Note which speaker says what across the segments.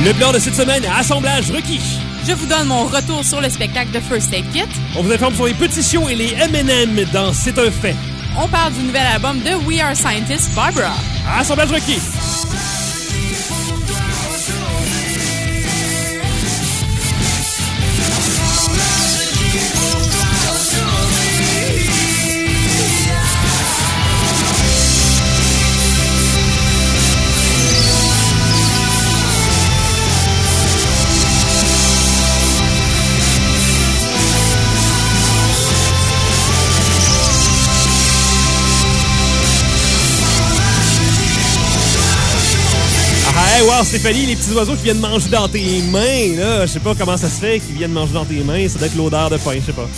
Speaker 1: Le plan de cette semaine, assemblage requis.
Speaker 2: Je vous donne mon retour sur le spectacle de First Aid Kit.
Speaker 1: On vous informe sur les petits shows et les M&M dans C'est un fait.
Speaker 2: On parle du nouvel album de We Are Scientists, Barbara.
Speaker 1: Assemblage requis. Hey, wow, Stéphanie, les petits oiseaux qui viennent manger dans tes mains, là, je sais pas comment ça se fait qu'ils viennent manger dans tes mains, ça doit être l'odeur de pain, je sais pas.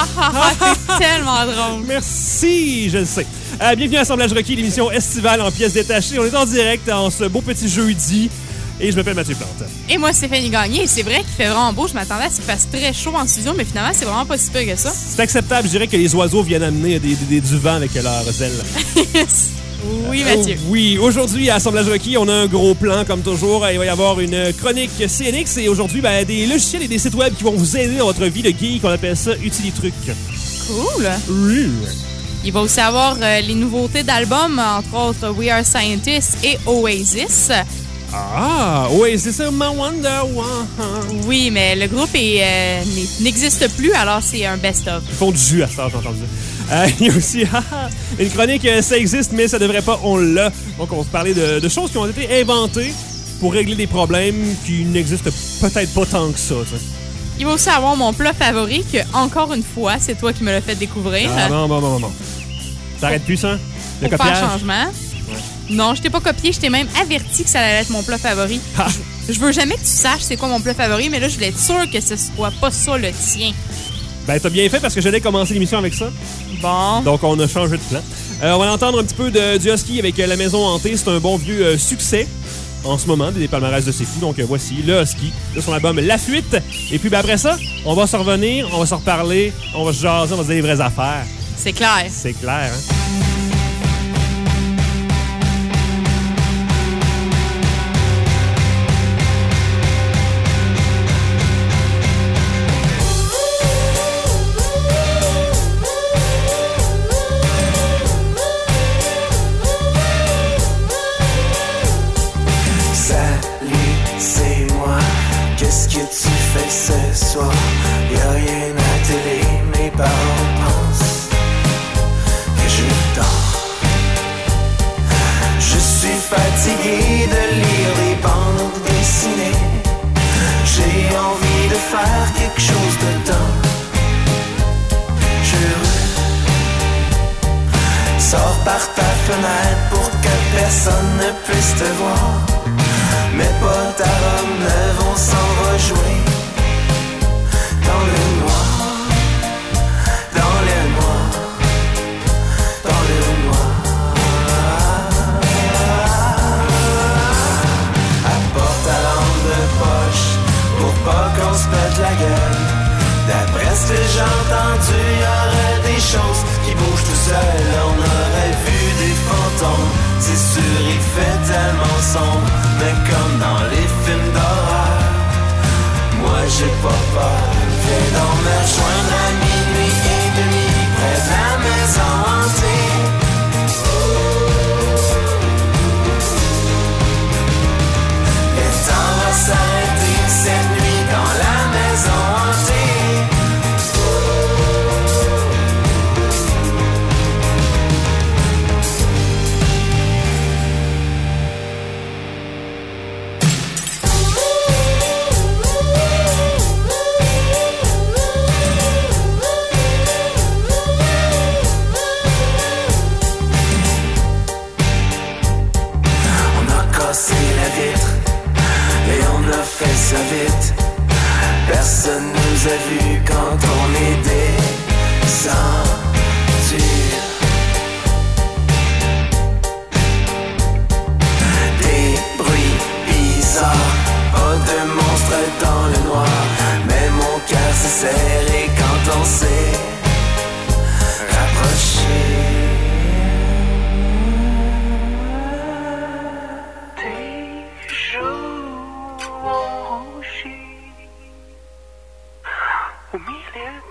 Speaker 2: C'est tellement drôle.
Speaker 1: Merci, je le sais. Bienvenue à Assemblage requis, l'émission estivale en pièces détachées. On est en direct en ce beau petit jeudi et je m'appelle Mathieu Plante.
Speaker 2: Et moi, Stéphanie Gagné. C'est vrai qu'il fait vraiment beau. Je m'attendais à ce qu'il fasse très chaud en studio, mais finalement, c'est vraiment pas si peu que ça.
Speaker 1: C'est acceptable. Je dirais que les oiseaux viennent amener du vent avec leurs ailes.
Speaker 2: Oui, Mathieu.
Speaker 1: Oui, aujourd'hui, à Assemblage requis, on a un gros plan, comme toujours. Il va y avoir une chronique CNX et aujourd'hui, des logiciels et des sites web qui vont vous aider dans votre vie de geek. On appelle ça Utilitruc.
Speaker 2: Cool.
Speaker 1: Oui.
Speaker 2: Il va aussi avoir les nouveautés d'albums, entre autres We Are Scientists et Oasis.
Speaker 1: Ah, Oasis, c'est My Wonder Woman.
Speaker 2: Oui, mais le groupe n'existe plus, alors c'est un best-of.
Speaker 1: Ils font du jus à ça, j'ai entendu. Il y a aussi une chronique, ça existe, mais ça devrait pas, on l'a. Donc, on va parler de choses qui ont été inventées pour régler des problèmes qui n'existent peut-être pas tant que ça. T'sais.
Speaker 2: Il va aussi avoir mon plat favori, que, encore une fois, c'est toi qui me l'as fait découvrir.
Speaker 1: Ah non. T'arrêtes plus, ça? Le
Speaker 2: pour
Speaker 1: copiage?
Speaker 2: Faire changement. Ouais. Non, je t'ai pas copié, je t'ai même averti que ça allait être mon plat favori. Je veux jamais que tu saches c'est quoi mon plat favori, mais là, je voulais être sûre que ce soit pas ça le tien.
Speaker 1: Ben, t'as bien fait parce que j'allais commencer l'émission avec ça.
Speaker 2: Bon.
Speaker 1: Donc, on a changé de plan. On va entendre un petit peu du Husky avec La Maison Hantée. C'est un bon vieux succès en ce moment des palmarès de C'est Fou. Donc, voici le Husky de son album La Fuite. Et puis, après ça, on va se revenir, on va se reparler, on va se jaser, on va se dire les vraies affaires.
Speaker 2: C'est clair.
Speaker 1: C'est clair, hein?
Speaker 3: Y'a rien à télé, mes parents pensent que je dors. Je suis fatigué de lire des bandes dessinées. J'ai envie de faire quelque chose dedans. Je sors par ta fenêtre pour que personne ne puisse te voir. Mes potes à Rome ne vont s'en rejouer. Dans le noir, dans le noir, dans le noir. Apporte ta lampe de poche pour pas qu'on se pète la gueule. D'après ce que j'ai entendu, y aurait des choses qui bougent tout seul. On aurait vu des fantômes, c'est sûr il fait tellement sombre. Mais comme dans les films d'horreur, moi j'ai pas peur. Viens donc me rejoindre à minuit et demi près de la maison hantée. Le temps va s'arrêter cette nuit dans la maison hantée.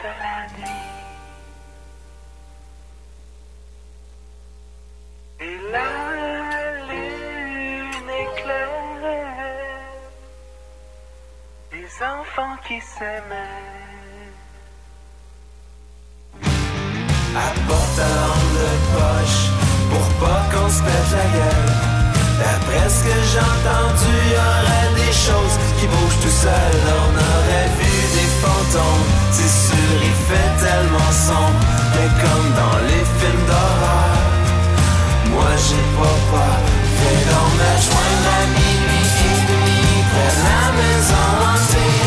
Speaker 3: de la nuit. Et la lune éclaire des enfants qui s'aimaient. Apporte ta lampe de poche pour pas qu'on se pète la gueule. D'après ce que j'ai entendu, y aurait des choses qui bougent tout seul. On aurait vu des fantômes, c'est sûr, il fait tellement sombre. Mais comme dans les films d'horreur, moi j'ai pas peur. Fais donc me joindre à minuit et demi près de la maison hantée.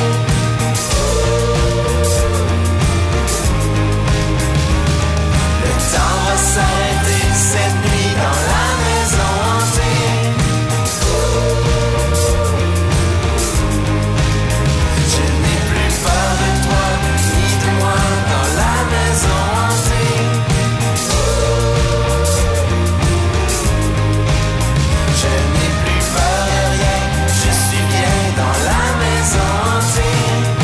Speaker 3: Le temps va s'arrêter cette nuit dans la maison hantée. Je n'ai plus peur de toi ni de moi dans la maison hantée. Je n'ai plus peur de rien, je suis bien dans la maison hantée.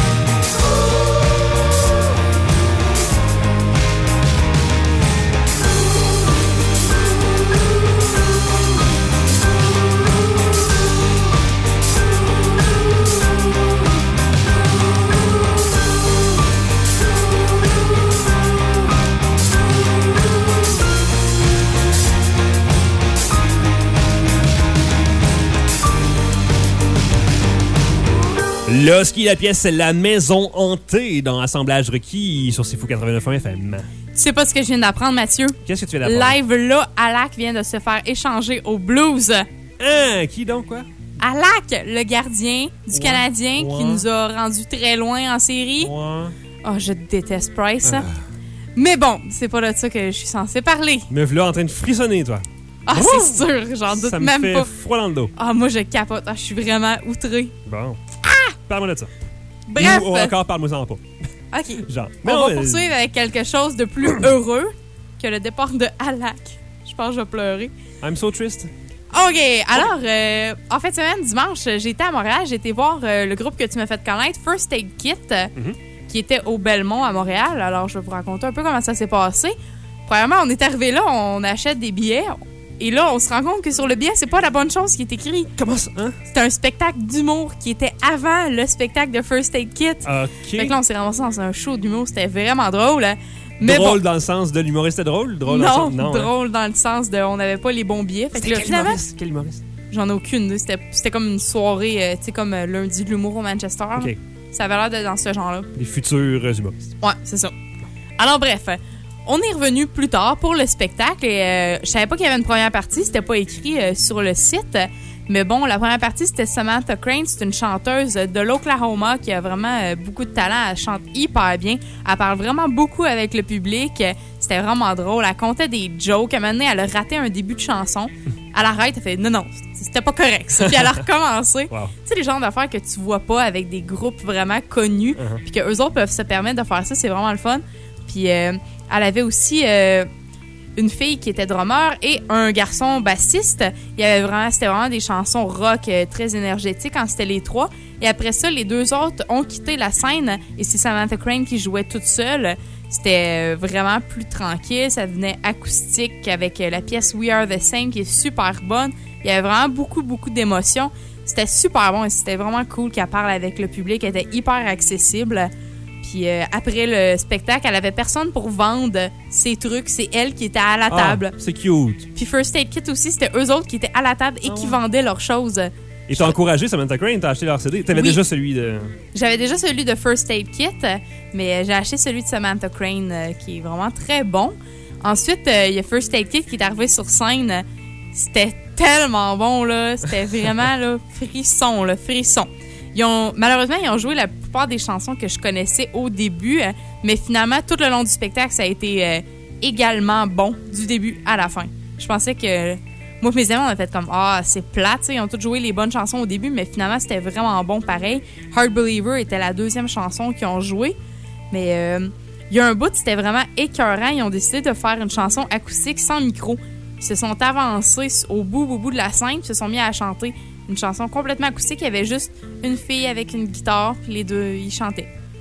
Speaker 1: Là, ce qui est la pièce, c'est La Maison Hantée dans Assemblage requis sur C'est Fou 89.1 FM.
Speaker 2: Tu sais pas ce que je viens d'apprendre, Mathieu?
Speaker 1: Qu'est-ce que tu viens d'apprendre?
Speaker 2: Live là, Alak vient de se faire échanger au Blues.
Speaker 1: Hein? Qui donc, quoi?
Speaker 2: Alak, le gardien du Canadien
Speaker 1: ouais.
Speaker 2: qui nous a rendu très loin en série.
Speaker 1: Ouais.
Speaker 2: Oh, je déteste Price. Mais bon, c'est pas de ça que je suis censée parler.
Speaker 1: Me voilà en train de frissonner, toi.
Speaker 2: Ah, c'est sûr, j'en doute
Speaker 1: Ça me
Speaker 2: même
Speaker 1: fait
Speaker 2: pas.
Speaker 1: froid dans le dos.
Speaker 2: Ah, moi, je capote. Ah, je suis vraiment outrée.
Speaker 1: Bon. Parle-moi de ça.
Speaker 2: Bref.
Speaker 1: Ou encore, parle-moi-en pas.
Speaker 2: OK.
Speaker 1: Genre.
Speaker 2: On va poursuivre avec quelque chose de plus heureux que le départ de Alak. Je pense que je vais pleurer.
Speaker 1: I'm so triste.
Speaker 2: OK. Alors, en fin de semaine, dimanche, j'étais à Montréal. J'ai été voir le groupe que tu m'as fait connaître, First Aid Kit, qui était au Belmont à Montréal. Alors, je vais vous raconter un peu comment ça s'est passé. Premièrement, on est arrivé là, on achète des billets. Et là, on se rend compte que sur le billet, c'est pas la bonne chose qui est écrit.
Speaker 1: Comment ça? Hein?
Speaker 2: C'était un spectacle d'humour qui était avant le spectacle de First Aid Kit.
Speaker 1: OK.
Speaker 2: Fait que là, on s'est ramassé dans un show d'humour. C'était vraiment drôle. Mais
Speaker 1: drôle
Speaker 2: bon,
Speaker 1: dans le sens de l'humoriste drôle? Drôle
Speaker 2: non,
Speaker 1: dans le sens... non,
Speaker 2: drôle dans le sens de on n'avait pas les bons billets. Fait que là,
Speaker 1: quel
Speaker 2: finalement,
Speaker 1: humoriste? Quel humoriste?
Speaker 2: j'en ai aucune idée. C'était comme une soirée, tu sais, comme lundi de l'humour au Manchester.
Speaker 1: OK.
Speaker 2: Ça avait l'air de dans ce genre-là.
Speaker 1: Les futurs humoristes.
Speaker 2: Ouais, c'est ça. Alors bref, on est revenu plus tard pour le spectacle et je savais pas qu'il y avait une première partie, c'était pas écrit sur le site. Mais bon, la première partie, c'était Samantha Crane. C'est une chanteuse de l'Oklahoma qui a vraiment beaucoup de talent. Elle chante hyper bien. Elle parle vraiment beaucoup avec le public. C'était vraiment drôle. Elle comptait des jokes. À un moment donné, elle a raté un début de chanson. Elle arrête, elle fait « Non, c'était pas correct, ça. » Puis elle a recommencé.
Speaker 1: Wow.
Speaker 2: Tu sais, les genres d'affaires que tu vois pas avec des groupes vraiment connus puis qu'eux autres peuvent se permettre de faire ça, c'est vraiment le fun. Puis elle avait aussi... une fille qui était drummer et un garçon bassiste. C'était vraiment des chansons rock très énergétiques quand c'était les trois. Et après ça, les deux autres ont quitté la scène et c'est Samantha Crane qui jouait toute seule. C'était vraiment plus tranquille. Ça venait acoustique avec la pièce We Are The Same qui est super bonne. Il y avait vraiment beaucoup, beaucoup d'émotions. C'était super bon et c'était vraiment cool qu'elle parle avec le public. Elle était hyper accessible. Puis après le spectacle, elle avait personne pour vendre ses trucs. C'est elle qui était à la table.
Speaker 1: C'est cute.
Speaker 2: Puis First Aid Kit aussi, c'était eux autres qui étaient à la table et qui vendaient leurs choses.
Speaker 1: Et t'as encouragé Samantha Crane, t'as acheté leur CD. T'avais déjà celui de...
Speaker 2: J'avais déjà celui de First Aid Kit, mais j'ai acheté celui de Samantha Crane qui est vraiment très bon. Ensuite, il y a First Aid Kit qui est arrivé sur scène. C'était tellement bon, là. C'était vraiment là, frisson. Malheureusement, ils ont joué la plupart des chansons que je connaissais au début, mais finalement, tout le long du spectacle, ça a été également bon du début à la fin. Je pensais que... Moi et mes amis, on a fait comme « Ah, c'est plate, ils ont tous joué les bonnes chansons au début, mais finalement, c'était vraiment bon pareil. » Hard Believer était la deuxième chanson qu'ils ont jouée, mais il y a un bout, c'était vraiment écœurant. Ils ont décidé de faire une chanson acoustique sans micro. Ils se sont avancés au bout de la scène, puis se sont mis à chanter une chanson complètement acoustique. Il y avait juste une fille avec une guitare, puis les deux, ils chantaient.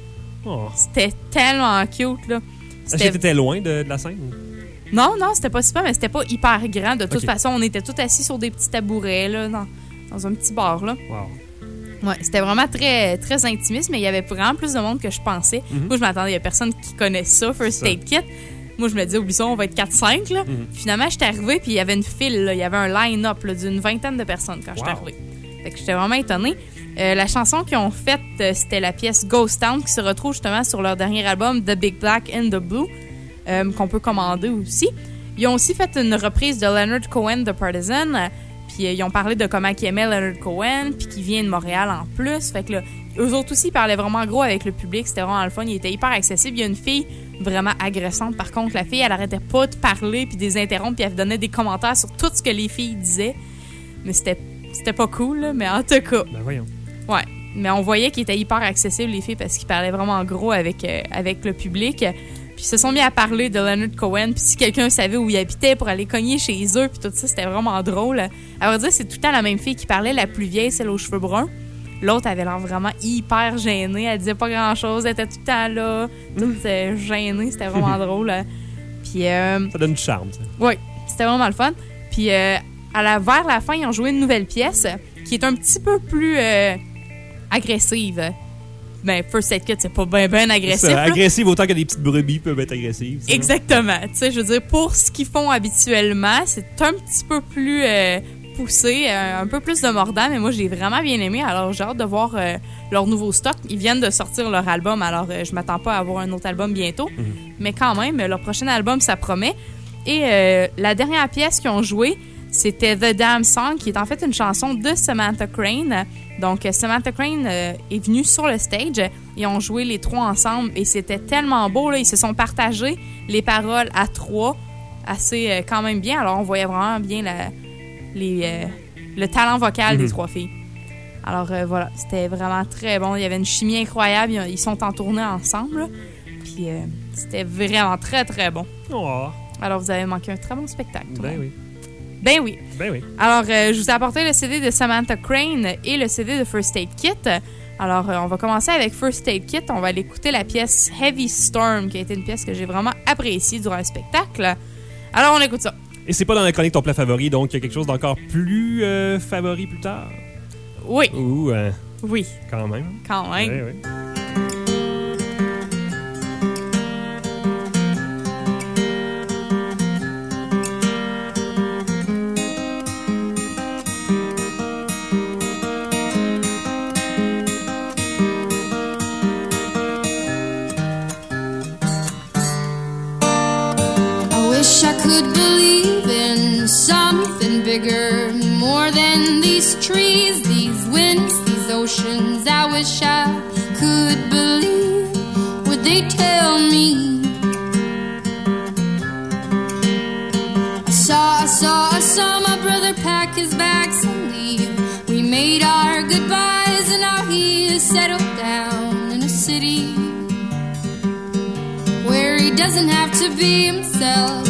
Speaker 1: Oh.
Speaker 2: C'était tellement cute, là.
Speaker 1: Est-ce que t'étais loin de la scène?
Speaker 2: Non, c'était pas super, mais c'était pas hyper grand. De toute
Speaker 1: Ok.
Speaker 2: façon, on était tous assis sur des petits tabourets, là, dans un petit bar, là.
Speaker 1: Wow.
Speaker 2: Ouais, c'était vraiment très, très intimiste, mais il y avait vraiment plus de monde que je pensais.
Speaker 1: Mhm.
Speaker 2: Moi, je m'attendais, il y a personne qui connaît ça, First
Speaker 1: Ça.
Speaker 2: Aid Kit. Moi, je me disais, oublie ça, on va être 4-5, là. Finalement, j'étais arrivée, puis il y avait une file, là. Il y avait un line-up, là, d'une 20aine de personnes quand j'étais
Speaker 1: Wow.
Speaker 2: arrivée. Fait que j'étais vraiment étonnée. La chanson qu'ils ont faite, c'était la pièce Ghost Town, qui se retrouve justement sur leur dernier album, The Big Black and the Blue, qu'on peut commander aussi. Ils ont aussi fait une reprise de Leonard Cohen, The Partisan, puis ils ont parlé de comment ils aimaient Leonard Cohen, puis qu'il vient de Montréal en plus. Fait que là, eux autres aussi, ils parlaient vraiment gros avec le public. C'était vraiment le fun. Il était hyper accessible. Il y a une fille vraiment agressante. Par contre, la fille, elle arrêtait pas de parler puis de les interrompre, puis elle donnait des commentaires sur tout ce que les filles disaient. Mais c'était pas cool, là. Mais en tout cas,
Speaker 1: Ben voyons.
Speaker 2: ouais. Mais on voyait qu'ils étaient hyper accessibles, les filles, parce qu'ils parlaient vraiment gros avec le public. Puis ils se sont mis à parler de Leonard Cohen. Puis si quelqu'un savait où il habitait pour aller cogner chez eux, puis tout ça, c'était vraiment drôle. À vrai dire, c'est tout le temps la même fille qui parlait, la plus vieille, celle aux cheveux bruns. L'autre avait l'air vraiment hyper gênée. Elle disait pas grand-chose. Elle était tout le temps là, toute gênée. C'était vraiment drôle. Puis,
Speaker 1: Ça donne du charme, ça.
Speaker 2: oui, c'était vraiment le fun. Puis, vers la fin, ils ont joué une nouvelle pièce qui est un petit peu plus agressive. Ben, First Aid Kit, c'est pas bien agressif.
Speaker 1: Ça,
Speaker 2: là.
Speaker 1: agressive autant que des petites brebis peuvent être agressives. ça.
Speaker 2: Exactement. Tu sais, je veux dire, pour ce qu'ils font habituellement, c'est un petit peu plus poussé, un peu plus de mordant, mais moi, j'ai vraiment bien aimé. Alors, j'ai hâte de voir leur nouveau stock. Ils viennent de sortir leur album, alors je m'attends pas à avoir un autre album bientôt. Mais quand même, leur prochain album, ça promet. Et la dernière pièce qu'ils ont jouée, c'était The Damn Song, qui est en fait une chanson de Samantha Crane. Donc, Samantha Crane est venue sur le stage et ont joué les trois ensemble. Et c'était tellement beau, là. Ils se sont partagés les paroles à trois, assez quand même bien. Alors, on voyait vraiment bien le talent vocal des trois filles. Alors, voilà, c'était vraiment très bon. Il y avait une chimie incroyable. Ils sont en tournée ensemble, là. Puis, c'était vraiment très, très bon.
Speaker 1: Oh.
Speaker 2: Alors, vous avez manqué un très bon spectacle. tout le
Speaker 1: Ben
Speaker 2: monde.
Speaker 1: oui.
Speaker 2: Ben oui.
Speaker 1: Ben oui.
Speaker 2: Alors, je vous ai apporté le CD de Samantha Crane et le CD de First Aid Kit. Alors, on va commencer avec First Aid Kit. On va aller écouter la pièce Heavy Storm, qui a été une pièce que j'ai vraiment appréciée durant le spectacle. Alors, on écoute ça.
Speaker 1: Et c'est pas dans la chronique ton plat favori, donc il y a quelque chose d'encore plus favori plus tard.
Speaker 2: Oui,
Speaker 1: Ou
Speaker 2: oui,
Speaker 1: quand même.
Speaker 2: quand même.
Speaker 1: Oui, oui.
Speaker 4: I wish I could believe in something bigger, more than these trees, these winds, these oceans. I wish I could believe what they tell me. I saw my brother pack his bags and leave. We made our goodbyes and now he is settled down in a city where he doesn't have to be himself.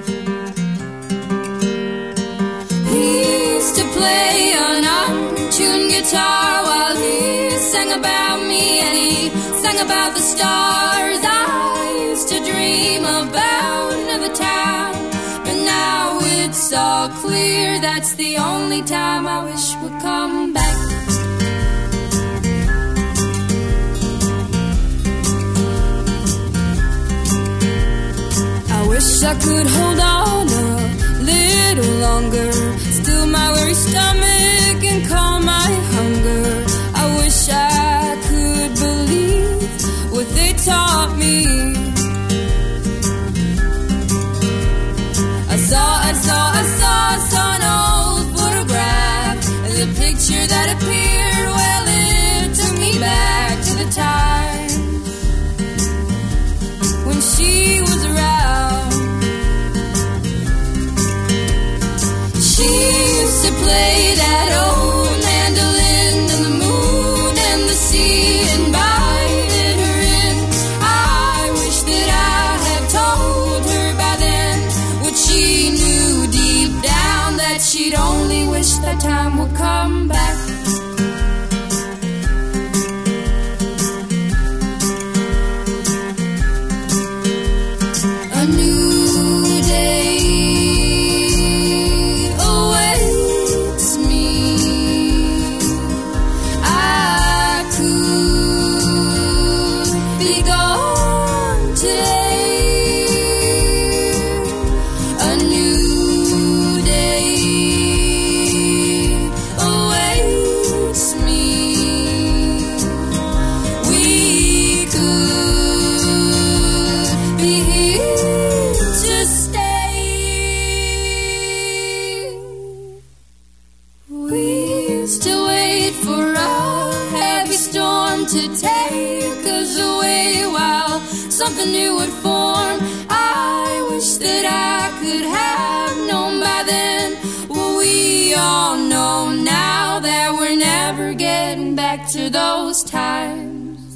Speaker 4: He used to play an untuned guitar while he sang about me, and he sang about the stars. I used to dream about another time, but now it's all clear. That's the only time I wish would come back. I wish I could hold on a little longer, still my weary stomach and calm my hunger. I wish I could believe what they taught me. I saw an old photograph, and the picture that appeared, well, it took me back to the time when she was around. She used to play that old mandolin, and the moon and the sea invited her in. I wish that I had told her by then what she knew deep down, that she'd only wish that time would come back. reform. I wish that I could have known by then what we all know now, that we're never getting back to those times.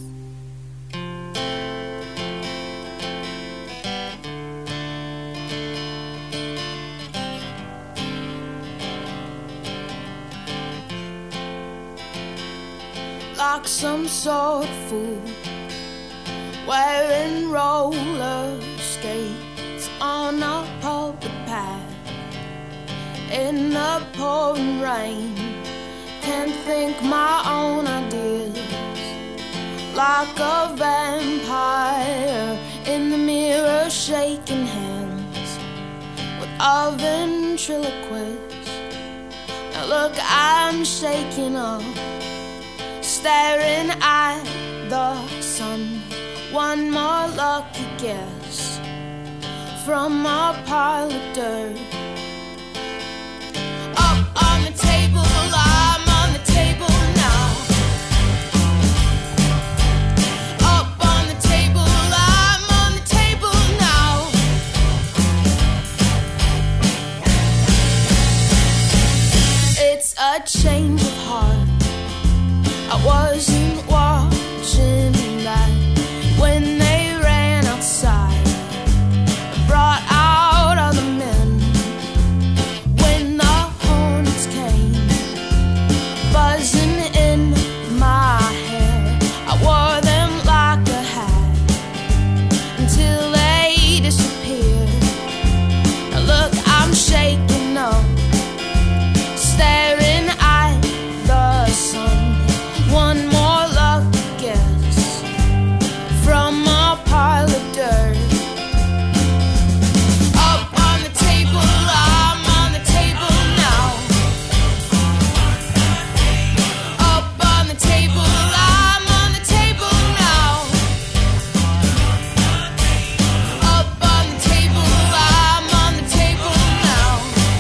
Speaker 4: Like some sort of fool, wearing roller skates on a public path in the pouring rain. Can't think my own ideas, like a vampire in the mirror, shaking hands with a ventriloquist. Now look, I'm shaking up, staring at the sun. One more lucky guess from a pile of dirt. Up on the table, I'm on the table now. Up on the table, I'm on the table now. It's a change of heart. I wasn't watching that when they ran outside, brought out all the men. When the hornets came, buzzing in my hair, I wore them like a hat until they disappeared. Now look, I'm shaking up, staring at the sun. One more lucky guess from a pile of dirt. Up on the table, I'm on the table now. Up on the table, I'm on the table now. Up on the table, I'm on the table now.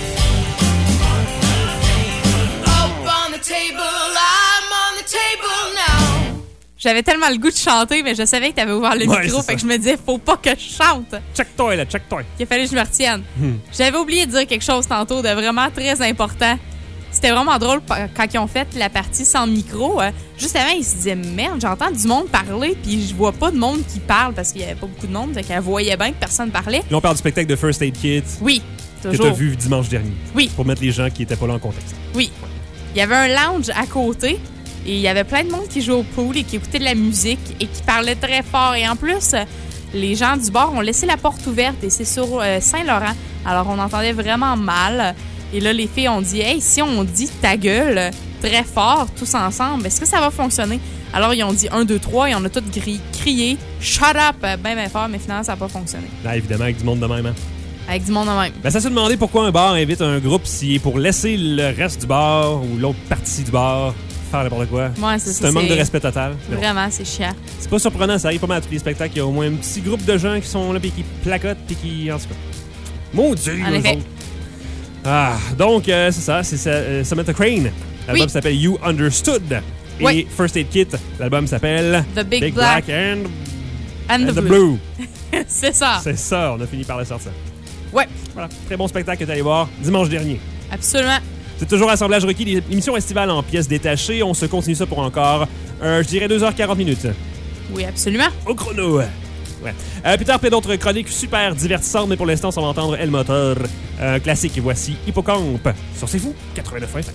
Speaker 4: Up on the table, I'm on the table now.
Speaker 2: J'avais tellement le goût de chanter, mais je savais que t'avais ouvert le
Speaker 1: Ouais,
Speaker 2: micro,
Speaker 1: c'est
Speaker 2: fait que
Speaker 1: ça.
Speaker 2: je me disais, faut pas que je chante.
Speaker 1: Check-toi, là, check-toi.
Speaker 2: Il fallait que je me retienne. J'avais oublié de dire quelque chose tantôt de vraiment très important. C'était vraiment drôle quand ils ont fait la partie sans micro. Juste avant, ils se disaient, merde, j'entends du monde parler, puis je vois pas de monde qui parle parce qu'il y avait pas beaucoup de monde, fait qu'elle voyait bien que personne parlait.
Speaker 1: Là, on parle du spectacle de First Aid Kit
Speaker 2: Oui,
Speaker 1: que
Speaker 2: toujours.
Speaker 1: t'as vu dimanche dernier.
Speaker 2: Oui.
Speaker 1: Pour mettre les gens qui étaient pas là en contexte.
Speaker 2: Oui. Il y avait un lounge à côté et il y avait plein de monde qui jouait au pool et qui écoutait de la musique et qui parlait très fort. Et en plus, les gens du bar ont laissé la porte ouverte et c'est sur Saint-Laurent. Alors, on entendait vraiment mal. Et là, les filles ont dit, hey, si on dit ta gueule très fort, tous ensemble, est-ce que ça va fonctionner? Alors, ils ont dit 1, 2, 3 et on a tous crié shut up bien fort, mais finalement, ça n'a pas fonctionné.
Speaker 1: Là, évidemment, avec du monde de même. Hein?
Speaker 2: Avec du monde en même.
Speaker 1: Ben, ça se demandait pourquoi un bar invite un groupe si pour laisser le reste du bar ou l'autre partie du bar faire n'importe quoi.
Speaker 2: Ouais,
Speaker 1: c'est un manque de respect total. Mais bon,
Speaker 2: Vraiment, c'est chiant.
Speaker 1: c'est pas surprenant, ça arrive pas mal à tous les spectacles. Il y a au moins un petit groupe de gens qui sont là puis qui placotent puis qui. En tout cas. Maudit,
Speaker 2: En
Speaker 1: eux
Speaker 2: effet.
Speaker 1: autres. Ah, donc, c'est ça, c'est Samantha Crane. L'album
Speaker 2: Oui.
Speaker 1: s'appelle You Understood.
Speaker 2: Oui.
Speaker 1: Et First Aid Kit, l'album s'appelle
Speaker 2: The Big Black
Speaker 1: and
Speaker 2: And
Speaker 1: the Blue.
Speaker 2: C'est ça.
Speaker 1: C'est ça, on a fini par le sortir.
Speaker 2: Ouais,
Speaker 1: Voilà, très bon spectacle que tu allé voir dimanche dernier.
Speaker 2: absolument.
Speaker 1: C'est toujours Assemblage requis, l'émission estivale en pièces détachées. On se continue ça pour encore, je dirais 2h40 minutes.
Speaker 2: Oui, absolument.
Speaker 1: Au chrono. Ouais. Plus tard, plein d'autres chroniques super divertissantes, mais pour l'instant, on va entendre El Motor. Classique, et voici Hippocampe. Sur C'est Fou, 89 FM.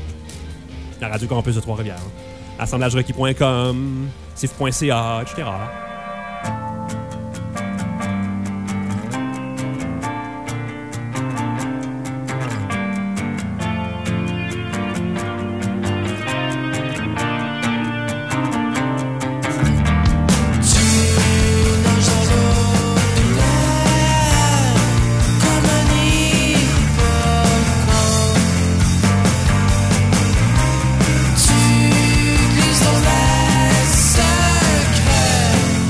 Speaker 1: La radio campus de Trois-Rivières. assemblagerequis.com, sif.ca, etc.
Speaker 4: Tu glisses dans un secret.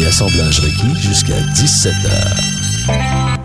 Speaker 5: et assemblage requis jusqu'à 17h.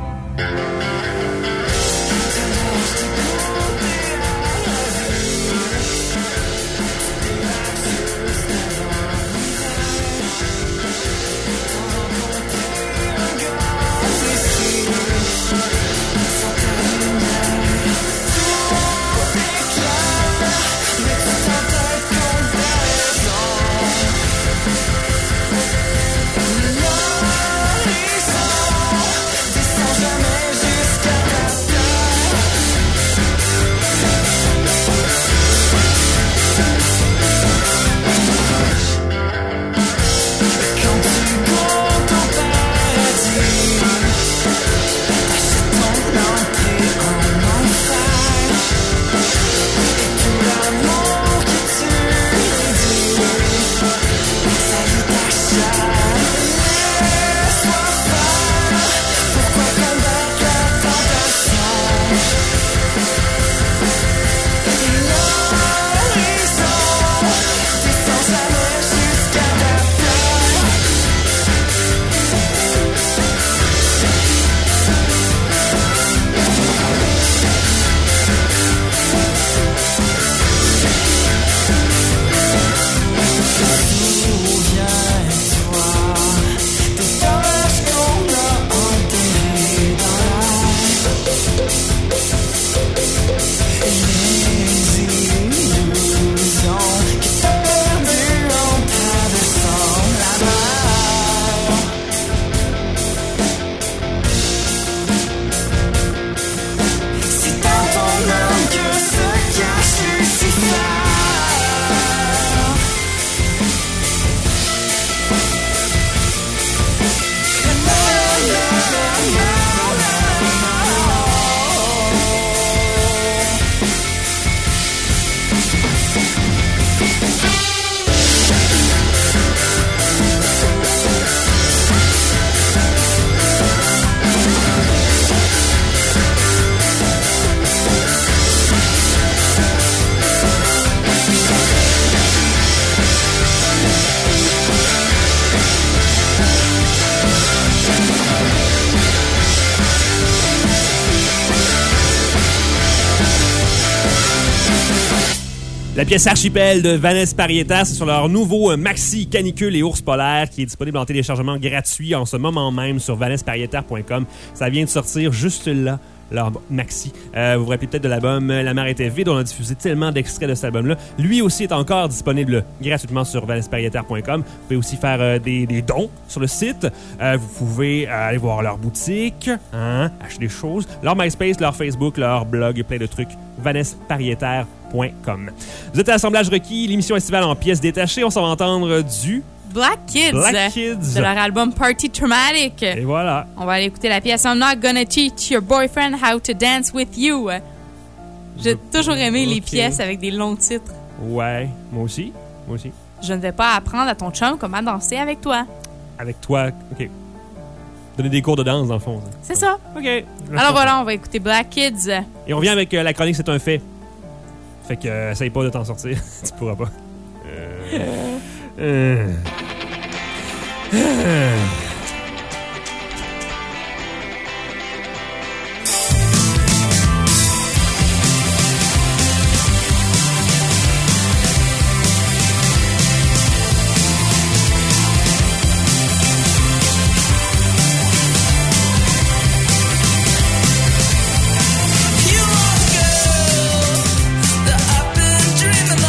Speaker 1: La pièce Archipel de Vanessa Parieta, c'est sur leur nouveau maxi Canicule et Ours polaire qui est disponible en téléchargement gratuit en ce moment même sur vanessaparieta.com. Ça vient de sortir juste là, leur maxi. Vous vous rappelez peut-être de l'album La mer était vide. On a diffusé tellement d'extraits de cet album-là. Lui aussi est encore disponible gratuitement sur vanessaparieta.com. Vous pouvez aussi faire des dons sur le site. Vous pouvez aller voir leur boutique, acheter des choses, leur MySpace, leur Facebook, leur blog, plein de trucs. vanessaparieta.com. Vous êtes à l'assemblage requis, l'émission estivale en pièces détachées. On s'en va entendre du
Speaker 2: Black Kids, de leur album Party Traumatic.
Speaker 1: Et voilà.
Speaker 2: On va aller écouter la pièce I'm Not Gonna Teach Your Boyfriend How to Dance With You. J'ai toujours aimé les pièces avec des longs titres.
Speaker 1: Ouais, moi aussi.
Speaker 2: Je ne vais pas apprendre à ton chum comment danser avec toi.
Speaker 1: Avec toi, OK. Donner des cours de danse, dans le fond.
Speaker 2: C'est ça.
Speaker 1: OK.
Speaker 2: Alors voilà, on va écouter Black Kids.
Speaker 1: Et on revient avec la chronique C'est un fait. Fait que essaye pas de t'en sortir. Tu pourras pas.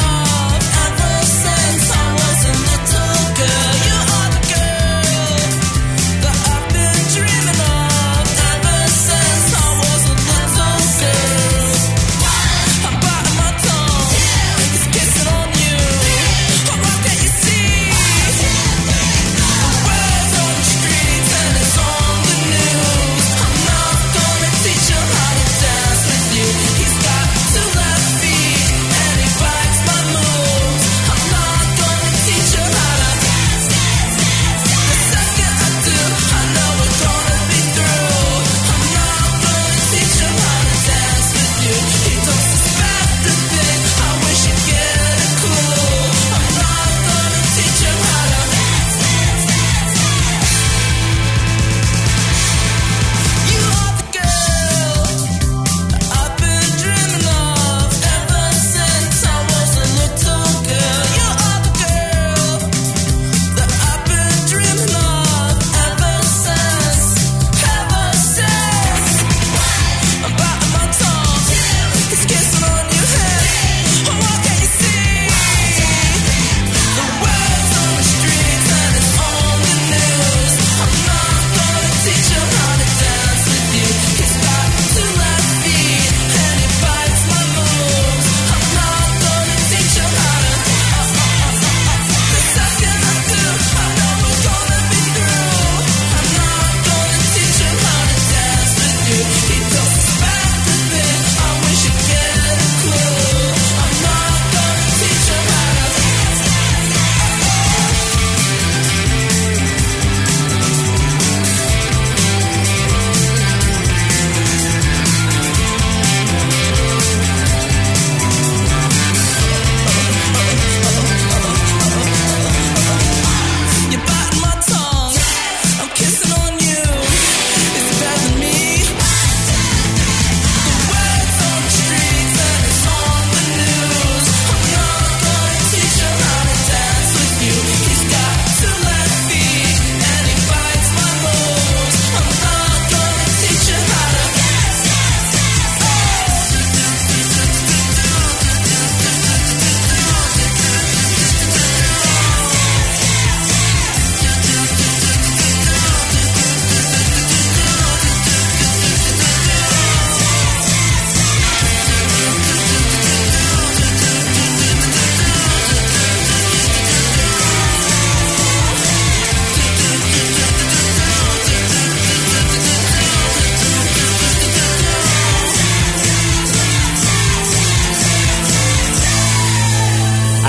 Speaker 6: Ever since I was a little girl, you are the girl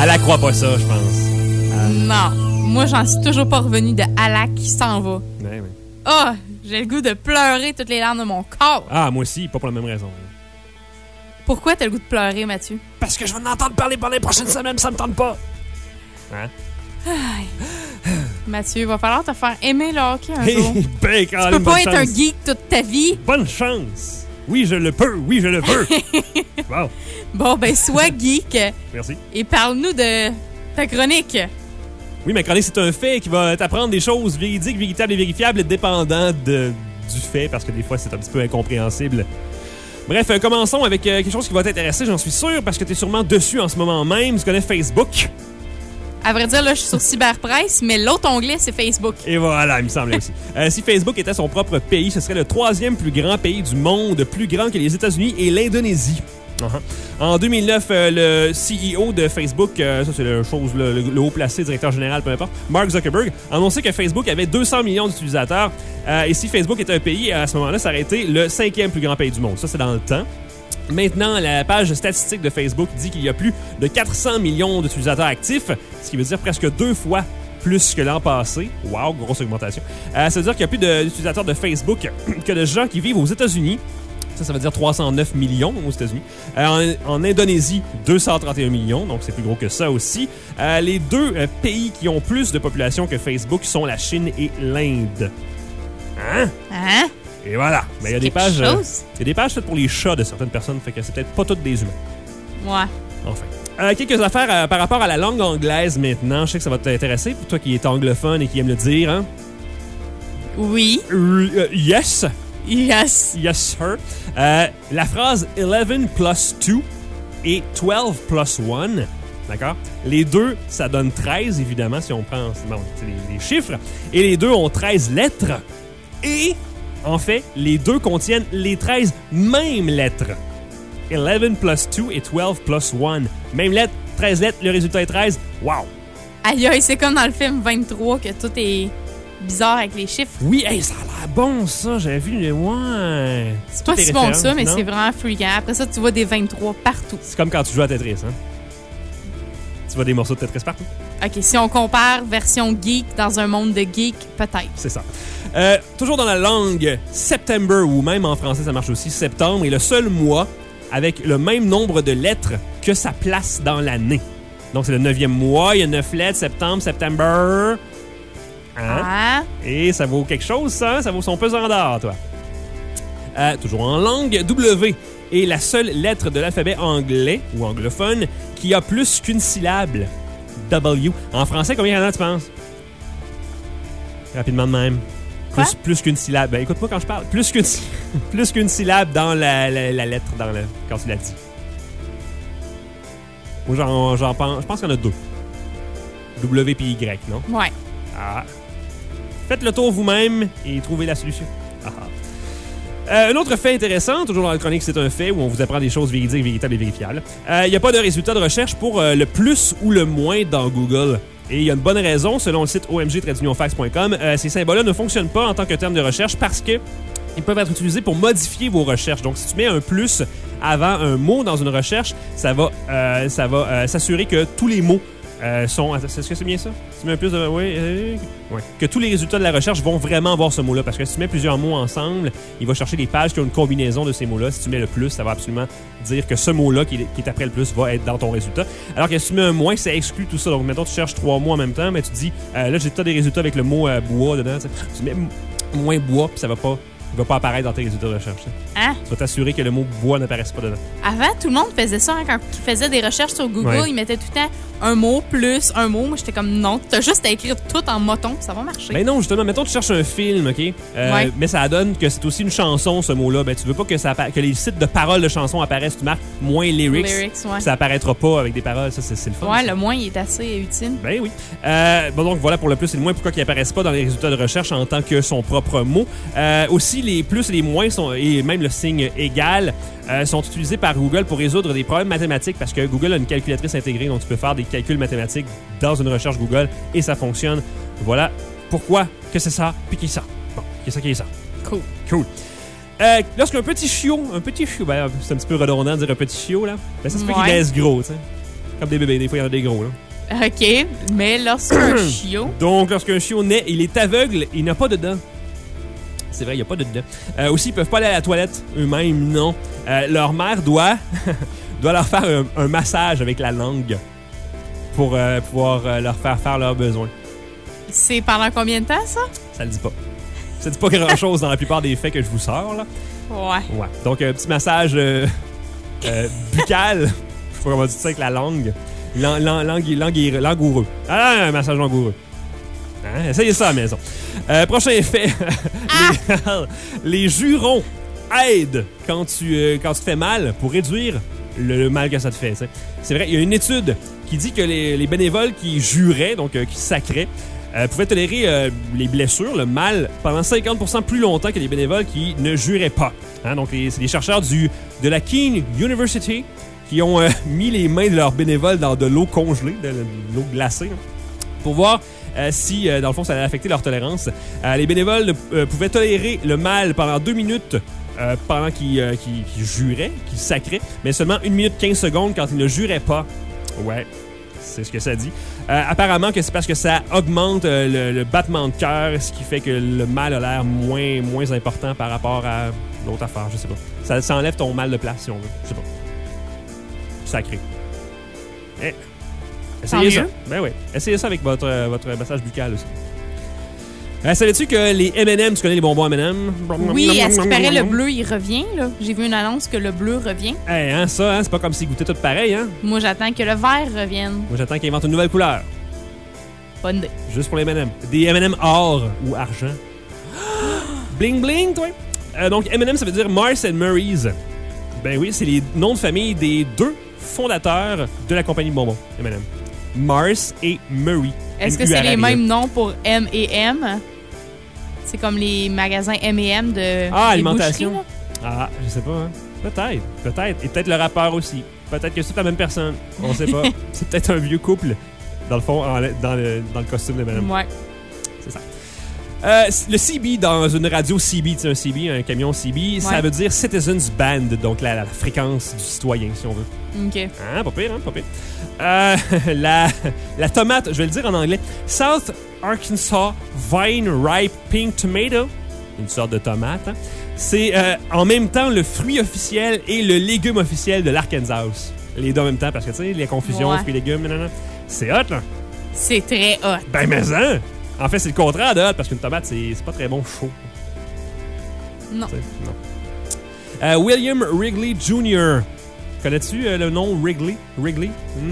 Speaker 1: Elle la croit pas ça, je pense.
Speaker 2: Non. Moi, j'en suis toujours pas revenu de Alak qui s'en va.
Speaker 1: Ouais.
Speaker 2: Oh, j'ai le goût de pleurer toutes les larmes de mon corps.
Speaker 1: Ah, moi aussi, pas pour la même raison.
Speaker 2: Pourquoi t'as le goût de pleurer, Mathieu?
Speaker 1: Parce que je vais en entendre parler pendant les prochaines semaines, ça me tente pas. Hein?
Speaker 2: Mathieu, il va falloir te faire aimer le hockey un jour.
Speaker 1: Ben,
Speaker 2: Tu peux pas être un geek toute ta vie.
Speaker 1: Bonne chance. Oui, je le peux. Oui, je le veux. Wow.
Speaker 2: Bon, ben, sois geek
Speaker 1: Merci.
Speaker 2: et parle-nous de ta chronique.
Speaker 1: Oui, ma chronique, c'est un fait qui va t'apprendre des choses véridiques, véritables et vérifiables, dépendant du fait, parce que des fois, c'est un petit peu incompréhensible. Bref, commençons avec quelque chose qui va t'intéresser, j'en suis sûr, parce que tu es sûrement dessus en ce moment même. Tu connais Facebook?
Speaker 2: À vrai dire, là, je suis sur Cyberpresse, mais l'autre onglet, c'est Facebook.
Speaker 1: Et voilà, il me semblait aussi. Si Facebook était son propre pays, ce serait le 3e plus grand pays du monde, plus grand que les États-Unis et l'Indonésie. En 2009, le CEO de Facebook, ça c'est la chose, le haut placé, directeur général, peu importe, Mark Zuckerberg, a annoncé que Facebook avait 200 millions d'utilisateurs. Et si Facebook était un pays, à ce moment-là, ça aurait été le 5e plus grand pays du monde. Ça, c'est dans le temps. Maintenant, la page statistique de Facebook dit qu'il y a plus de 400 millions d'utilisateurs actifs, ce qui veut dire presque 2 fois plus que l'an passé. Wow, grosse augmentation. Ça veut dire qu'il y a plus d'utilisateurs de Facebook que de gens qui vivent aux États-Unis. Ça veut dire 309 millions aux États-Unis. En Indonésie, 231 millions, donc c'est plus gros que ça aussi. Les deux pays qui ont plus de population que Facebook sont la Chine et l'Inde. Hein?
Speaker 2: Hein?
Speaker 1: Et voilà. Mais il y a des pages.
Speaker 2: Quelque chose?
Speaker 1: Il y a des pages faites pour les chats de certaines personnes, fait que c'est peut-être pas toutes des humains.
Speaker 2: Ouais.
Speaker 1: Enfin. Quelques affaires par rapport à la langue anglaise maintenant. Je sais que ça va t'intéresser, pour toi qui es anglophone et qui aime le dire. Hein?
Speaker 2: Oui.
Speaker 1: Yes.
Speaker 2: Yes.
Speaker 1: Yes, sir. La phrase 11 plus 2 et 12 plus 1, d'accord? Les deux, ça donne 13, évidemment, si on prend les chiffres. Et les deux ont 13 lettres. Et, en fait, les deux contiennent les 13 mêmes lettres. 11 plus 2 et 12 plus 1. Même lettre, 13 lettres, le résultat est 13. Wow!
Speaker 2: Aïe, aïe, c'est comme dans le film 23 que tout est bizarre avec les chiffres.
Speaker 1: Oui, hey, ça a l'air bon, ça. J'avais vu, ouais.
Speaker 2: C'est pas si bon que ça, mais c'est vraiment freakant. Après ça, tu vois des 23 partout.
Speaker 1: C'est comme quand tu joues à Tetris, hein? Tu vois des morceaux de Tetris partout.
Speaker 2: OK, si on compare version geek dans un monde de geek, peut-être.
Speaker 1: C'est ça. Toujours dans la langue, September, ou même en français, ça marche aussi, septembre, est le seul mois avec le même nombre de lettres que sa place dans l'année. Donc, c'est le 9e mois, il y a 9 lettres, septembre, September. Hein?
Speaker 2: Ah.
Speaker 1: Et ça vaut quelque chose, ça? Ça vaut son pesant d'or, toi. Toujours en langue, W est la seule lettre de l'alphabet anglais ou anglophone qui a plus qu'une syllabe. W. En français, combien il y en a, tu penses? Rapidement de même.
Speaker 2: Quoi?
Speaker 1: Plus qu'une syllabe. Ben, écoute-moi quand je parle. Plus qu'une syllabe dans la lettre quand tu la dis. Moi, j'en pense. Je pense qu'il y en a 2. W puis Y, non?
Speaker 2: Ouais.
Speaker 1: Ah. Faites le tour vous-même et trouvez la solution. Un autre fait intéressant, toujours dans la chronique, c'est un fait où on vous apprend des choses véridiques, véritables et vérifiables. Il n'y a pas de résultat de recherche pour le plus ou le moins dans Google. Et il y a une bonne raison, selon le site omg-fax.com, ces symboles-là ne fonctionnent pas en tant que terme de recherche parce que ils peuvent être utilisés pour modifier vos recherches. Donc, si tu mets un plus avant un mot dans une recherche, ça va s'assurer que tous les mots sont... Est-ce que c'est bien ça? Si tu mets un plus de... Oui. Ouais. Que tous les résultats de la recherche vont vraiment avoir ce mot-là. Parce que si tu mets plusieurs mots ensemble, il va chercher des pages qui ont une combinaison de ces mots-là. Si tu mets le plus, ça va absolument dire que ce mot-là qui est après le plus va être dans ton résultat. Alors que si tu mets un moins, ça exclut tout ça. Donc, mettons, tu cherches 3 mots en même temps, mais tu dis, là, j'ai des résultats avec le mot bois dedans. T'sais. Tu mets moins bois, puis ça va pas... Il va pas apparaître dans tes résultats de recherche.
Speaker 2: Hein?
Speaker 1: Tu vas t'assurer que le mot bois n'apparaisse pas dedans.
Speaker 2: Avant, tout le monde faisait ça. Hein, quand ils faisaient des recherches sur Google,
Speaker 1: ouais.
Speaker 2: Ils mettaient tout le temps un mot plus un mot. Moi, j'étais comme non, t'as juste à écrire tout en moton, ça va marcher.
Speaker 1: Ben non, justement, mettons, tu cherches un film, OK?
Speaker 2: Ouais.
Speaker 1: Mais ça donne que c'est aussi une chanson, ce mot-là. Ben, tu veux pas que les sites de paroles de chansons apparaissent. Tu marques moins lyrics.
Speaker 2: Ouais.
Speaker 1: Ça apparaîtra pas avec des paroles. Ça, c'est le fun.
Speaker 2: Ouais,
Speaker 1: ça.
Speaker 2: le moins, il est assez utile.
Speaker 1: Ben oui. Bon, donc voilà pour le plus et le moins. Pourquoi qu'ils apparaissent pas dans les résultats de recherche en tant que son propre mot. Aussi, les plus et les moins et même le signe égal sont utilisés par Google pour résoudre des problèmes mathématiques parce que Google a une calculatrice intégrée, donc tu peux faire des calculs mathématiques dans une recherche Google et ça fonctionne. Voilà pourquoi que c'est ça, puis qui est ça. Bon, qui est ça, qui est ça. Cool. Lorsqu'un petit chiot, ben, c'est un petit peu redondant de dire un petit chiot, là, ben ça se peut qu'il laisse gros, tu sais. Comme des bébés, des fois, il y en a des gros. Là.
Speaker 2: OK, mais lorsqu'un chiot...
Speaker 1: Donc, lorsqu'un chiot naît, il est aveugle, il n'a pas de dents. C'est vrai, il n'y a pas de dents. Aussi, ils ne peuvent pas aller à la toilette eux-mêmes, non. Leur mère doit leur faire un massage avec la langue pour pouvoir leur faire leurs besoins.
Speaker 2: C'est pendant combien de temps, ça?
Speaker 1: Ça le dit pas. Ça dit pas grand-chose dans la plupart des faits que je vous sors, là.
Speaker 2: Ouais.
Speaker 1: Donc, un petit massage buccal. Je sais pas comment dire ça avec la langue. Langoureux. Ah, un massage langoureux. Hein? Essayez ça à la maison. Prochain effet. Les jurons aident quand tu te fais mal pour réduire le mal que ça te fait. T'sais. C'est vrai, il y a une étude qui dit que les bénévoles qui juraient, donc qui sacraient, pouvaient tolérer les blessures, le mal, pendant 50% plus longtemps que les bénévoles qui ne juraient pas. Hein? Donc, c'est des chercheurs de la Keene University qui ont mis les mains de leurs bénévoles dans de l'eau congelée, de l'eau glacée, hein, pour voir si, dans le fond, ça allait affecter leur tolérance. Les bénévoles pouvaient tolérer le mal pendant 2 minutes pendant qu'ils juraient, qu'ils sacraient, mais seulement 1 minute 15 secondes quand ils ne juraient pas. Ouais, c'est ce que ça dit. Apparemment que c'est parce que ça augmente le battement de cœur, ce qui fait que le mal a l'air moins important par rapport à l'autre affaire, je sais pas. Ça enlève ton mal de place, si on veut. Je sais pas. Sacré. Eh. Essayez ça. Ben oui. Essayez ça avec votre massage buccal aussi. Savais-tu que les M&M, tu connais les bonbons M&M?
Speaker 2: Oui, à ce qui paraît, le bleu, il revient, là. J'ai vu une annonce que le bleu revient.
Speaker 1: Eh, hein, ça, hein, c'est pas comme s'ils goûtaient tout pareil, hein?
Speaker 2: Moi, j'attends que le vert revienne.
Speaker 1: Moi, j'attends qu'ils inventent une nouvelle couleur.
Speaker 2: Bonne idée.
Speaker 1: Juste pour les M&M. Des M&M or ou argent. Bling bling, toi? Donc, M&M, ça veut dire Mars and Murray's. Ben oui, c'est les noms de famille des 2 fondateurs de la compagnie de bonbons, M&M. Mars et Murray.
Speaker 2: Est-ce que c'est les mêmes noms pour M et M? C'est comme les magasins M&M de
Speaker 1: alimentation. Ah, je sais pas. Hein. Peut-être. Et peut-être le rappeur aussi. Peut-être que c'est la même personne. On sait pas. C'est peut-être un vieux couple, dans le fond, dans le costume de M&M.
Speaker 2: Ouais.
Speaker 1: C'est ça. Le CB dans une radio CB, tu sais, un CB, un camion CB, ça veut dire Citizens Band, donc la fréquence du citoyen, si on veut.
Speaker 2: OK.
Speaker 1: Hein, pas pire, hein, pas pire. La tomate, je vais le dire en anglais, South Arkansas Vine Ripe Pink Tomato, une sorte de tomate, hein. C'est en même temps le fruit officiel et le légume officiel de l'Arkansas. Les deux en même temps, parce que tu sais, les confusions, fruits et légumes, c'est hot, là.
Speaker 2: C'est très hot.
Speaker 1: Ben, mais hein! En fait, c'est le contraire de hot, parce qu'une tomate, c'est pas très bon chaud.
Speaker 2: Non.
Speaker 1: William Wrigley Jr. Connais-tu le nom Wrigley? Wrigley?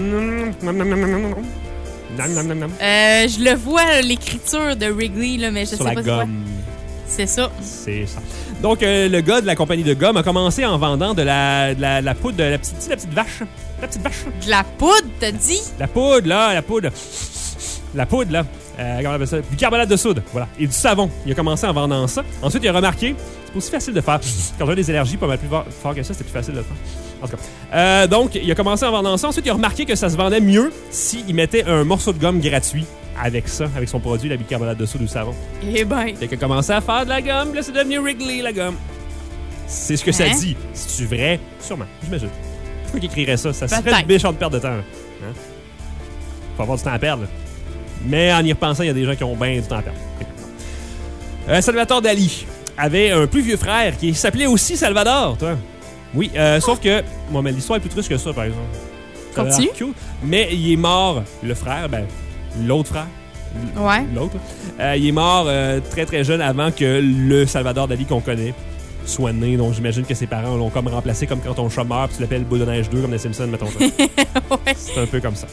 Speaker 2: Je le vois, l'écriture de Wrigley, là, mais je sais pas
Speaker 1: c'est quoi.
Speaker 2: C'est ça.
Speaker 1: C'est ça. Donc, le gars de la compagnie de gomme a commencé en vendant de la poudre, de la petite vache. La petite vache.
Speaker 2: De la poudre, t'as dit?
Speaker 1: La poudre, là, la poudre. La poudre, là. Comment on appelle ça? Du carbonate de soude, voilà. Et du savon. Il a commencé en vendant ça. Ensuite, il a remarqué, c'est aussi facile de faire. Quand on a des allergies pas mal plus fort que ça, c'était plus facile de le faire. En tout cas. Donc, il a commencé en vendant ça. Ensuite, il a remarqué que ça se vendait mieux s'il mettait un morceau de gomme gratuit avec ça, avec son produit, la bicarbonate de soude ou du savon.
Speaker 2: Eh ben.
Speaker 1: Fait qu'il a commencé à faire de la gomme, là, c'est devenu Wrigley, la gomme. C'est ce que ça dit. C'est-tu vrai? Sûrement, j'imagine. Pourquoi qu'il écrirait ça? Ça serait une méchante perte de temps. Hein? Faut avoir du temps à perdre, là. Mais en y repensant, il y a des gens qui ont bien du temps à perdre. Salvador Dali avait un plus vieux frère qui s'appelait aussi Salvador, toi. Oui, sauf que... Bon, mais l'histoire est plus triste que ça, par exemple.
Speaker 2: Continue.
Speaker 1: Mais il est mort, le frère, ben, l'autre frère.
Speaker 2: Ouais.
Speaker 1: L'autre. Il est mort très, très jeune avant que le Salvador Dali qu'on connaît soit né. Donc, j'imagine que ses parents l'ont comme remplacé, comme quand ton chat meurt, puis tu l'appelles Boule de neige 2, comme les Simpsons, mettons ça.
Speaker 2: Ouais.
Speaker 1: C'est un peu comme ça.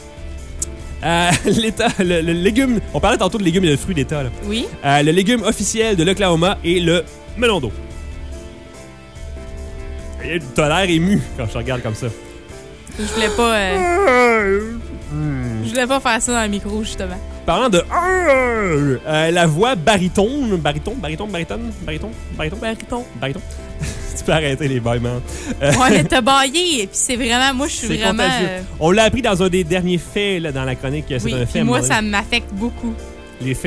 Speaker 1: Le légume, on parlait tantôt de légumes et de fruits d'État. Là.
Speaker 2: Oui.
Speaker 1: Le légume officiel de l'Oklahoma est le melon d'eau. T'as l'air ému quand je te regarde comme ça.
Speaker 2: Je voulais pas faire ça dans le micro, justement.
Speaker 1: Parlant de la voix baryton. Tu peux arrêter les bâillements.
Speaker 2: Ouais, mais t'as baillé, puis c'est vraiment... Moi, je suis vraiment...
Speaker 1: On l'a appris dans un des derniers faits là, dans la chronique. C'est un fait.
Speaker 2: Moi, ça m'affecte beaucoup.
Speaker 1: Les faits?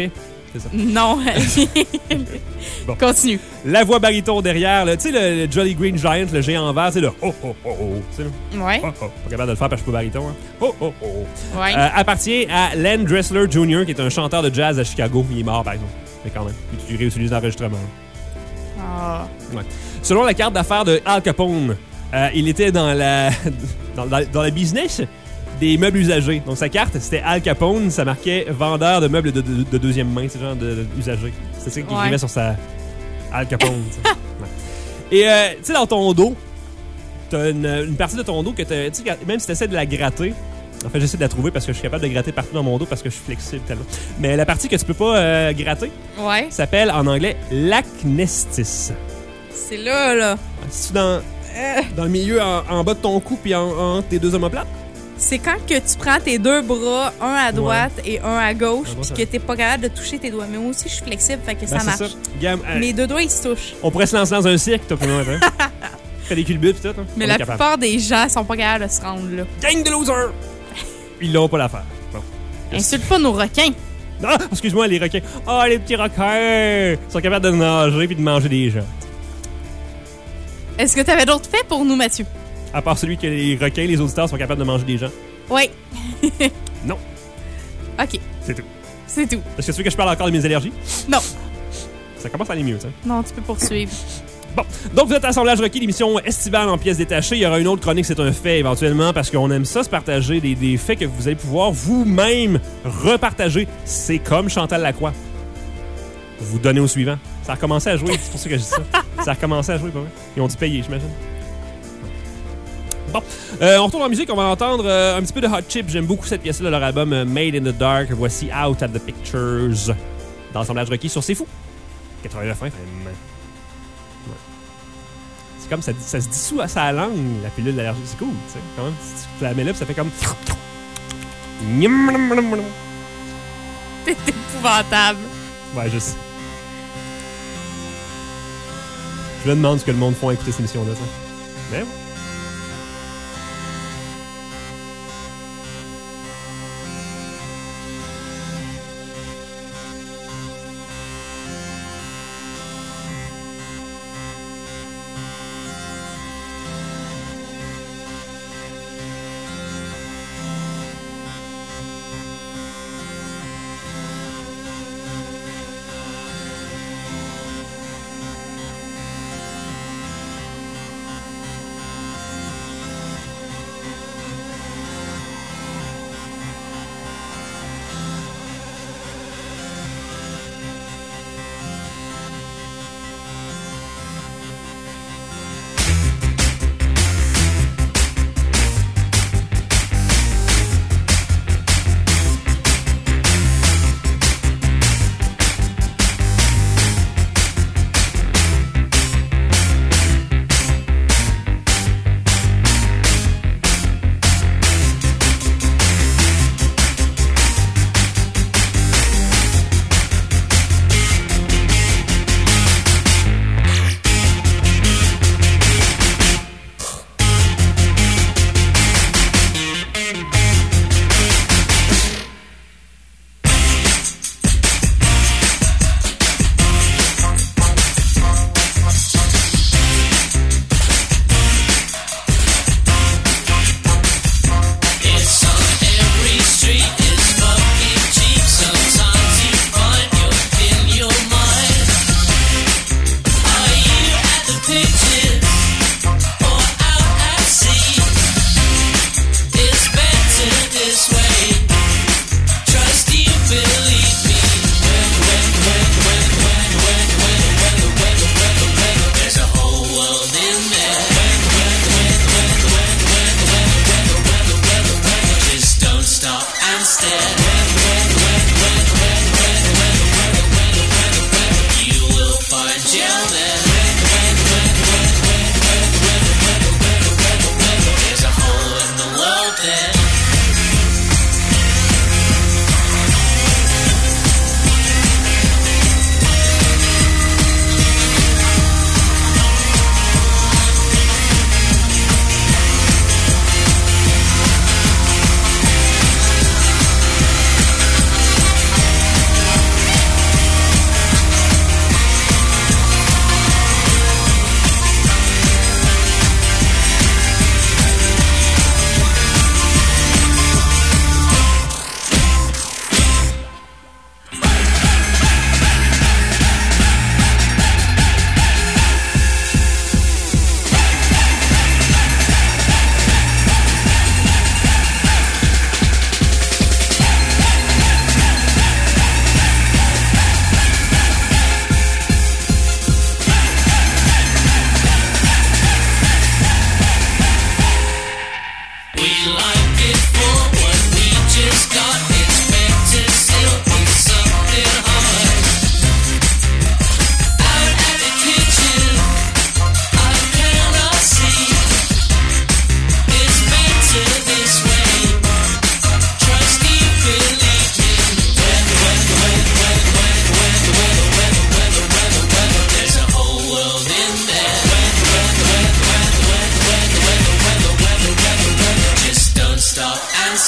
Speaker 1: C'est ça.
Speaker 2: Non.
Speaker 1: Bon.
Speaker 2: Continue.
Speaker 1: La voix baryton derrière, là, tu sais, le Jolly Green Giant, le géant en vert, tu sais, le oh, oh, oh, oh, tu sais, là.
Speaker 2: Ouais.
Speaker 1: Oh, oh. Pas capable de le faire parce que je suis pas baryton, hein. Oh, oh, oh.
Speaker 2: Ouais.
Speaker 1: Appartient à Len Dressler Jr., qui est un chanteur de jazz à Chicago. Il est mort, par exemple. Mais quand même, il réutilise l'enregistrement.
Speaker 2: Ah.
Speaker 1: Ouais. Selon la carte d'affaires de Al Capone, il était dans la dans la business des meubles usagés. Donc sa carte, c'était Al Capone, ça marquait vendeur de meubles de deuxième main, c'est genre de usagers. C'est ça qu'il écrivait sur sa Al Capone. Ouais. Et tu sais, dans ton dos, t'as une partie de ton dos que t'as, tu sais, même si t'essaies de la gratter. En fait, j'essaie de la trouver parce que je suis capable de gratter partout dans mon dos parce que je suis flexible tellement. Mais la partie que tu peux pas gratter
Speaker 2: Ouais.
Speaker 1: s'appelle en anglais l'acnestis.
Speaker 2: C'est là.
Speaker 1: C'est-tu dans le milieu, en bas de ton cou, puis entre tes deux omoplates?
Speaker 2: C'est quand que tu prends tes deux bras, un à droite et un à gauche,
Speaker 1: À droite,
Speaker 2: puis que t'es pas capable de toucher tes doigts. Mais moi aussi, je suis flexible, fait que ça
Speaker 1: Ben,
Speaker 2: marche.
Speaker 1: c'est ça. Gam,
Speaker 2: Mes deux doigts, ils se touchent.
Speaker 1: on pourrait se lancer dans un cirque, toi, plus loin, hein? Fais des culbutes, pis tout. Hein?
Speaker 2: Mais
Speaker 1: On
Speaker 2: la
Speaker 1: est capable.
Speaker 2: plupart des gens sont pas capables de se rendre là.
Speaker 1: Gang de losers! Ils l'ont pas l'affaire. Bon.
Speaker 2: Insulte pas nos requins.
Speaker 1: Ah, excuse-moi, les requins. Ah, les petits requins! Ils sont capables de nager puis de manger des gens.
Speaker 2: Est-ce que t'avais d'autres faits pour nous, Mathieu?
Speaker 1: À part celui que les requins, les auditeurs sont capables de manger des gens.
Speaker 2: Oui.
Speaker 1: Non,
Speaker 2: OK.
Speaker 1: c'est tout.
Speaker 2: C'est tout.
Speaker 1: Est-ce que tu veux que je parle encore de mes allergies?
Speaker 2: Non.
Speaker 1: Ça commence à aller mieux, ça.
Speaker 2: Non, tu peux poursuivre.
Speaker 1: Bon, donc vous êtes à Assemblage Rocky, l'émission estivale en pièces détachées. Il y aura une autre chronique, c'est un fait éventuellement, parce qu'on aime ça, se partager des faits que vous allez pouvoir vous-même repartager. C'est comme Chantal Lacroix. Vous donnez au suivant. Ça a recommencé à jouer, c'est pour ça que je dis ça. Ça a recommencé à jouer, pas vrai? Ils ont dû payer, j'imagine. Bon, on retourne en musique, on va entendre un petit peu de Hot Chip. J'aime beaucoup cette pièce-là de leur album Made in the Dark. Voici Out at the Pictures dans l'Assemblage Rocky sur C'est Fou. 89 FM. C'est comme ça se dissout à sa langue, la pilule d'allergie. C'est cool, tu sais. Quand même, si tu la mets là, ça fait comme.
Speaker 2: T'es épouvantable.
Speaker 1: Ouais, je sais. Je me demande ce que le monde font à écouter cette émission-là, ça. Mais ouais.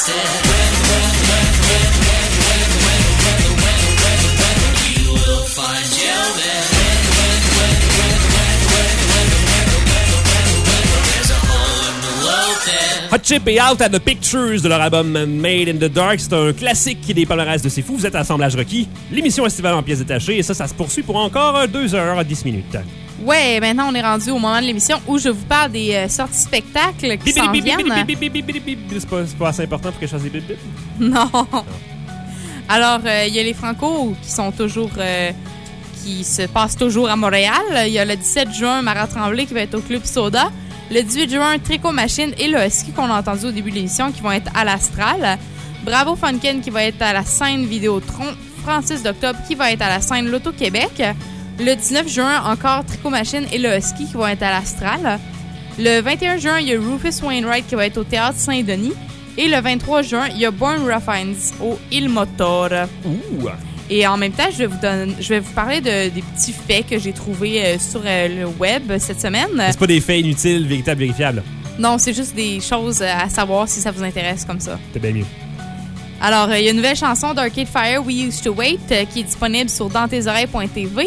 Speaker 1: Hot Chip et Out at the Pictures de leur album Made in the Dark. C'est un classique des palmarès de C'est Fou. Vous êtes à Assemblage Rocky, l'émission estivale en pièces détachées. Et ça se poursuit pour encore 2h10.
Speaker 2: Ouais, maintenant on est rendu au moment de l'émission où je vous parle des sorties spectacles qui s'en viennent.
Speaker 1: C'est pas assez important pour que je fasse des bip bip?
Speaker 2: Non. Alors, il y a les Franco qui sont toujours... qui se passent toujours à Montréal. Il y a le 17 juin, Marat Tremblay qui va être au Club Soda. Le 18 juin, Tricot Machine et le Husky qu'on a entendu au début de l'émission qui vont être à l'Astral. Bravo Funken qui va être à la scène Vidéotron. Francis d'Octobre qui va être à la scène L'Auto-Québec. Le 19 juin, encore Tricot Machine et le Husky qui vont être à l'Astral. Le 21 juin, il y a Rufus Wainwright qui va être au Théâtre Saint-Denis. Et le 23 juin, il y a Born Ruffins au Il Motor.
Speaker 1: Ouh!
Speaker 2: Et en même temps, je vais vous parler des petits faits que j'ai trouvés sur le web cette semaine.
Speaker 1: C'est pas des faits inutiles, véritables, vérifiables.
Speaker 2: Non, c'est juste des choses à savoir si ça vous intéresse comme ça.
Speaker 1: C'est bien mieux.
Speaker 2: Alors, il y a une nouvelle chanson d'Arcade Fire, We Used to Wait, qui est disponible sur dantesoreilles.tv.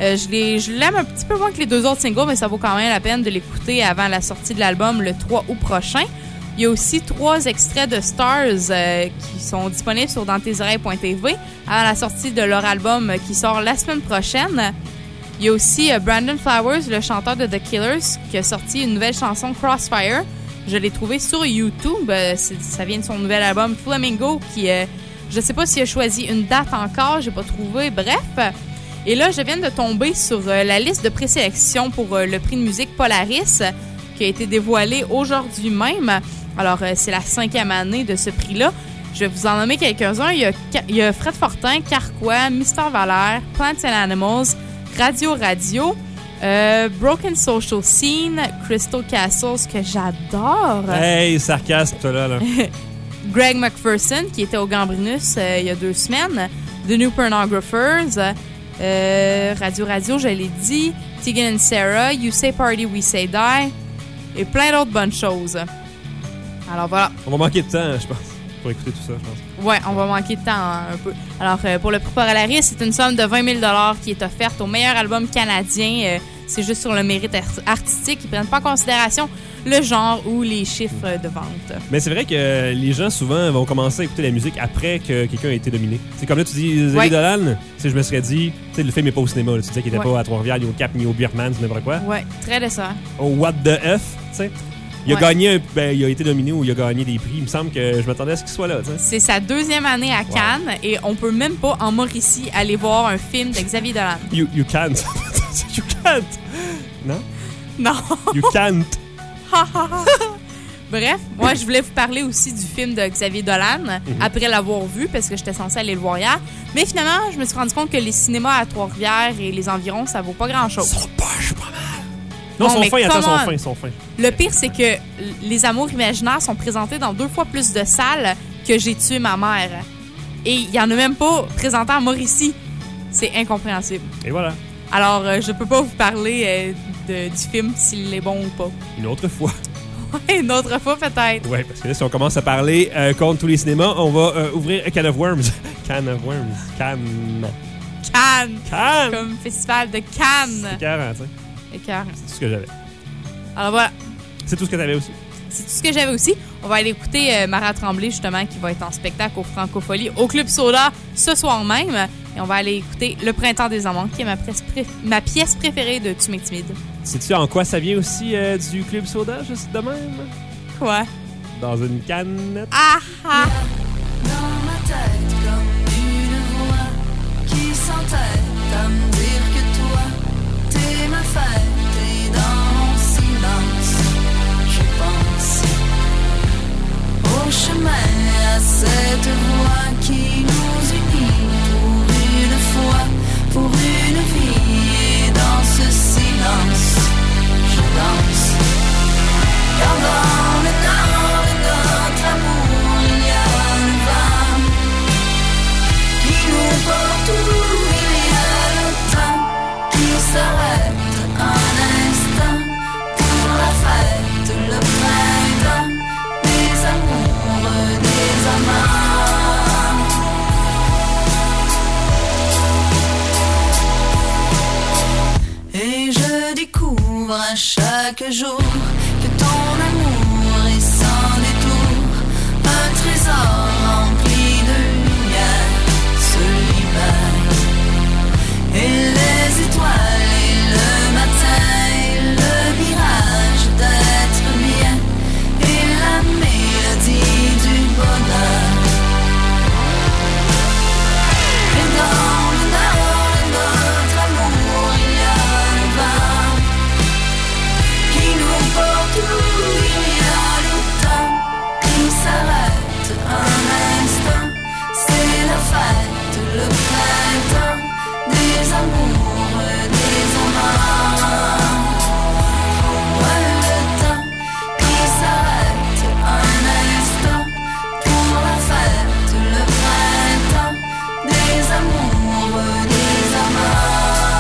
Speaker 2: Je l'aime un petit peu moins que les deux autres singles, mais ça vaut quand même la peine de l'écouter avant la sortie de l'album le 3 août prochain. Il y a aussi 3 extraits de Stars qui sont disponibles sur dantesoreilles.tv avant la sortie de leur album qui sort la semaine prochaine. Il y a aussi Brandon Flowers, le chanteur de The Killers, qui a sorti une nouvelle chanson Crossfire. Je l'ai trouvé sur YouTube. Ça vient de son nouvel album Flamingo qui, je sais pas s'il a choisi une date encore, j'ai pas trouvé. Bref. Et là, je viens de tomber sur la liste de présélection pour le prix de musique Polaris qui a été dévoilée aujourd'hui même. Alors, c'est la 5e année de ce prix-là. Je vais vous en nommer quelques-uns. Il y a Fred Fortin, Carquois, Mister Valère, Plants and Animals, Radio, Broken Social Scene, Crystal Castles, que j'adore.
Speaker 1: Hey, sarcasme, toi là.
Speaker 2: Greg McPherson, qui était au Gambrinus il y a 2 semaines. The New Pornographers, Radio, je l'ai dit. Tegan and Sarah, You Say Party, We Say Die. Et plein d'autres bonnes choses. Alors voilà.
Speaker 1: On va manquer de temps, je pense, pour écouter tout ça, je pense.
Speaker 2: Ouais, on va manquer de temps un peu. Alors, pour le prix Polaris, c'est une somme de 20 000 $ qui est offerte au meilleur album canadien. C'est juste sur le mérite artistique. Ils ne prennent pas en considération le genre ou les chiffres de vente.
Speaker 1: Mais c'est vrai que les gens, souvent, vont commencer à écouter la musique après que quelqu'un a été dominé. C'est comme là, tu dis Xavier Dolan, je me serais dit, tu sais, le film n'est pas au cinéma. Là. Tu disais qu'il n'était pas à Trois-Rivières, ni au Cap, ni au Beerman, c'est n'importe quoi.
Speaker 2: Ouais, très décevant.
Speaker 1: Au What the F, tu sais. Il a gagné, il a été nominé ou il a gagné des prix. Il me semble que je m'attendais à ce qu'il soit là. T'sais.
Speaker 2: C'est sa 2e année à Cannes et on peut même pas, en Mauricie, aller voir un film de Xavier Dolan.
Speaker 1: You can't. You can't. Non?
Speaker 2: Non.
Speaker 1: You can't.
Speaker 2: Bref, moi, je voulais vous parler aussi du film de Xavier Dolan après l'avoir vu parce que j'étais censée aller le voir hier. Mais finalement, je me suis rendu compte que les cinémas à Trois-Rivières et les environs, ça vaut pas grand-chose.
Speaker 1: Ils sont poches, pas mal. Non, sont fins.
Speaker 2: Le pire, c'est que Les Amours imaginaires sont présentés dans 2 fois plus de salles que J'ai tué ma mère. Et il y en a même pas présenté à Mauricie. C'est incompréhensible.
Speaker 1: Et voilà.
Speaker 2: Alors, je peux pas vous parler du film s'il est bon ou pas.
Speaker 1: Une autre fois.
Speaker 2: Ouais, une autre fois peut-être.
Speaker 1: Ouais, parce que là, si on commence à parler contre tous les cinémas, on va ouvrir a Can of Worms. Can of Worms.
Speaker 2: Cannes.
Speaker 1: Cannes.
Speaker 2: Comme festival de Cannes.
Speaker 1: C'est 40, tu sais.
Speaker 2: Écœurant.
Speaker 1: C'est tout ce que j'avais.
Speaker 2: Alors voilà.
Speaker 1: C'est tout ce que t'avais aussi.
Speaker 2: C'est tout ce que j'avais aussi. On va aller écouter Marat Tremblay, justement, qui va être en spectacle au Francofolie, au Club Soda, ce soir même. Et on va aller écouter Le Printemps des Amants, qui est ma pièce préférée de Tu m'es timide.
Speaker 1: Sais-tu en quoi ça vient aussi du Club Soda, juste de même?
Speaker 2: Quoi?
Speaker 1: Dans une canette.
Speaker 2: Ah ah!
Speaker 4: Dans ma tête comme une voix qui s'entête à me dire que toi, t'es ma fête et dans mon silence, je pense au chemin, à cette voix qui nous unit pour une vie et dans ce silence, je danse. Car dans le temps de notre amour, il y a un vent qui nous porte où il y a le temps qui s'arrête un instant pour la fête, le printemps des amours, des chaque jour que ton amour est sans détour, un trésor rempli de lumière se libère. Et les étoiles et le matin et le mirage d'être bien et la mélodie du bonheur. Et dans notre amour il y a le vent qui nous porte où il y a le temps qui s'arrête un instant. C'est la fête, le printemps des amours, des amants. Ouais, le temps qui s'arrête un instant pour la fête, le printemps des amours, des amants.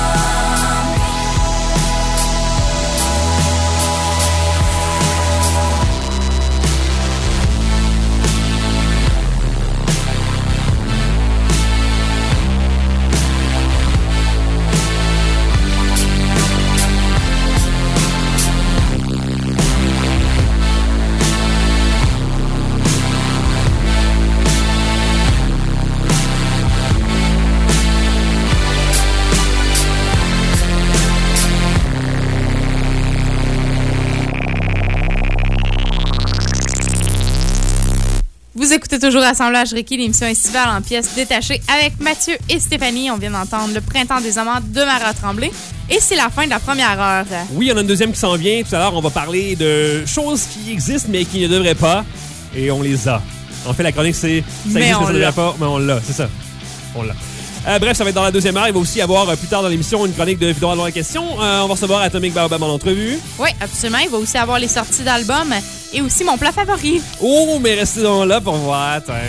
Speaker 2: Vous écoutez toujours Assemblage Requis, l'émission estivale en pièces détachées avec Mathieu et Stéphanie. On vient d'entendre Le Printemps des amants de Marat Tremblay. Et c'est la fin de la première heure.
Speaker 1: Oui, il y en a une deuxième qui s'en vient. Tout à l'heure, on va parler de choses qui existent mais qui ne devraient pas. Et on les a. En fait, la chronique, c'est ça
Speaker 2: Mais
Speaker 1: existe,
Speaker 2: on
Speaker 1: mais ça ne
Speaker 2: l'a.
Speaker 1: devrait pas. Mais on l'a, c'est ça. On l'a. Bref, ça va être dans la deuxième heure. Il va aussi y avoir plus tard dans l'émission une chronique de Vidéo à la question. On va recevoir Atomic Baobab en entrevue.
Speaker 2: Oui, absolument. Il va aussi avoir les sorties d'albums et aussi mon plat favori.
Speaker 1: Oh, mais restez donc là pour voir. Tiens.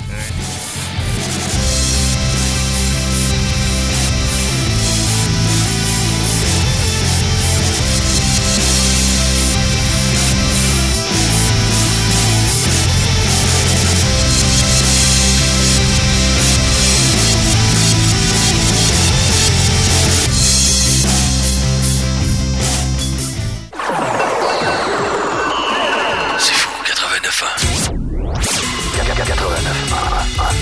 Speaker 5: C'est fou, 89.1. 89.1.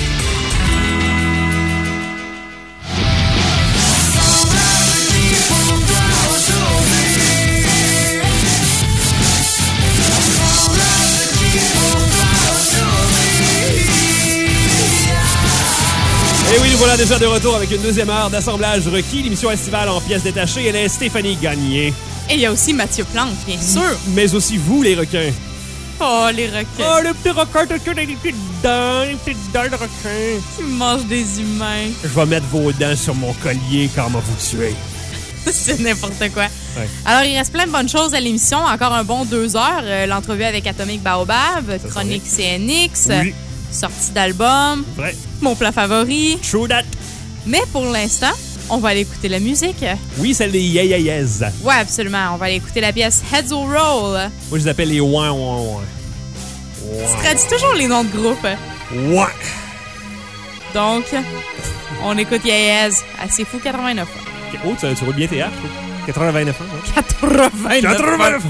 Speaker 1: Et oui, nous voilà déjà de retour avec une deuxième heure d'Assemblage Requis, l'émission estivale en pièces détachées. Elle est Stéphanie Gagné.
Speaker 2: Et il y a aussi Mathieu Plante, bien sûr.
Speaker 1: Mais aussi vous, les requins.
Speaker 2: Oh, les requins.
Speaker 1: Oh, le petit requin, avec des petites dents de requin.
Speaker 2: Qui mangent des humains.
Speaker 1: Je vais mettre vos dents sur mon collier quand on vous tuer.
Speaker 2: C'est n'importe quoi.
Speaker 1: Ouais.
Speaker 2: Alors, il reste plein de bonnes choses à l'émission. Encore un bon 2 heures. L'entrevue avec Atomic Baobab, chronique CNX,
Speaker 1: Oui.
Speaker 2: sortie d'album,
Speaker 1: Vrai.
Speaker 2: mon plat favori.
Speaker 1: True that.
Speaker 2: Mais pour l'instant, on va aller écouter la musique.
Speaker 1: Oui, celle des Yeah Yeah Yes.
Speaker 2: Ouais, absolument. On va aller écouter la pièce Heads Will Roll.
Speaker 1: Moi, je les appelle les ouin.
Speaker 2: Tu traduis toujours les noms de groupe.
Speaker 1: Ouais.
Speaker 2: Donc, on écoute Yeah Yes à C'est Fou 89.
Speaker 1: Oh, tu roules bien tes H, 89 ans. Hein?
Speaker 2: 89.
Speaker 1: 89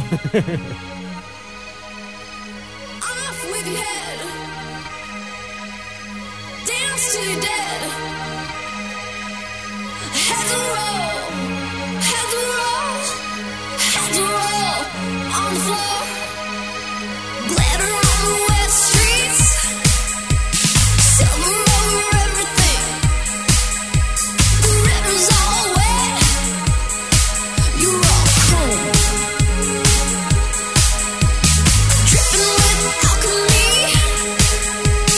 Speaker 4: Off with your head. Dance to your dead. Heads will roll. Heads will roll. Heads will roll on the floor. Glitter on the wet streets. Silver over everything. The river's all wet. You're all chrome. Dripping with alchemy.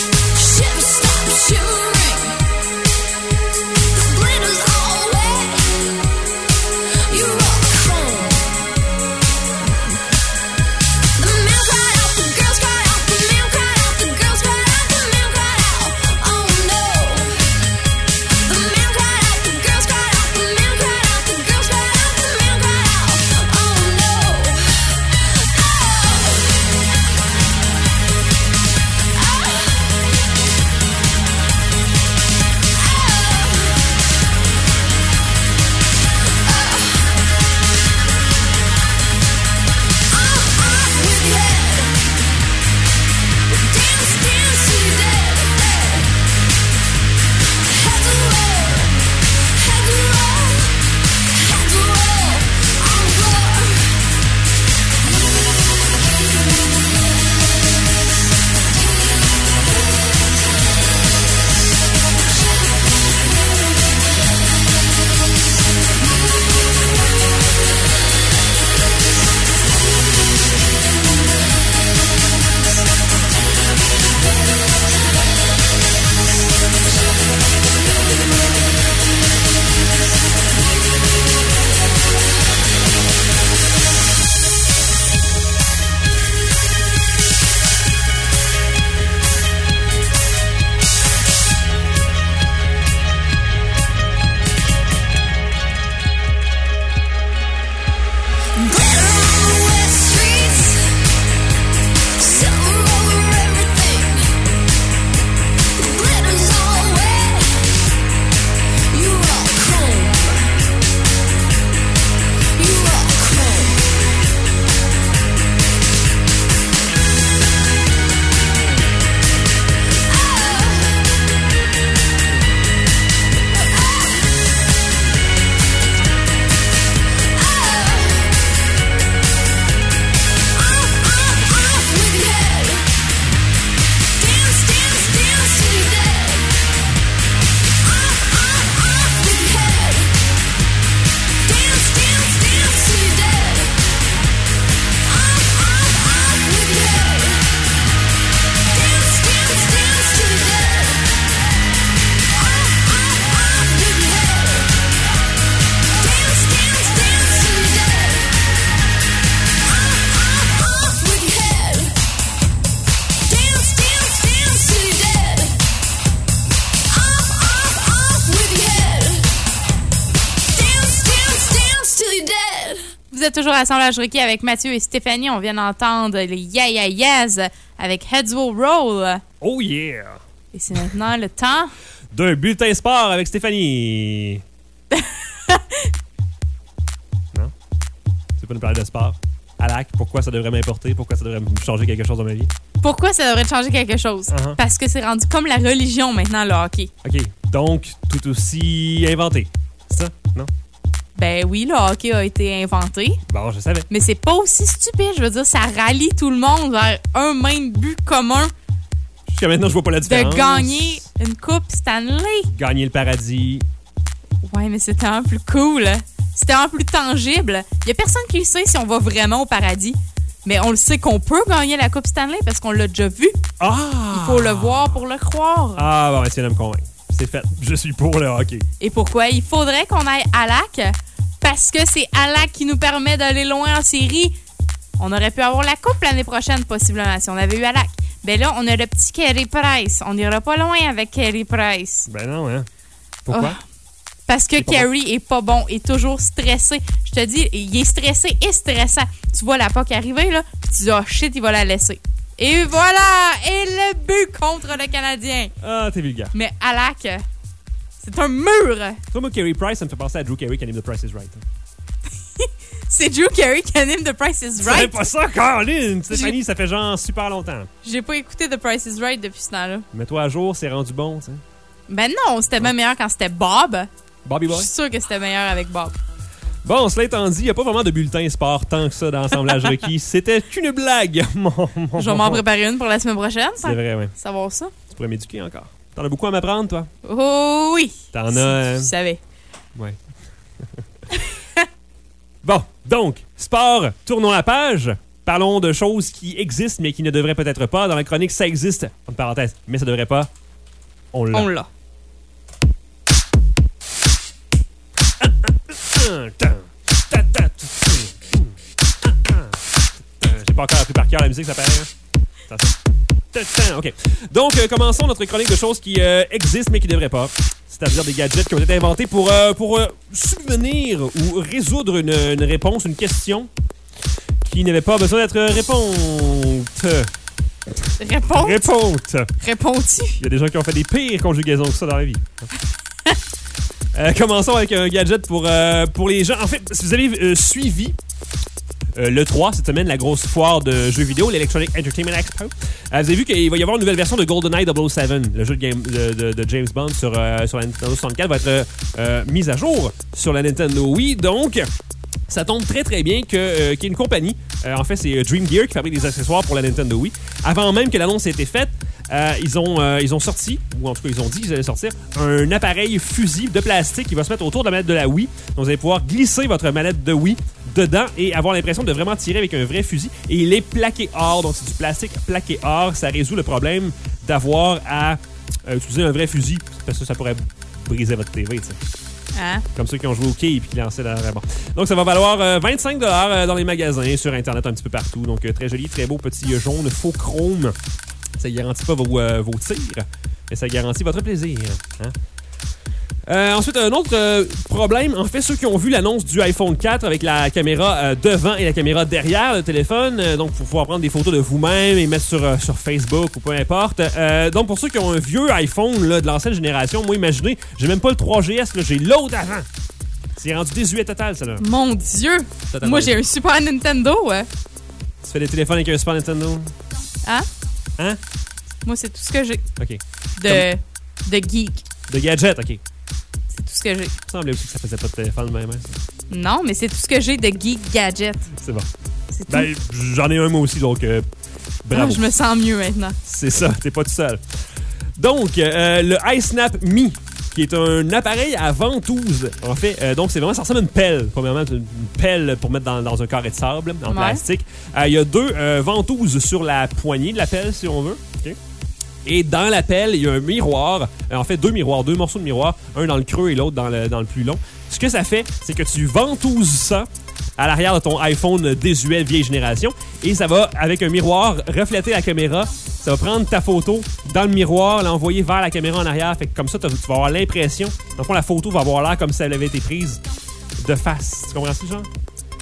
Speaker 4: Shiver, stop shivering. The glitter's all wet.
Speaker 2: Vous êtes toujours à Assemblage Requis avec Mathieu et Stéphanie. On vient d'entendre les Yeah Yeah Yeahs avec Heads Will Roll.
Speaker 1: Oh yeah!
Speaker 2: Et c'est maintenant le temps
Speaker 1: d'un bulletin sport avec Stéphanie. Non? C'est pas une parler de sport. Alak, pourquoi ça devrait m'importer? Pourquoi ça devrait changer quelque chose dans ma vie?
Speaker 2: Pourquoi ça devrait changer quelque chose?
Speaker 1: Uh-huh.
Speaker 2: Parce que c'est rendu comme la religion maintenant, le hockey.
Speaker 1: OK. Donc, tout aussi inventé. C'est ça? Non?
Speaker 2: Ben oui, le hockey a été inventé.
Speaker 1: Bon, je savais.
Speaker 2: Mais c'est pas aussi stupide. Je veux dire, ça rallie tout le monde vers un même but commun.
Speaker 1: Jusqu'à maintenant, je vois pas la différence.
Speaker 2: De gagner une coupe Stanley.
Speaker 1: Gagner le paradis.
Speaker 2: Ouais, mais c'est tellement plus cool. C'est tellement plus tangible. Il y a personne qui le sait si on va vraiment au paradis. Mais on le sait qu'on peut gagner la coupe Stanley parce qu'on l'a déjà vu.
Speaker 1: Ah!
Speaker 2: Il faut le voir pour le croire.
Speaker 1: Ah, bon, essayer de me convaincre. C'est fait. Je suis pour le hockey.
Speaker 2: Et pourquoi? Il faudrait qu'on aille à Lac. Parce que c'est à Lac qui nous permet d'aller loin en série. On aurait pu avoir la coupe l'année prochaine, possiblement, si on avait eu à Lac. Ben là, on a le petit Carey Price. On n'ira pas loin avec Carey Price.
Speaker 1: Ben non, hein? Pourquoi?
Speaker 2: Oh. Parce que Carey est pas bon, est toujours stressé. Je te dis, il est stressé et stressant. Tu vois la puck arriver, là, puis tu dis, oh shit, il va la laisser. Et voilà! Et le but contre le Canadien.
Speaker 1: Ah, t'es vulgaire.
Speaker 2: Mais Alak, c'est un mur.
Speaker 1: Toi, moi, Carey Price, ça me fait penser à Drew Carey qui anime The Price is Right.
Speaker 2: C'est Drew Carey qui anime The Price is Right.
Speaker 1: C'est pas ça, Caroline! Stéphanie, ça fait genre super longtemps.
Speaker 2: J'ai pas écouté The Price is Right depuis ce temps-là.
Speaker 1: Mets-toi à jour, c'est rendu bon, tu sais.
Speaker 2: Ben non, c'était même meilleur quand c'était Bob.
Speaker 1: Bobby
Speaker 2: Je
Speaker 1: Boy.
Speaker 2: suis sûr que c'était meilleur avec Bob.
Speaker 1: Bon, cela étant dit, il n'y a pas vraiment de bulletin sport tant que ça dans l'assemblage requis. C'était qu'une blague.
Speaker 2: Je vais m'en préparer une pour la semaine prochaine.
Speaker 1: C'est vrai, oui.
Speaker 2: Savoir ça.
Speaker 1: Tu pourrais m'éduquer encore. T'en as beaucoup à m'apprendre, toi?
Speaker 2: Oh oui.
Speaker 1: T'en
Speaker 2: Si
Speaker 1: as...
Speaker 2: tu savais.
Speaker 1: Ouais. Bon, donc, sport, tournons la page. Parlons de choses qui existent, mais qui ne devraient peut-être pas. Dans la chronique, ça existe, entre parenthèses, mais ça devrait pas. On l'a.
Speaker 2: On l'a.
Speaker 1: J'ai pas encore appris par cœur la musique, ça paraît. Attention. OK. Donc, commençons notre chronique de choses qui existent, mais qui ne devraient pas. C'est-à-dire des gadgets qui ont été inventés pour subvenir ou résoudre une réponse, une question qui n'avait pas besoin d'être réponte.
Speaker 2: Réponds-tu?
Speaker 1: Il y a des gens qui ont fait des pires conjugaisons que ça dans la vie. Commençons avec un gadget pour les gens. En fait, si vous avez suivi le 3 cette semaine, la grosse foire de jeux vidéo, l'Electronic Entertainment Expo, vous avez vu qu'il va y avoir une nouvelle version de GoldenEye 007, le jeu de James Bond sur la Nintendo 64 va être mise à jour sur la Nintendo Wii. Donc, ça tombe très très bien qu'il y ait une compagnie, en fait c'est Dream Gear qui fabrique des accessoires pour la Nintendo Wii. Avant même que l'annonce ait été faite, ils ont sorti, ou en tout cas ils ont dit qu'ils allaient sortir, un appareil fusil de plastique qui va se mettre autour de la manette de la Wii. Donc vous allez pouvoir glisser votre manette de Wii dedans et avoir l'impression de vraiment tirer avec un vrai fusil. Et il est plaqué or, donc c'est du plastique plaqué or. Ça résout le problème d'avoir à utiliser un vrai fusil parce que ça pourrait briser votre TV, tu sais.
Speaker 2: Hein?
Speaker 1: Comme ceux qui ont joué au quai et qui lançaient la... Bon. Donc, ça va valoir 25 $ dans les magasins, sur Internet, un petit peu partout. Donc, très joli, très beau petit jaune faux chrome. Ça ne garantit pas vos tirs, mais ça garantit votre plaisir. Hein? Ensuite, un autre problème, en fait, ceux qui ont vu l'annonce du iPhone 4 avec la caméra devant et la caméra derrière le téléphone, donc pour pouvoir prendre des photos de vous-même et mettre sur Facebook ou peu importe. Donc, pour ceux qui ont un vieux iPhone là, de l'ancienne génération, moi, imaginez, j'ai même pas le 3GS, là, j'ai l'autre avant. C'est rendu 18 total, ça là.
Speaker 2: Mon Dieu!
Speaker 1: Totalement.
Speaker 2: Moi, j'ai un Super Nintendo, ouais.
Speaker 1: Tu fais des téléphones avec un Super Nintendo?
Speaker 2: Hein?
Speaker 1: Hein?
Speaker 2: Moi, c'est tout ce que j'ai.
Speaker 1: OK.
Speaker 2: De geek.
Speaker 1: De gadget, OK.
Speaker 2: C'est tout ce que j'ai.
Speaker 1: Il me semblait aussi que ça faisait pas de téléphone même. Hein, ça.
Speaker 2: Non, mais c'est tout ce que j'ai de geek gadget.
Speaker 1: C'est bon.
Speaker 2: C'est tout.
Speaker 1: Ben, j'en ai un moi aussi, donc bravo.
Speaker 2: Je me sens mieux maintenant.
Speaker 1: C'est ça, t'es pas tout seul. Donc, le iSnap Me, qui est un appareil à ventouse, en fait. Donc, c'est vraiment, ça ressemble à une pelle. Premièrement, une pelle pour mettre dans un carré de sable en plastique. Il y a deux ventouses sur la poignée de la pelle, si on veut. Okay. Et dans la pelle, il y a un miroir. En fait, deux morceaux de miroir. Un dans le creux et l'autre dans le plus long. Ce que ça fait, c'est que tu ventouses ça à l'arrière de ton iPhone désuet vieille génération. Et ça va, avec un miroir, refléter la caméra. Ça va prendre ta photo dans le miroir, l'envoyer vers la caméra en arrière. Fait que comme ça, tu vas avoir l'impression. Dans le fond, la photo va avoir l'air comme si elle avait été prise de face. Tu comprends ça, genre?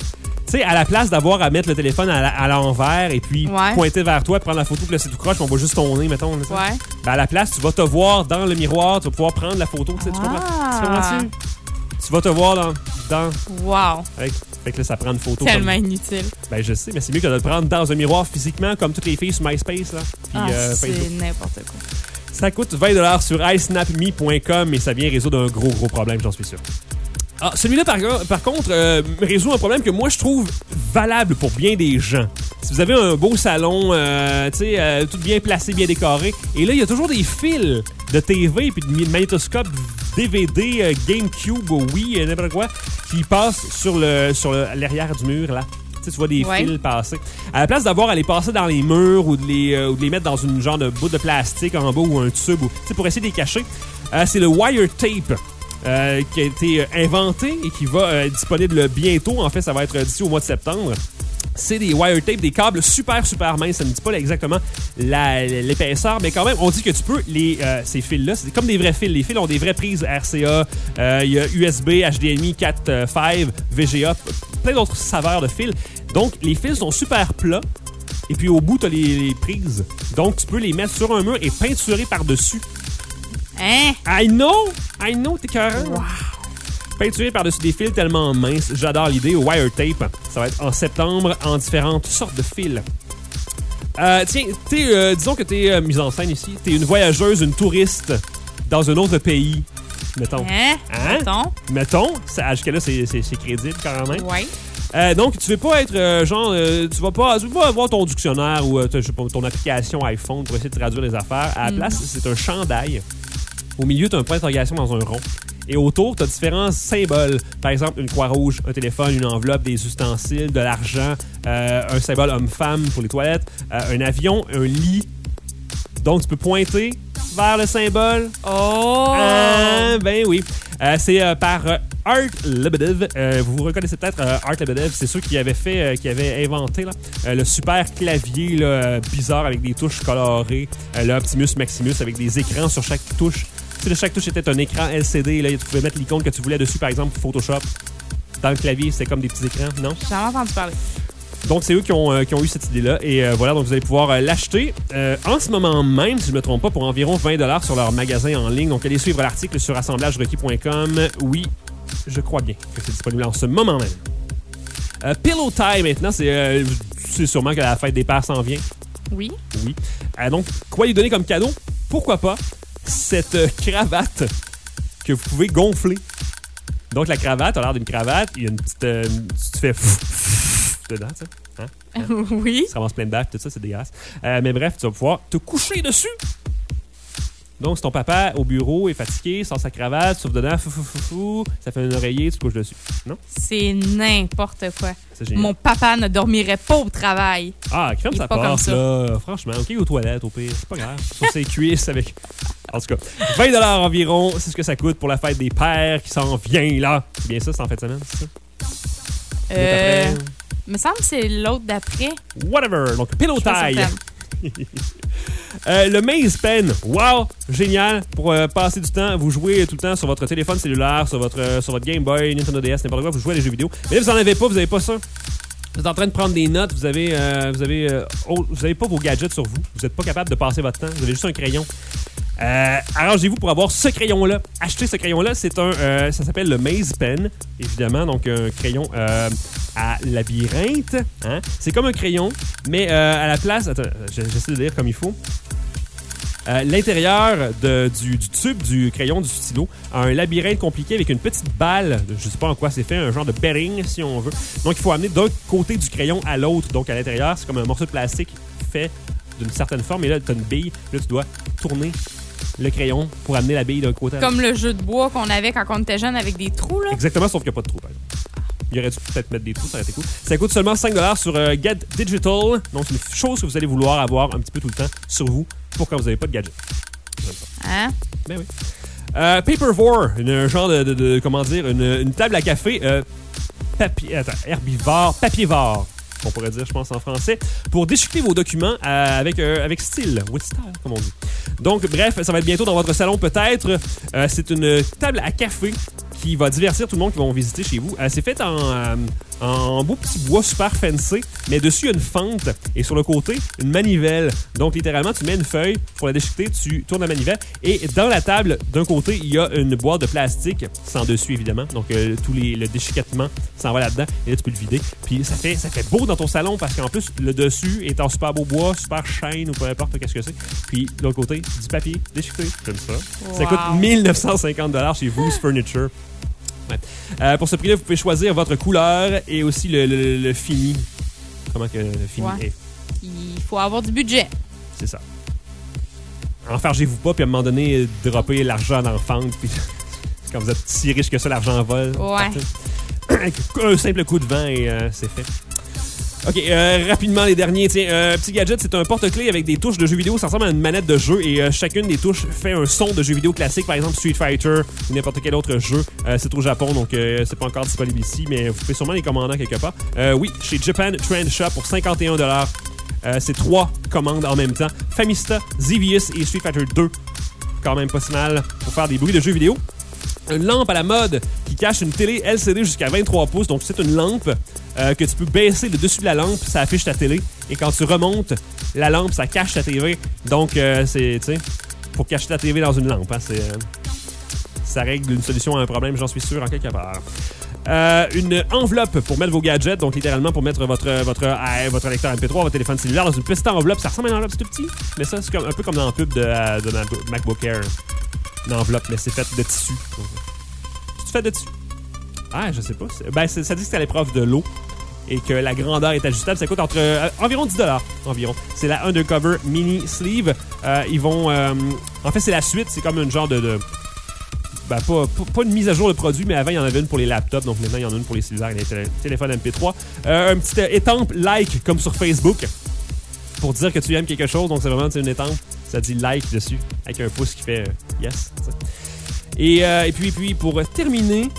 Speaker 1: Tu sais, à la place d'avoir à mettre le téléphone à l'envers et puis pointer vers toi, prendre la photo, puis là, c'est tout croche, on voit juste ton nez, mettons. Là,
Speaker 2: Ouais.
Speaker 1: Ben, à la place, tu vas te voir dans le miroir, tu vas pouvoir prendre la photo. Tu comprends? Tu comprends-tu? Tu vas te voir dans...
Speaker 2: Wow.
Speaker 1: Fait que là, ça prend une photo.
Speaker 2: Tellement inutile.
Speaker 1: Ben, je sais, mais c'est mieux que de le prendre dans un miroir physiquement, comme toutes les filles sur MySpace. Là. Puis,
Speaker 2: c'est
Speaker 1: Facebook.
Speaker 2: n'importe quoi.
Speaker 1: Ça coûte 20$ sur iSnapMe.com et ça vient résoudre un gros problème, j'en suis sûr. Ah, celui-là, par contre, résout un problème que moi, je trouve valable pour bien des gens. Si vous avez un beau salon, tout bien placé, bien décoré, et là, il y a toujours des fils de TV puis de magnétoscope, DVD, GameCube, Wii, n'importe quoi, qui passent sur l'arrière du mur, là. Tu vois des fils passer. À la place d'avoir à les passer dans les murs ou de les mettre dans une genre de bout de plastique en bas ou un tube, pour essayer de les cacher, c'est le wire tape. Qui a été inventé et qui va être disponible bientôt. En fait, ça va être d'ici au mois de septembre. C'est des wire tape, des câbles super minces. Ça ne dit pas exactement l'épaisseur, mais quand même, on dit que tu peux ces fils-là, c'est comme des vrais fils. Les fils ont des vraies prises RCA. Il y a USB, HDMI 4.5, VGA, plein d'autres saveurs de fils. Donc, les fils sont super plats. Et puis, au bout, tu as les prises. Donc, tu peux les mettre sur un mur et peinturer par-dessus.
Speaker 2: Hein?
Speaker 1: I know, t'es carré.
Speaker 2: Wow.
Speaker 1: Peinturé par-dessus des fils tellement minces. J'adore l'idée. Wire tape. Ça va être en septembre en différentes sortes de fils. Tiens, disons que t'es mise en scène ici. T'es une voyageuse, une touriste dans un autre pays. Mettons. Mettons. Jusqu'à là, c'est crédible quand même.
Speaker 2: Ouais.
Speaker 1: Donc, tu veux pas être tu vas pas avoir ton dictionnaire ou je sais pas, ton application iPhone pour essayer de traduire les affaires. À la place, c'est un chandail. Au milieu, tu as un point d'interrogation dans un rond. Et autour, tu as différents symboles. Par exemple, une croix rouge, un téléphone, une enveloppe, des ustensiles, de l'argent, un symbole homme-femme pour les toilettes, un avion, un lit. Donc, tu peux pointer vers le symbole.
Speaker 2: Oh!
Speaker 1: Ben oui. C'est par Art Lebedev. Vous reconnaissez peut-être Art Lebedev. C'est ceux qui avaient inventé là, le super clavier là, bizarre avec des touches colorées. Le Optimus Maximus avec des écrans sur chaque touche. Tu sais, chaque touche était un écran LCD. Là, tu pouvais mettre l'icône que tu voulais dessus, par exemple, Photoshop. Dans le clavier, c'était comme des petits écrans, non?
Speaker 2: J'ai jamais entendu parler.
Speaker 1: Donc, c'est eux qui ont eu cette idée-là. Et voilà, donc vous allez pouvoir l'acheter en ce moment même, si je ne me trompe pas, pour environ 20$ sur leur magasin en ligne. Donc, allez suivre l'article sur assemblagerequis.com. Oui, je crois bien que c'est disponible en ce moment même. Pillow Tie, maintenant, c'est sûrement que la fête des pères s'en vient.
Speaker 2: Oui.
Speaker 1: Donc, quoi lui donner comme cadeau? Pourquoi pas cette cravate que vous pouvez gonfler. Donc, la cravate a l'air d'une cravate. Il y a une petite... tu fais... dedans, tu sais. Hein?
Speaker 2: Oui.
Speaker 1: Ça ramasse plein de bâches, tout ça, c'est dégueulasse. Mais bref, tu vas pouvoir te coucher dessus. Donc, si ton papa au bureau est fatigué, sort sa cravate, souffle dedans, ça fait un oreiller, tu te couches dessus. Non?
Speaker 2: C'est n'importe quoi.
Speaker 1: C'est génial.
Speaker 2: Mon papa ne dormirait pas au travail.
Speaker 1: Ah, crème, ça passe, là. Franchement, OK, aux toilettes, au pire. C'est pas grave. Sur ses cuisses avec... En tout cas, 20$ environ, c'est ce que ça coûte pour la fête des pères qui s'en vient, là. C'est bien ça, c'est en fin de semaine, c'est ça?
Speaker 2: Me semble que c'est l'autre d'après.
Speaker 1: Whatever. Donc, Pillow Tie. Le Maze Pen. Wow! Génial. Pour passer du temps, vous jouez tout le temps sur votre téléphone cellulaire, sur votre Game Boy, Nintendo DS, n'importe quoi, vous jouez à des jeux vidéo. Mais là, vous n'en avez pas, vous n'avez pas ça. Vous êtes en train de prendre des notes, vous avez pas vos gadgets sur vous. Vous n'êtes pas capable de passer votre temps. Vous avez juste un crayon. Arrangez-vous pour avoir ce crayon-là. Achetez ce crayon-là. Ça s'appelle le Maze Pen, évidemment. Donc, un crayon à labyrinthe. Hein? C'est comme un crayon, mais à la place... Attends, j'essaie de lire comme il faut. L'intérieur du tube du crayon, du stylo, a un labyrinthe compliqué avec une petite balle. Je ne sais pas en quoi c'est fait, un genre de bearing, si on veut. Donc, il faut amener d'un côté du crayon à l'autre. Donc, à l'intérieur, c'est comme un morceau de plastique fait d'une certaine forme. Et là, tu as une bille. Là, tu dois tourner le crayon pour amener la bille d'un côté à l'autre.
Speaker 2: Comme le jeu de bois qu'on avait quand on était jeune avec des trous, là.
Speaker 1: Exactement, sauf qu'il n'y a pas de trous, par exemple. Il aurait dû peut-être mettre des trous, ça aurait été cool. Ça coûte seulement 5$ sur Get Digital. Donc, c'est une chose que vous allez vouloir avoir un petit peu tout le temps sur vous pour quand vous n'avez pas de gadget.
Speaker 2: Hein?
Speaker 1: Ben oui. Papervore, un genre de comment dire, une table à café papier-vore, on pourrait dire, je pense, en français, pour déchiqueter vos documents avec style, with style, comme on dit. Donc, bref, ça va être bientôt dans votre salon, peut-être. C'est une table à café qui va divertir tout le monde qui va visiter chez vous. C'est fait en beau petit bois super fancy, mais dessus, il y a une fente et sur le côté, une manivelle. Donc, littéralement, tu mets une feuille pour la déchiqueter, tu tournes la manivelle et dans la table, d'un côté, il y a une boîte de plastique, sans dessus, évidemment. Donc, le déchiquetement s'en va là-dedans et là, tu peux le vider. Puis, ça fait beau dans ton salon parce qu'en plus, le dessus est en super beau bois, super chêne ou peu importe qu'est-ce que c'est. Puis, de l'autre côté, du papier déchiqueté, comme ça.
Speaker 2: Wow.
Speaker 1: Ça coûte 1950$ chez Who's Furniture. Ouais. Pour ce prix-là, vous pouvez choisir votre couleur et aussi le fini. Comment que le fini est.
Speaker 2: Il faut avoir du budget.
Speaker 1: C'est ça. Enfargez-vous pas, puis à un moment donné, dropper l'argent dans la fente, puis quand vous êtes si riche que ça, l'argent vole.
Speaker 2: Ouais.
Speaker 1: Avec un simple coup de vent et c'est fait. OK, rapidement les derniers. Tiens, petit gadget, c'est un porte-clés avec des touches de jeux vidéo. Ça ressemble à une manette de jeu et chacune des touches fait un son de jeu vidéo classique. Par exemple, Street Fighter ou n'importe quel autre jeu. C'est au Japon, donc c'est pas encore disponible ici, mais vous pouvez sûrement les commander quelque part. Oui, chez Japan Trend Shop pour 51$. C'est 3 commandes en même temps. Famista, Xevious et Street Fighter 2. Quand même pas si mal pour faire des bruits de jeux vidéo. Une lampe à la mode qui cache une télé LCD jusqu'à 23 pouces. Donc, c'est une lampe que tu peux baisser le dessus de la lampe, ça affiche ta télé. Et quand tu remontes la lampe, ça cache ta TV. Donc, c'est, tu sais, pour cacher ta TV dans une lampe. Hein, ça règle une solution à un problème, j'en suis sûr, en quelque part. Une enveloppe pour mettre vos gadgets, donc littéralement pour mettre votre lecteur MP3, votre téléphone cellulaire dans une petite enveloppe. Ça ressemble à une enveloppe, c'est tout petit, mais ça, c'est un peu comme dans la pub de MacBook Air. Une enveloppe, mais c'est fait de tissu. C'est fait de tissu? Ah, je sais pas. Ça dit que c'est à l'épreuve de l'eau et que la grandeur est ajustable. Ça coûte environ 10$. Environ. C'est la Undercover Mini Sleeve. Ils vont... en fait, c'est la suite. C'est comme une genre de pas une mise à jour de produit, mais avant, il y en avait une pour les laptops. Donc maintenant, il y en a une pour les cellulaires et les téléphones MP3. Un petit étampe like, comme sur Facebook, pour dire que tu aimes quelque chose. Donc c'est vraiment une étampe. Ça dit like dessus, avec un pouce qui fait yes. Et puis pour terminer,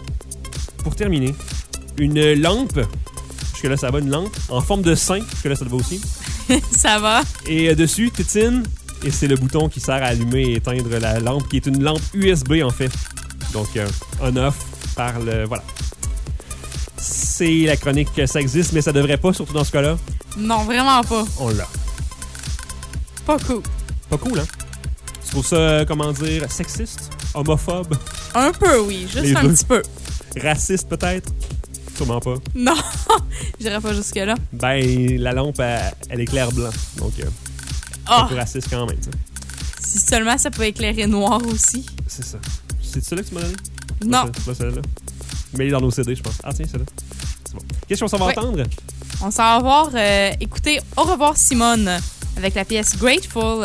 Speaker 1: une lampe. Jusque-là, ça va, une lampe. En forme de sein. Jusque-là, ça te va aussi.
Speaker 2: Ça va.
Speaker 1: Et dessus, tétine. Et c'est le bouton qui sert à allumer et éteindre la lampe, qui est une lampe USB, en fait. Donc, on-off par le... Voilà. C'est la chronique que ça existe, mais ça devrait pas, surtout dans ce cas-là.
Speaker 2: Non, vraiment pas.
Speaker 1: On l'a.
Speaker 2: Pas cool.
Speaker 1: Pas cool, hein? Tu trouves ça, comment dire, sexiste? Homophobe?
Speaker 2: Un peu, oui. Juste
Speaker 1: Les
Speaker 2: un
Speaker 1: deux.
Speaker 2: petit peu.
Speaker 1: Raciste, peut-être? Sûrement pas.
Speaker 2: Non, j'irai pas jusque-là.
Speaker 1: Ben, la lampe, elle éclaire blanc. Donc, un peu raciste quand même, tu sais.
Speaker 2: Si seulement ça peut éclairer noir aussi.
Speaker 1: C'est ça. C'est celui-là que tu m'as donné?
Speaker 2: Non.
Speaker 1: C'est pas celle-là. Mais il est dans nos CD, je pense. Ah, tiens, celle-là. C'est bon. Qu'est-ce qu'on s'en va
Speaker 2: Oui.
Speaker 1: entendre?
Speaker 2: On s'en va voir, écoutez, Au revoir Simone, avec la pièce Grateful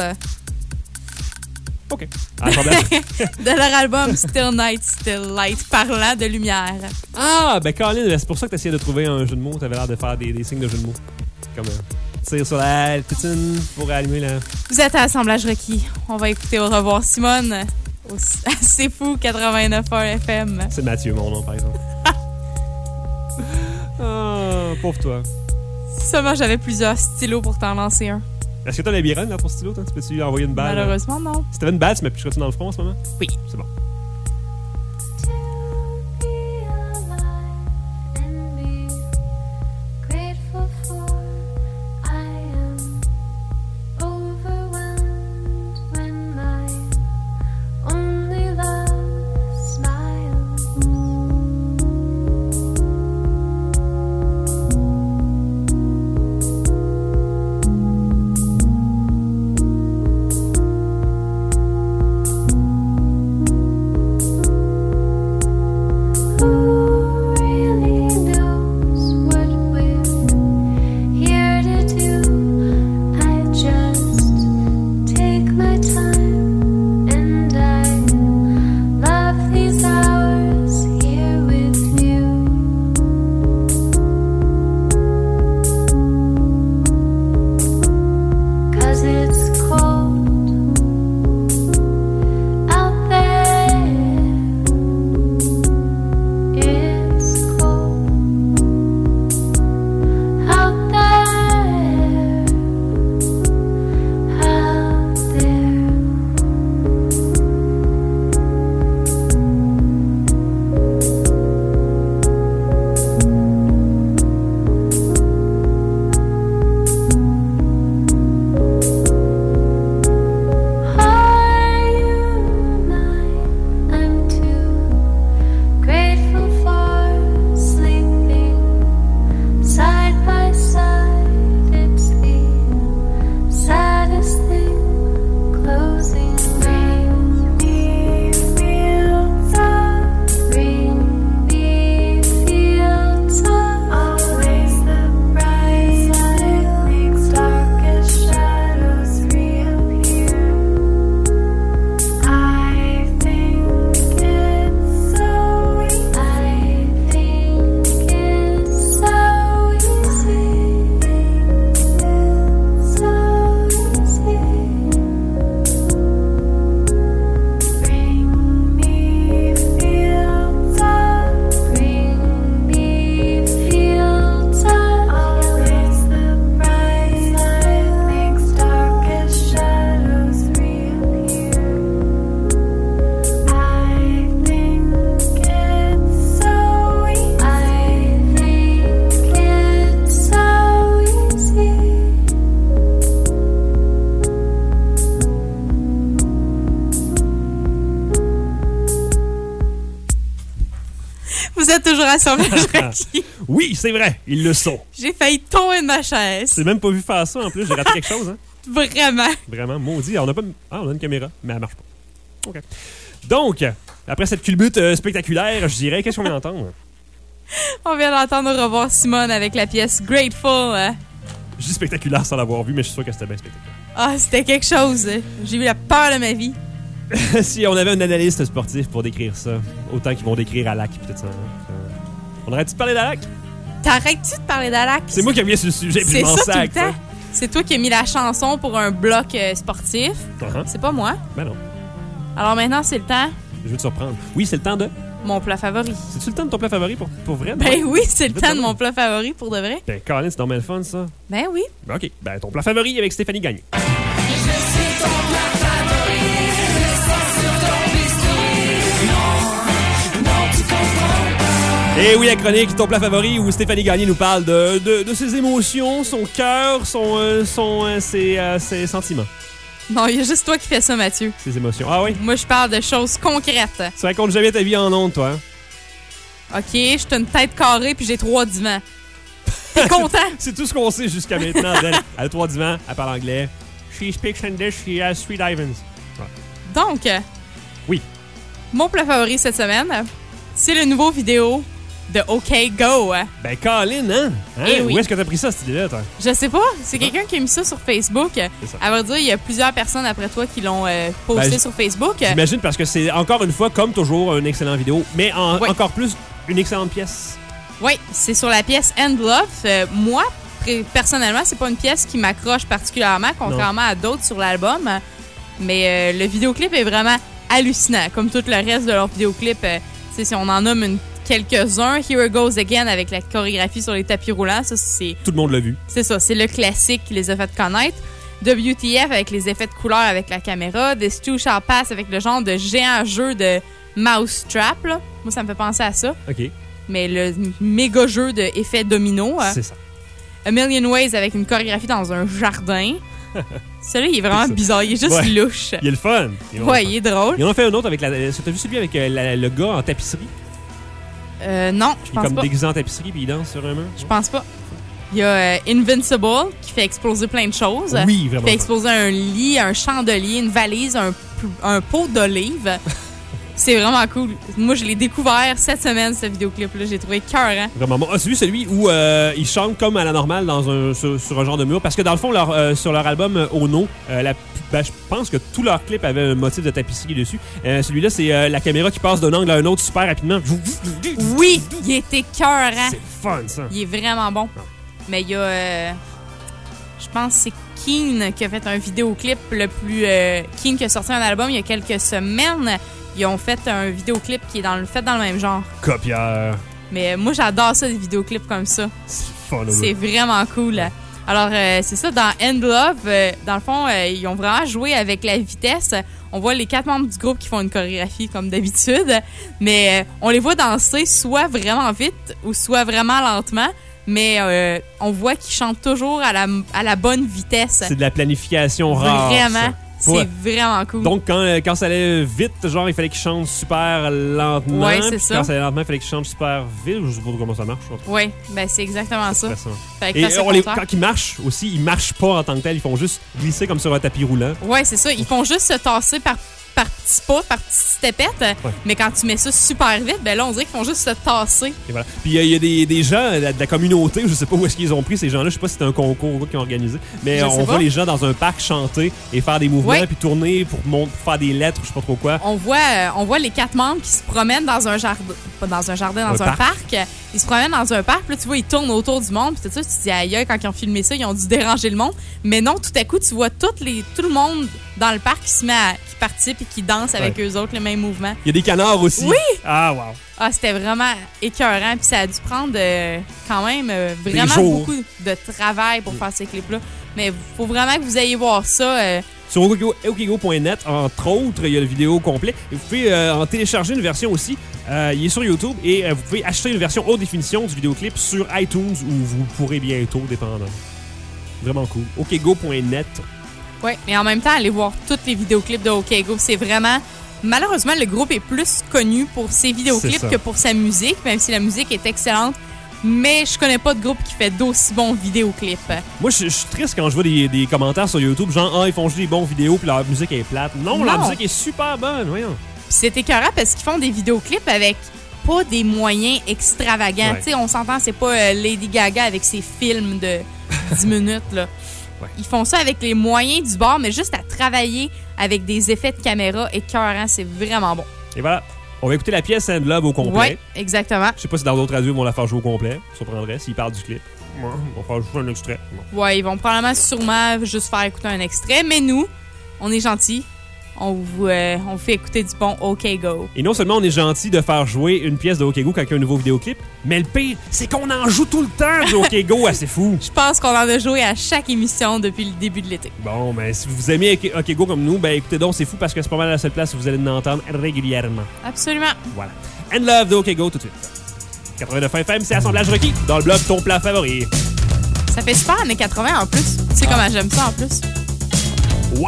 Speaker 1: OK. Ah, problème.
Speaker 2: de leur album Still Night, Still Light, parlant de lumière.
Speaker 1: Ah, ben Colin, c'est pour ça que t'essayais de trouver un jeu de mots. T'avais l'air de faire des signes de jeu de mots. Comme tire sur la tétine pour allumer la...
Speaker 2: Vous êtes à Assemblage requis. On va écouter Au revoir Simone. C'est fou, 89.1 FM.
Speaker 1: C'est Mathieu, mon nom, par exemple. Ah, pauvre toi.
Speaker 2: Si seulement j'avais plusieurs stylos pour t'en lancer un.
Speaker 1: Est-ce que t'as un labyrinthe dans ton stylo, toi? Tu peux-tu envoyer une balle?
Speaker 2: Malheureusement, non.
Speaker 1: Si t'avais une balle, tu m'appuierais-tu dans le front en ce moment?
Speaker 2: Oui.
Speaker 1: C'est bon.
Speaker 2: êtes toujours à Sauvage Rocky.
Speaker 1: Oui, c'est vrai, ils le sont.
Speaker 2: J'ai failli tomber de ma chaise.
Speaker 1: J'ai même pas vu faire ça en plus, j'ai raté quelque chose, hein.
Speaker 2: Vraiment.
Speaker 1: Vraiment, maudit. On a une caméra, mais elle marche pas. OK. Donc, après cette culbute spectaculaire, je dirais, qu'est-ce qu'on vient d'entendre?
Speaker 2: On vient d'entendre Au revoir Simone avec la pièce Grateful.
Speaker 1: Je dis spectaculaire sans l'avoir vu, mais je suis sûr que c'était bien spectaculaire.
Speaker 2: Ah, c'était quelque chose. J'ai eu la peur de ma vie.
Speaker 1: Si on avait un analyste sportif pour décrire ça, autant qu'ils vont décrire Alak et tout ça. On arrête-tu de parler d'Alak?
Speaker 2: T'arrêtes-tu de parler d'Alak?
Speaker 1: C'est moi qui ai mis sur le sujet, puis je
Speaker 2: C'est
Speaker 1: m'en
Speaker 2: ça tout le
Speaker 1: sac.
Speaker 2: temps. C'est toi qui as mis la chanson pour un bloc sportif. C'est pas moi.
Speaker 1: Ben non,
Speaker 2: Alors maintenant, c'est le temps.
Speaker 1: je veux te surprendre. Oui, c'est le temps de...
Speaker 2: Mon plat favori.
Speaker 1: C'est-tu le temps de ton plat favori pour vrai?
Speaker 2: Ben oui, c'est le temps de mon plat favori pour de vrai.
Speaker 1: Ben, Colin, c'est normal le fun, ça.
Speaker 2: Ben oui.
Speaker 1: Ben, OK. Ben, ton plat favori avec Stéphanie Gagné. Et oui, la chronique, ton plat favori, où Stéphanie Gagné nous parle de ses émotions, son cœur, ses sentiments.
Speaker 2: Non, il y a juste toi qui fais ça, Mathieu.
Speaker 1: Ses émotions. Ah oui?
Speaker 2: Moi, je parle de choses concrètes.
Speaker 1: Tu racontes jamais ta vie en ondes, toi. Hein?
Speaker 2: OK, je suis une tête carrée puis j'ai 3 divans. T'es content?
Speaker 1: C'est tout ce qu'on sait jusqu'à maintenant d'elle. Elle a 3 divans, elle parle anglais. She speaks English, she has 3 divans. Ouais.
Speaker 2: Donc,
Speaker 1: Oui.
Speaker 2: mon plat favori cette semaine, c'est le nouveau vidéo de OK Go.
Speaker 1: Ben, Colin, hein?
Speaker 2: Eh oui.
Speaker 1: Où est-ce que t'as pris ça, cette idée-là, toi?
Speaker 2: Je sais pas, c'est quelqu'un qui a mis ça sur Facebook.
Speaker 1: ça.
Speaker 2: À vrai dire, il y a plusieurs personnes après toi qui l'ont posté
Speaker 1: Ben,
Speaker 2: sur Facebook.
Speaker 1: J'imagine parce que c'est encore une fois, comme toujours, une excellente vidéo, mais
Speaker 2: Oui.
Speaker 1: encore plus, une excellente pièce.
Speaker 2: Oui, c'est sur la pièce End Love. Moi, personnellement, c'est pas une pièce qui m'accroche particulièrement, contrairement à d'autres sur l'album. Mais le vidéoclip est vraiment hallucinant, comme tout le reste de leur vidéoclip. Si on en nomme quelques-uns, Here It Goes Again avec la chorégraphie sur les tapis roulants, ça c'est...
Speaker 1: Tout le monde l'a vu.
Speaker 2: C'est ça, c'est le classique qui les a fait connaître. WTF avec les effets de couleur avec la caméra. This Too Shall Pass avec le genre de géant jeu de Mousetrap, là. Moi, ça me fait penser à ça.
Speaker 1: OK.
Speaker 2: Mais le méga jeu d'effets domino.
Speaker 1: C'est ça.
Speaker 2: A Million Ways avec une chorégraphie dans un jardin. Celui-là, il est vraiment bizarre. Il est juste
Speaker 1: Ouais.
Speaker 2: louche.
Speaker 1: Il est le fun.
Speaker 2: Il est drôle.
Speaker 1: Ils en ont fait un autre avec la... T'as vu celui avec le gars en tapisserie?
Speaker 2: Non, je
Speaker 1: Il est
Speaker 2: pense
Speaker 1: comme
Speaker 2: pas.
Speaker 1: déguisé en tapisserie puis il danse sur un mur?
Speaker 2: Je pense pas. Il y a Invincible qui fait exploser plein de choses.
Speaker 1: Oui, vraiment.
Speaker 2: Qui fait exploser un lit, un chandelier, une valise, un pot d'olive. C'est vraiment cool. Moi, je l'ai découvert cette semaine, ce vidéoclip-là. J'ai trouvé écœurant.
Speaker 1: Vraiment bon. Ah, c'est celui où ils chantent comme à la normale sur un genre de mur. Parce que dans le fond, sur leur album Ono, je pense que tous leurs clips avaient un motif de tapisserie dessus. Celui-là, c'est la caméra qui passe d'un angle à un autre super rapidement.
Speaker 2: Oui, il est écœurant.
Speaker 1: C'est fun, ça.
Speaker 2: Il est vraiment bon. Mais il y a... je pense que c'est Keen qui a fait un vidéoclip le plus... Keen qui a sorti un album il y a quelques semaines. Ils ont fait un vidéoclip qui est dans le même genre.
Speaker 1: Copieur.
Speaker 2: Mais moi, j'adore ça, des vidéoclips comme ça.
Speaker 1: C'est fun.
Speaker 2: C'est vraiment cool. Alors, c'est ça, dans End Love, dans le fond, ils ont vraiment joué avec la vitesse. On voit les 4 membres du groupe qui font une chorégraphie comme d'habitude, mais on les voit danser soit vraiment vite ou soit vraiment lentement, mais on voit qu'ils chantent toujours à la bonne vitesse.
Speaker 1: C'est de la planification rare.
Speaker 2: Vraiment.
Speaker 1: Ça.
Speaker 2: C'est
Speaker 1: Ouais.
Speaker 2: vraiment cool.
Speaker 1: Donc, quand ça allait vite, genre, il fallait qu'ils chantent super lentement.
Speaker 2: Ouais, c'est
Speaker 1: puis
Speaker 2: ça.
Speaker 1: Quand ça allait lentement, il fallait qu'ils chantent super vite. Je sais pas comment ça marche.
Speaker 2: Oui, ben c'est exactement ça. Fait que
Speaker 1: Et
Speaker 2: face au contraire.
Speaker 1: quand ils marchent aussi, ils marchent pas en tant que tel. Ils font juste glisser comme sur un tapis roulant.
Speaker 2: Ouais, c'est ça. Ils font juste se tasser par petits pas, par petites stepettes.
Speaker 1: Ouais.
Speaker 2: Mais quand tu mets ça super vite, ben là, on dirait qu'ils font juste se tasser.
Speaker 1: Et voilà. Puis il y a des gens de la communauté, je sais pas où est-ce qu'ils ont pris ces gens-là. Je sais pas si c'était un concours ou quoi qu'ils ont organisé. Mais
Speaker 2: Je sais
Speaker 1: on
Speaker 2: pas.
Speaker 1: voit les gens dans un parc chanter et faire des mouvements,
Speaker 2: Ouais.
Speaker 1: puis tourner pour faire des lettres, je sais pas trop quoi.
Speaker 2: On voit les 4 membres qui se promènent dans un jardin. Pas dans un jardin, dans un parc. Ils se promènent dans un parc, puis là, tu vois, ils tournent autour du monde. Puis tout ça, tu te dis, aïe, quand ils ont filmé ça, ils ont dû déranger le monde. Mais non, tout à coup, tu vois tout le monde dans le parc qui participe et qui danse avec eux autres, le même mouvement.
Speaker 1: Il y a des canards aussi.
Speaker 2: Oui!
Speaker 1: Ah, wow.
Speaker 2: Ah, c'était vraiment écœurant. Puis ça a dû prendre quand même vraiment
Speaker 1: jours.
Speaker 2: beaucoup de travail pour faire ces clips-là. Mais il faut vraiment que vous ayez voir ça.
Speaker 1: Sur okigo.net, entre autres, il y a le vidéo complet. Et vous pouvez en télécharger une version aussi. Il est sur YouTube et vous pouvez acheter une version haute définition du vidéoclip sur iTunes où vous pourrez bientôt, dépendant. Vraiment cool. okigo.net.
Speaker 2: Oui, mais en même temps, aller voir tous les vidéoclips de OK Go, c'est vraiment... Malheureusement, le groupe est plus connu pour ses vidéoclips que pour sa musique, même si la musique est excellente. Mais je connais pas de groupe qui fait d'aussi bons vidéoclips.
Speaker 1: Moi, je suis triste quand je vois des commentaires sur YouTube, genre, ils font juste des bons vidéos puis leur musique est plate. Non, leur musique est super bonne, voyons.
Speaker 2: Puis c'est écœurant parce qu'ils font des vidéoclips avec pas des moyens extravagants.
Speaker 1: Ouais.
Speaker 2: Tu sais, on s'entend, c'est pas Lady Gaga avec ses films de 10 minutes, là.
Speaker 1: Ouais.
Speaker 2: Ils font ça avec les moyens du bord, mais juste à travailler avec des effets de caméra écœurants, c'est vraiment bon.
Speaker 1: Et voilà. On va écouter la pièce And Love au complet.
Speaker 2: Oui, exactement.
Speaker 1: Je sais pas si dans d'autres radios ils vont la faire jouer au complet. Ça surprendrait s'ils parlent du clip. Ouais, on va faire jouer un extrait. Non.
Speaker 2: Ouais, ils vont probablement sûrement juste faire écouter un extrait, mais nous, on est gentils. On vous fait écouter du bon OK Go.
Speaker 1: Et non seulement on est gentil de faire jouer une pièce de OK Go quand il y a un nouveau vidéoclip, mais le pire, c'est qu'on en joue tout le temps du OK Go, c'est fou.
Speaker 2: Je pense qu'on en a joué à chaque émission depuis le début de l'été.
Speaker 1: Bon, ben si vous aimez OK Go comme nous, ben écoutez donc, c'est fou parce que c'est pas mal la seule place où vous allez nous entendre régulièrement.
Speaker 2: Absolument.
Speaker 1: Voilà. And Love de OK Go tout de suite. 89 FM, c'est Assemblage Requis dans le blog Ton plat favori.
Speaker 2: Ça fait super années 80 en plus. Tu sais comment j'aime ça en plus.
Speaker 1: Ouais.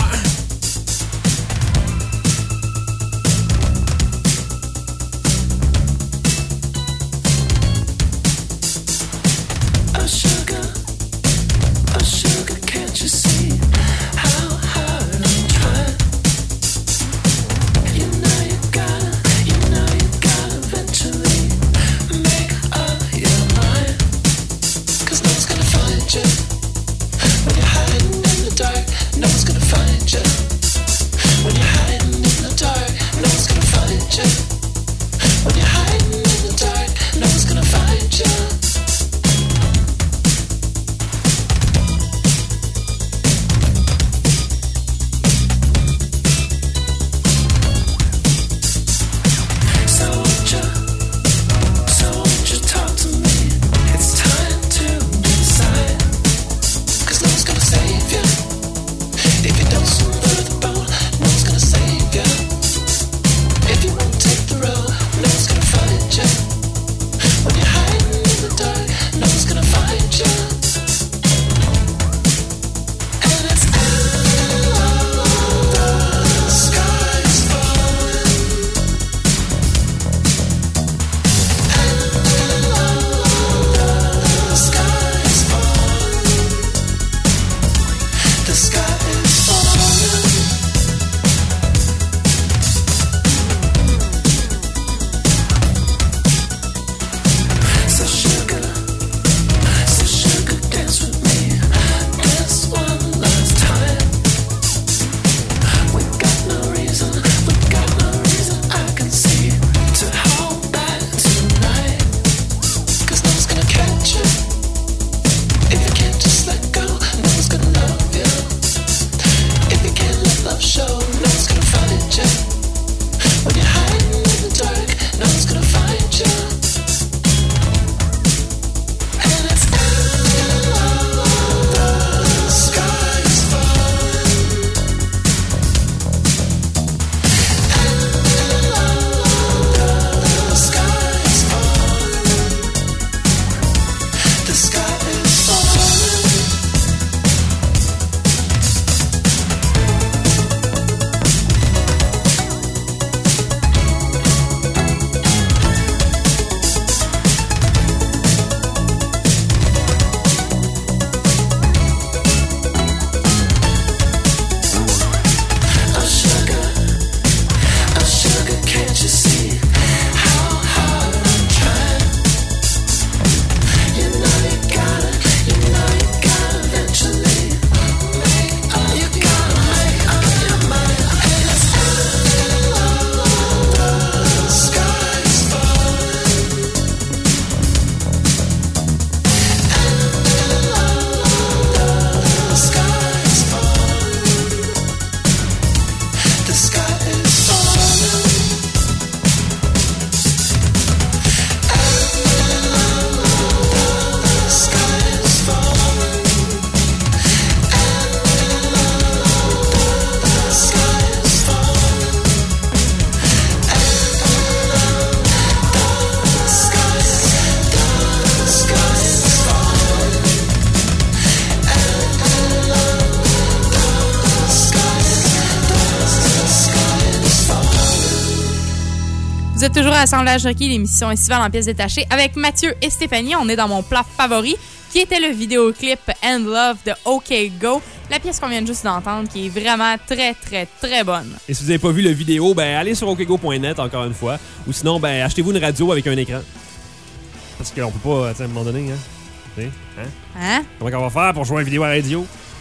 Speaker 2: Vous êtes toujours à Assemblage Rocky, l'émission estivale en pièces détachées avec Mathieu et Stéphanie. On est dans mon plat favori, qui était le vidéoclip And Love de OK Go. La pièce qu'on vient juste d'entendre, qui est vraiment très, très, très bonne.
Speaker 1: Et si vous n'avez pas vu le vidéo, ben allez sur okgo.net encore une fois. Ou sinon, ben achetez-vous une radio avec un écran. Parce qu'on peut pas, à un moment donné, hein?
Speaker 2: Hein?
Speaker 1: Comment on va faire pour jouer une vidéo à radio?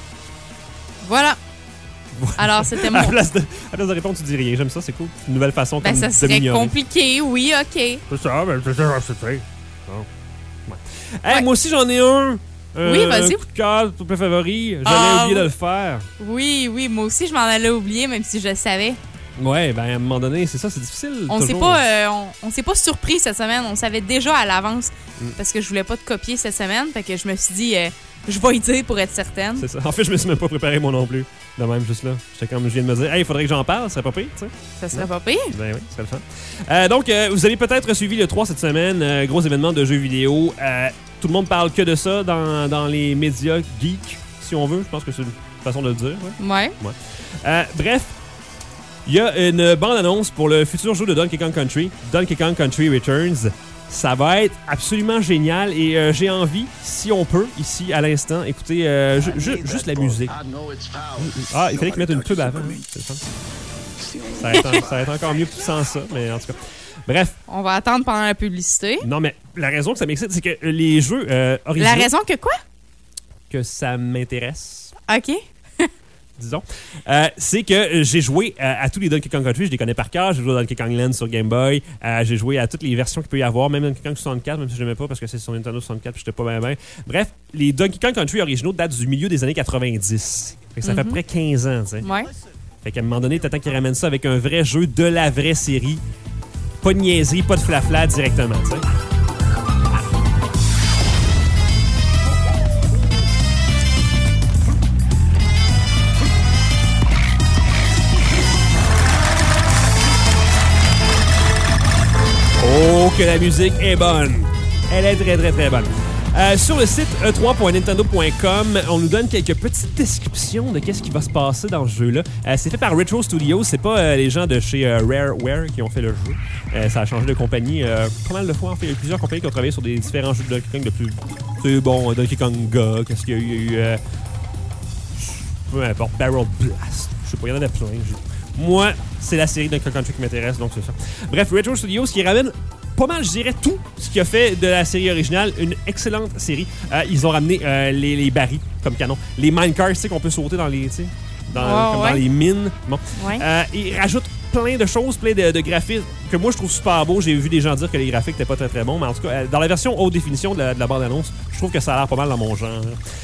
Speaker 2: Voilà. Alors, c'était
Speaker 1: À
Speaker 2: mon...
Speaker 1: la place de répondre, tu dis rien. J'aime ça, c'est cool. C'est une nouvelle façon
Speaker 2: Ben,
Speaker 1: comme
Speaker 2: ça
Speaker 1: de
Speaker 2: serait
Speaker 1: m'ignorer.
Speaker 2: compliqué, oui, OK.
Speaker 1: C'est ça, ben c'est ça, c'est fait. Bon. Ouais. Hey, moi aussi, j'en ai un.
Speaker 2: Oui, vas-y.
Speaker 1: Un coup de cœur, ton plat favori. J'allais
Speaker 2: Ah,
Speaker 1: oublier
Speaker 2: oui.
Speaker 1: de le faire.
Speaker 2: Oui, moi aussi, je m'en allais oublier, même si je le savais.
Speaker 1: Ouais, ben à un moment donné, c'est ça, c'est difficile.
Speaker 2: On s'est
Speaker 1: toujours.
Speaker 2: pas, on s'est pas surpris cette semaine. On savait déjà à l'avance parce que je voulais pas te copier cette semaine. Fait que je me suis dit, je vais y dire pour être certaine.
Speaker 1: C'est ça. En fait, je me suis même pas préparé moi non plus. De même, juste là. J'étais comme, je viens de me dire, hey, il faudrait que j'en parle, ça serait pas pire, tu sais.
Speaker 2: Ça serait pas pire.
Speaker 1: Ben oui, c'est le fun. Donc, vous avez peut-être suivi le 3 cette semaine, gros événement de jeux vidéo. Tout le monde parle que de ça dans les médias geeks, si on veut. Je pense que c'est une façon de le dire. Ouais.
Speaker 2: Ouais.
Speaker 1: Bref, il y a une bande-annonce pour le futur jeu de Donkey Kong Country, Donkey Kong Country Returns. Ça va être absolument génial et j'ai envie, si on peut, ici, à l'instant, écouter juste la musique. Ah, il fallait qu'ils mettent une pub avant. C'est le fun. Ça va être encore mieux sans ça, mais en tout cas. Bref.
Speaker 2: On va attendre pendant la publicité.
Speaker 1: Non, mais la raison que ça m'excite, c'est que les jeux originaux...
Speaker 2: La raison que quoi?
Speaker 1: Que ça m'intéresse,
Speaker 2: OK.
Speaker 1: disons, c'est que j'ai joué à tous les Donkey Kong Country, je les connais par cœur. J'ai joué à Donkey Kong Land sur Game Boy, j'ai joué à toutes les versions qu'il peut y avoir, même Donkey Kong 64, même si je n'aimais pas parce que c'est sur Nintendo 64 puis j'étais pas bien. Bref, les Donkey Kong Country originaux datent du milieu des années 90. Fait que ça fait à peu près 15 ans, tu sais.
Speaker 2: Ouais.
Speaker 1: Fait qu'à un moment donné, t'attends qu'ils ramènent ça avec un vrai jeu de la vraie série. Pas de niaiserie, pas de flafla directement, tu sais. Oh, que la musique est bonne! Elle est très, très, très bonne. Sur le site e3.nintendo.com, on nous donne quelques petites descriptions de qu'est-ce qui va se passer dans ce jeu-là. C'est fait par Retro Studios, c'est pas les gens de chez Rareware qui ont fait le jeu. Ça a changé de compagnie pas mal de fois. En fait, il y a eu plusieurs compagnies qui ont travaillé sur des différents jeux de Donkey Kong depuis... C'est bon, Donkey Konga, qu'est-ce qu'il y a eu? Il y a eu peu importe, Barrel Blast. Je sais pas, il y en a plein. Moi, c'est la série Donkey Kong Country qui m'intéresse, donc c'est ça. Bref, Retro Studios qui ramène pas mal, je dirais, tout ce qui a fait de la série originale une excellente série. Ils ont ramené les barils comme canon. Les minecars, tu sais, qu'on peut sauter dans les... Dans les mines. Bon.
Speaker 2: Ouais.
Speaker 1: Ils rajoutent plein de choses, plein de graphismes que moi, je trouve super beaux. J'ai vu des gens dire que les graphiques n'étaient pas très, très bons. Mais en tout cas, dans la version haute définition de la bande-annonce, je trouve que ça a l'air pas mal dans mon genre.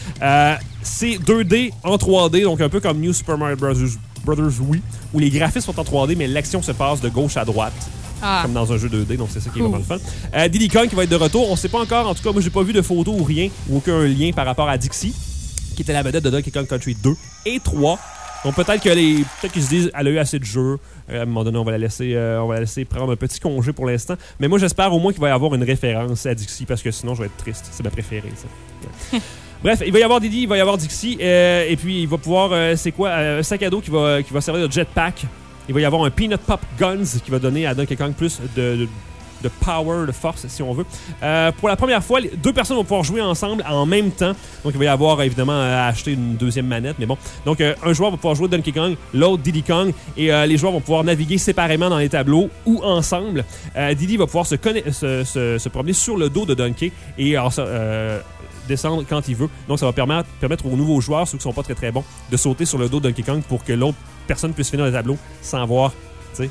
Speaker 1: C'est 2D en 3D, donc un peu comme New Super Mario Brothers Wii, où les graphismes sont en 3D, mais l'action se passe de gauche à droite. Comme dans un jeu 2D, donc c'est ça qui est vraiment le fun. Diddy Kong qui va être de retour. On sait pas encore, en tout cas, moi j'ai pas vu de photos ou rien, ou aucun lien par rapport à Dixie, qui était la vedette de Donkey Kong Country 2 et 3. Donc peut-être qu'ils se disent, elle a eu assez de jeux. À un moment donné, on va la laisser prendre un petit congé pour l'instant. Mais moi j'espère au moins qu'il va y avoir une référence à Dixie, parce que sinon je vais être triste. C'est ma préférée, ça. Ouais. Bref, il va y avoir Diddy, il va y avoir Dixie, et puis il va pouvoir, un sac à dos qui va servir de jetpack. Il va y avoir un Peanut Pop Guns qui va donner à Donkey Kong plus de power, de force, si on veut. Pour la première fois, deux personnes vont pouvoir jouer ensemble en même temps. Donc, il va y avoir, évidemment, à acheter une deuxième manette, mais bon. Donc, un joueur va pouvoir jouer Donkey Kong, l'autre Diddy Kong, et les joueurs vont pouvoir naviguer séparément dans les tableaux ou ensemble. Diddy va pouvoir se promener sur le dos de Donkey et descendre quand il veut. Donc, ça va permettre aux nouveaux joueurs, ceux qui sont pas très très bons, de sauter sur le dos de Donkey Kong pour que l'autre personne puisse finir le tableau sans avoir, tu sais,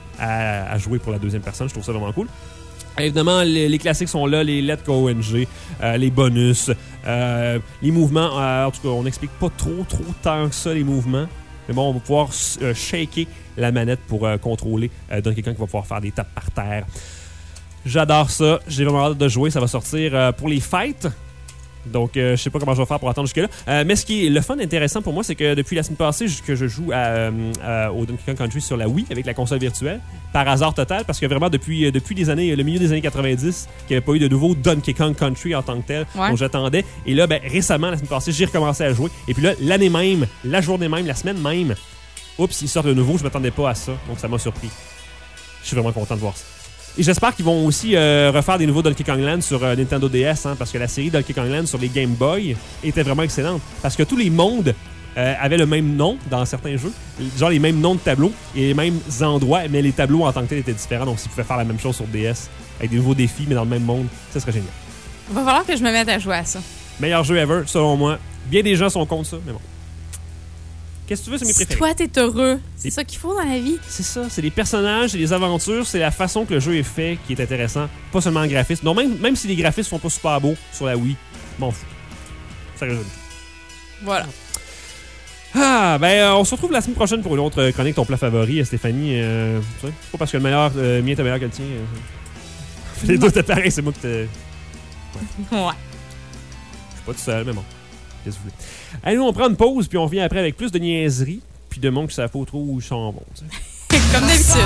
Speaker 1: à jouer pour la deuxième personne. Je trouve ça vraiment cool. Évidemment, les classiques sont là, les Let Go ONG, les bonus, les mouvements. En tout cas, on n'explique pas trop tant que ça, les mouvements. Mais bon, on va pouvoir shaker la manette pour contrôler Donkey Kong qui va pouvoir faire des tapes par terre. J'adore ça. J'ai vraiment hâte de jouer. Ça va sortir pour les fêtes. Donc, je sais pas comment je vais faire pour attendre jusque-là. Mais ce qui est le fun intéressant pour moi, c'est que depuis la semaine passée que je joue au Donkey Kong Country sur la Wii avec la console virtuelle, par hasard total, parce que vraiment depuis le milieu des années 90, qu'il n'y avait pas eu de nouveau Donkey Kong Country en tant que tel. Ouais. Donc, j'attendais. Et là, récemment, la semaine passée, j'ai recommencé à jouer. Et puis là, l'année même, la journée même, la semaine même, oups, il sort de nouveau. Je m'attendais pas à ça. Donc, ça m'a surpris. Je suis vraiment content de voir ça. Et j'espère qu'ils vont aussi refaire des nouveaux Donkey Kong Land sur Nintendo DS, hein, parce que la série Donkey Kong Land sur les Game Boy était vraiment excellente. Parce que tous les mondes avaient le même nom dans certains jeux, genre les mêmes noms de tableaux et les mêmes endroits, mais les tableaux en tant que tels étaient différents. Donc, s'ils pouvaient faire la même chose sur DS, avec des nouveaux défis, mais dans le même monde, ça serait génial.
Speaker 2: Il va falloir que je me mette à jouer à ça.
Speaker 1: Meilleur jeu ever, selon moi. Bien des gens sont contre ça, mais bon. Qu'est-ce que tu veux, c'est mes
Speaker 2: Si
Speaker 1: préférés.
Speaker 2: toi, t'es heureux, c'est ça qu'il faut dans la vie.
Speaker 1: C'est ça, c'est les personnages, c'est les aventures, c'est la façon que le jeu est fait qui est intéressant. Pas seulement le graphisme. Non, même si les graphismes sont pas super beaux sur la Wii, m'en fous. Ça résume.
Speaker 2: Voilà.
Speaker 1: Ah, ben, on se retrouve la semaine prochaine pour une autre chronique, ton plat favori, Stéphanie. Tu sais, pas parce que le mien était meilleur que le tien. Les deux étaient pareils, c'est moi qui t'ai.
Speaker 2: Ouais.
Speaker 1: Je suis pas tout seul, mais bon. Qu'est-ce que vous voulez? Allez, nous, on prend une pause, puis on revient après avec plus de niaiseries, puis de monde qui savent pas trop où ils s'en vont.
Speaker 2: Comme d'habitude.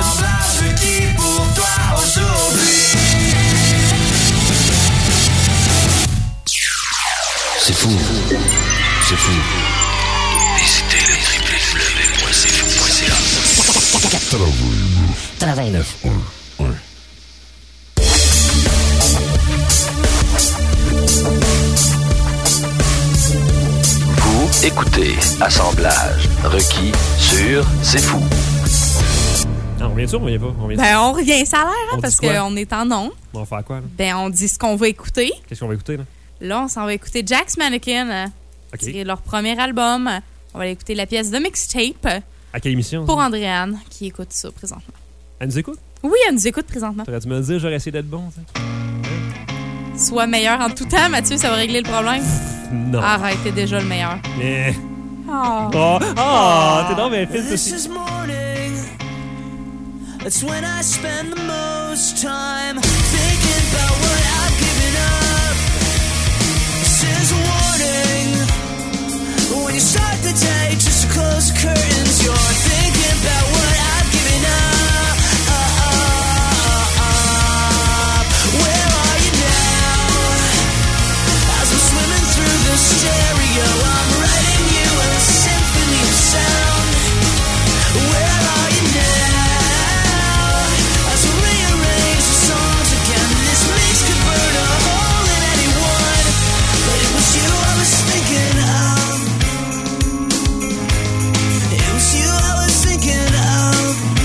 Speaker 5: C'est fou. C'est fou. Visitez le www.cfou.ca.
Speaker 6: 89.1.
Speaker 5: Vous écoutez Assemblage requis sur C'est fou.
Speaker 1: Ah, on revient sur, on revient pas? On revient
Speaker 2: Ben, on revient, ça a l'air, hein,
Speaker 1: On
Speaker 2: parce
Speaker 1: dit quoi?
Speaker 2: qu'on est en ondes.
Speaker 1: on va faire quoi, là?
Speaker 2: Ben, on dit ce qu'on va écouter.
Speaker 1: Qu'est-ce qu'on va écouter, là?
Speaker 2: Là, on s'en va écouter Jack's Mannequin,
Speaker 1: OK.
Speaker 2: tiré de leur premier album. On va aller écouter la pièce de mixtape
Speaker 1: À quelle émission?
Speaker 2: pour
Speaker 1: ça?
Speaker 2: Andréane, qui écoute ça présentement.
Speaker 1: Elle nous écoute?
Speaker 2: Oui, elle nous écoute présentement.
Speaker 1: T'aurais dû me le dire, j'aurais essayé d'être bon, ça.
Speaker 2: Sois meilleur en tout temps, Mathieu, ça va régler le problème.
Speaker 1: Non.
Speaker 2: Arrête, t'es déjà le meilleur.
Speaker 1: Mais...
Speaker 2: Oh.
Speaker 1: T'es dans mes films
Speaker 3: This
Speaker 1: aussi.
Speaker 3: is morning. That's when I spend the most time thinking about what I've given up. This is a warning. When you start the day, just to close the curtains, you're thinking about what I've given up. Where are you now? As I'm swimming through the stereo, I'm writing you a symphony of sound. Where are you now? As I rearrange the songs again, this mix could burn a hole in anyone. But it was you I was thinking of. It was you I was thinking of.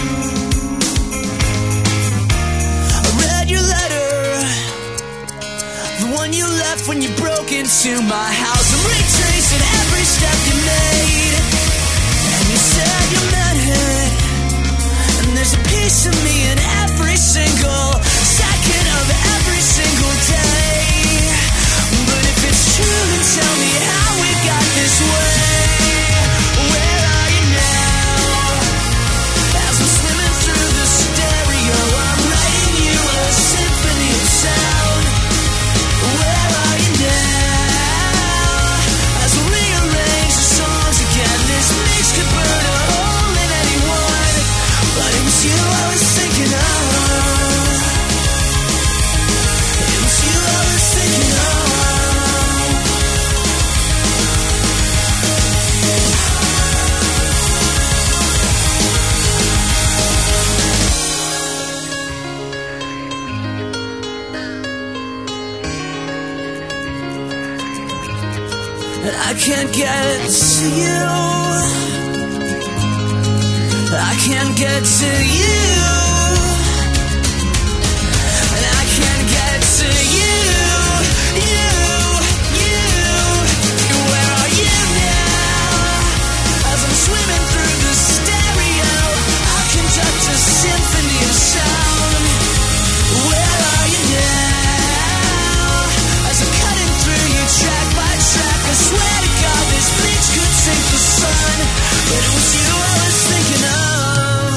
Speaker 3: I read your letter, the one you left when you broke into my house. I'm retracing every step you made, and you said you meant it. And there's a piece of me in every single second of every single day. But if it's true, then tell me how we got this way. Where are you now? As I'm swimming through the stereo, I'm writing you a symphony of sound. Where are you now? As I rearrange the songs again, this mix could burn a hole in anyone. But it was you I was thinking of. It was you I was thinking of. And I can't get to you. I can't get to you. And I can't get to you. Where are you now? As I'm swimming through the stereo, I'll conduct a symphony of sound. Where are you now? As I'm cutting through you track by track, I swear to God this bleach could sink the sun. But it was you I was thinking of.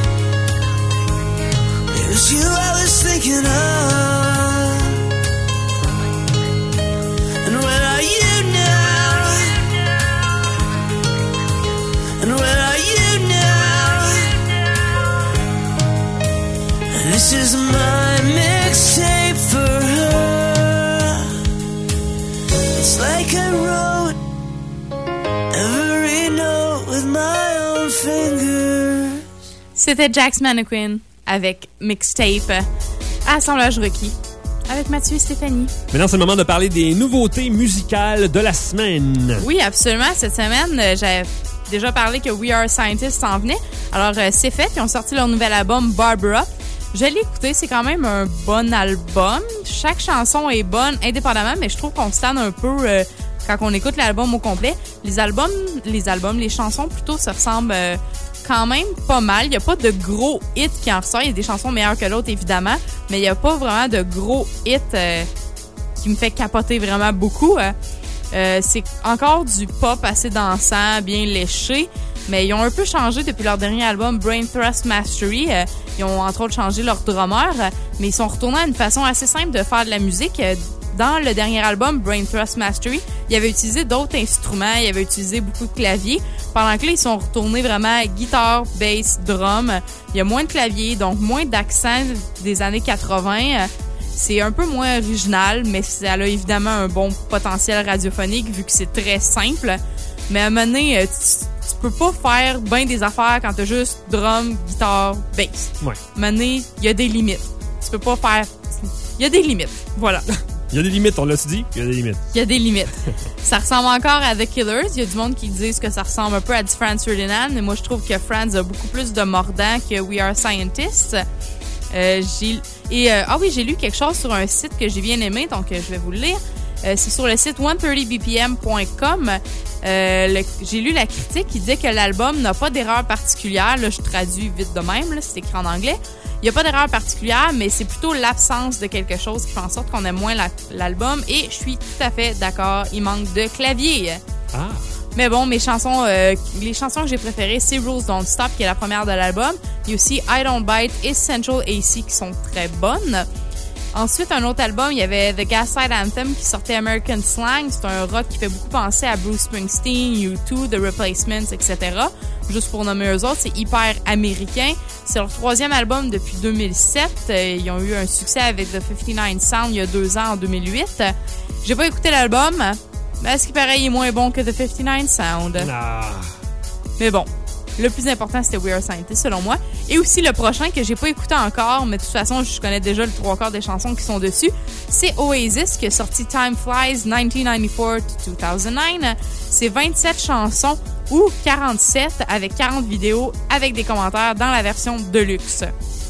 Speaker 3: It was you I was thinking of. And where are you now? And where are you now? And this is my mixtape for her. It's like I wrote every note with my own fingers.
Speaker 2: C'était Jack's Mannequin avec Mixtape à Assemblage Requis avec Mathieu et Stéphanie.
Speaker 1: Maintenant, c'est le moment de parler des nouveautés musicales de la semaine.
Speaker 2: Oui, absolument. Cette semaine, j'avais déjà parlé que We Are Scientists s'en venait. Alors, c'est fait. Ils ont sorti leur nouvel album, Barbara. Je l'ai écouté. C'est quand même un bon album. Chaque chanson est bonne indépendamment, mais je trouve qu'on se tanne un peu quand on écoute l'album au complet. Les chansons plutôt se ressemblent quand même pas mal. Il n'y a pas de gros hits qui en ressortent. Il y a des chansons meilleures que l'autre, évidemment, mais il n'y a pas vraiment de gros hits qui me fait capoter vraiment beaucoup. C'est encore du pop assez dansant, bien léché, mais ils ont un peu changé depuis leur dernier album, Brain Thrust Mastery. Ils ont entre autres changé leur drummer, mais ils sont retournés à une façon assez simple de faire de la musique. Dans le dernier album, Brain Thrust Mastery, ils avaient utilisé d'autres instruments, ils avaient utilisé beaucoup de claviers, pendant que là, ils sont retournés vraiment guitare, bass, drum. Il y a moins de claviers, donc moins d'accent des années 80. C'est un peu moins original, mais ça a évidemment un bon potentiel radiophonique vu que c'est très simple. Mais à un moment donné, tu peux pas faire bien des affaires quand t'as juste drum, guitare, bass.
Speaker 1: Ouais.
Speaker 2: À un moment donné, il y a des limites. Tu peux pas faire... Il y a des limites. Voilà.
Speaker 1: Il y a des limites, on l'a-tu dit? Il y a des limites.
Speaker 2: Il y a des limites. Ça ressemble encore à The Killers. Il y a du monde qui disent que ça ressemble un peu à du Franz Ferdinand, mais moi, je trouve que Franz a beaucoup plus de mordant que We Are Scientists. J'ai lu quelque chose sur un site que j'ai bien aimé, donc je vais vous le lire. C'est sur le site 130bpm.com. J'ai lu la critique qui disait que l'album n'a pas d'erreur particulière. Là, je traduis vite de même, là, c'est écrit en anglais. Il n'y a pas d'erreur particulière, mais c'est plutôt l'absence de quelque chose qui fait en sorte qu'on aime moins l'album. Et je suis tout à fait d'accord, il manque de clavier.
Speaker 1: Ah!
Speaker 2: Mais bon, les chansons que j'ai préférées, c'est Rules Don't Stop, qui est la première de l'album. Il y a aussi I Don't Bite et Central AC qui sont très bonnes. Ensuite, un autre album, il y avait The Gaslight Anthem qui sortait American Slang. C'est un rock qui fait beaucoup penser à Bruce Springsteen, U2, The Replacements, etc. Juste pour nommer eux autres, c'est hyper américain. C'est leur 3e album depuis 2007. Ils ont eu un succès avec The 59 Sound il y a 2 ans, en 2008. J'ai pas écouté l'album, mais à ce qui paraît, il est moins bon que The 59 Sound.
Speaker 1: Ah.
Speaker 2: Mais bon, le plus important, c'était We Are Scientists, selon moi. Et aussi le prochain, que j'ai pas écouté encore, mais de toute façon, je connais déjà le 3/4 des chansons qui sont dessus. C'est Oasis, qui a sorti Time Flies 1994 to 2009. C'est 27 chansons ou 47 avec 40 vidéos avec des commentaires dans la version Deluxe.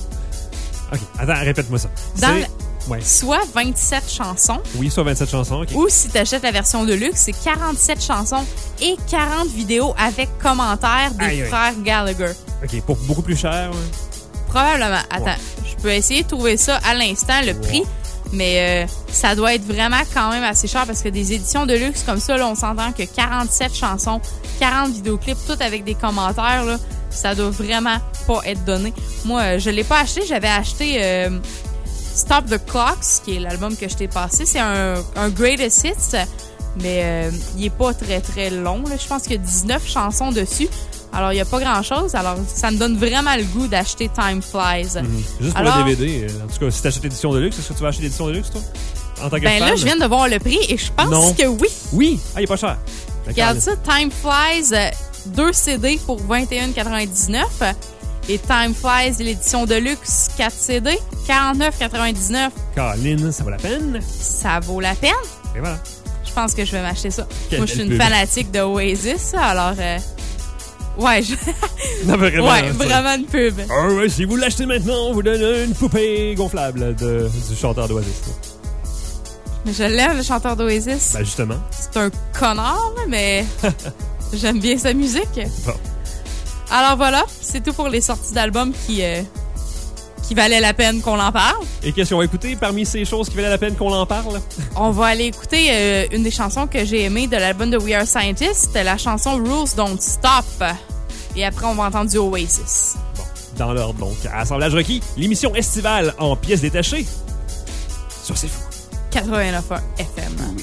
Speaker 1: OK, attends, répète-moi ça. Ouais.
Speaker 2: Soit 27 chansons.
Speaker 1: Oui, soit 27 chansons, OK.
Speaker 2: Ou si tu achètes la version Deluxe, c'est 47 chansons et 40 vidéos avec commentaires des frères Gallagher.
Speaker 1: OK, pour beaucoup plus cher, ouais.
Speaker 2: Probablement. Attends, je peux essayer de trouver ça à l'instant, le prix, mais ça doit être vraiment quand même assez cher parce que des éditions Deluxe comme ça, là, on s'entend que 47 chansons, 40 vidéoclips, tout avec des commentaires, là, ça doit vraiment pas être donné. Moi, je l'ai pas acheté, j'avais acheté... Stop the Clocks, qui est l'album que je t'ai passé, c'est un Greatest Hits, mais il est pas très très long. Là. Je pense qu'il y a 19 chansons dessus. Alors, il n'y a pas grand-chose. Alors, ça me donne vraiment le goût d'acheter Time Flies.
Speaker 1: Juste pour le DVD. En tout cas, si tu achètes l'édition Deluxe, est-ce que tu vas acheter l'édition Deluxe, toi? En tant que fan?
Speaker 2: Là, je viens de voir le prix et je pense que oui.
Speaker 1: Oui? Ah, il est pas cher.
Speaker 2: Regarde ça, Time Flies, 2 CD pour 21,99 $. Et Time Flies, l'édition Deluxe, 4 CD, 49,99 $.
Speaker 1: Caroline, ça vaut la peine?
Speaker 2: Ça vaut la peine?
Speaker 1: Et voilà.
Speaker 2: Je pense que je vais m'acheter ça.
Speaker 1: Quelle
Speaker 2: Moi, je suis une
Speaker 1: pub.
Speaker 2: fanatique de Oasis, alors... Ouais,
Speaker 1: Non, vraiment,
Speaker 2: ouais, vraiment une pub.
Speaker 1: Ah ouais, si vous l'achetez maintenant, on vous donne une poupée gonflable du chanteur d'Oasis.
Speaker 2: Mais je l'aime, le chanteur d'Oasis.
Speaker 1: Ben, justement.
Speaker 2: C'est un connard, là, mais j'aime bien sa musique.
Speaker 1: Bon.
Speaker 2: Alors voilà, c'est tout pour les sorties d'albums qui valaient la peine qu'on en parle.
Speaker 1: Et qu'est-ce qu'on va écouter parmi ces choses qui valaient la peine qu'on en parle?
Speaker 2: On va aller écouter une des chansons que j'ai aimées de l'album de We Are Scientists, la chanson Rules Don't Stop. Et après, on va entendre du Oasis.
Speaker 1: Bon, dans l'ordre donc. Assemblage requis, l'émission estivale en pièces détachées. Sur C'est Fou.
Speaker 2: 89.1 FM.
Speaker 1: Oui.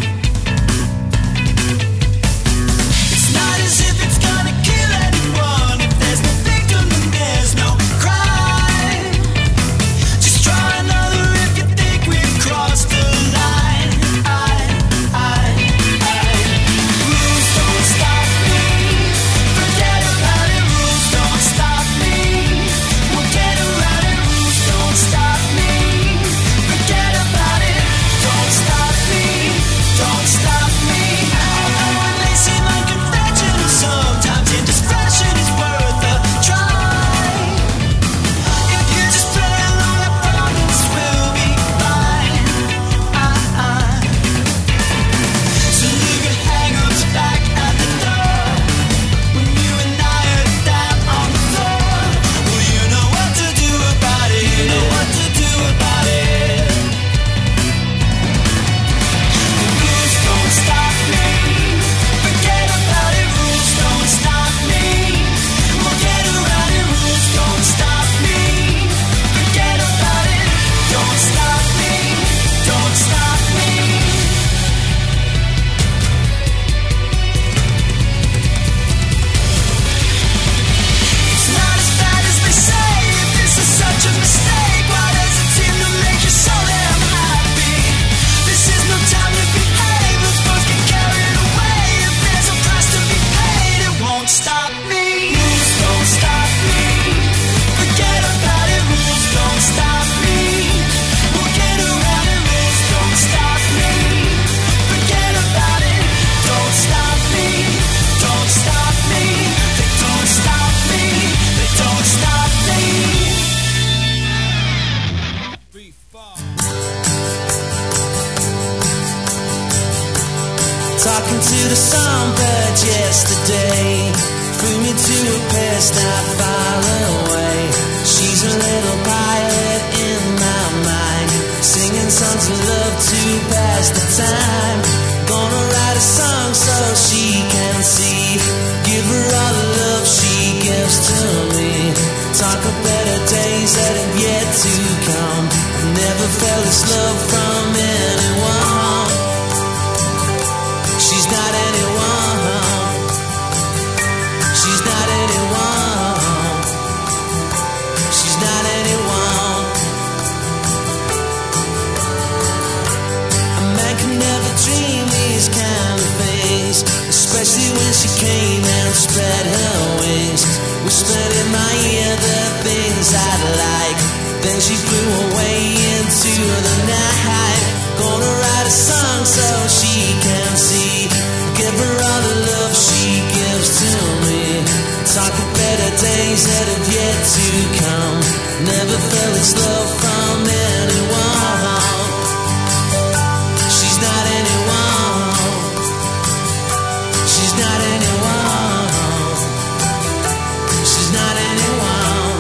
Speaker 3: It's not as if it's gonna kill anyone. Budapest, not far away. She's a little pilot in my mind, singing songs of love to pass the time. Gonna write a song so she can see, give her all the love she gives to me. Talk of better days that have yet to come. Never felt this love from anyone. She's not anyone. She's not anyone. She's not anyone. A man can never dream these kind of things, especially when she came and spread her wings. Whispered in my ear the things I'd like, then she flew away into the night. Gonna write a song so she can see, give her all the love she gives to me. Talk of better days that have yet to come. Never felt this love from anyone. She's not anyone. She's not anyone. She's not anyone.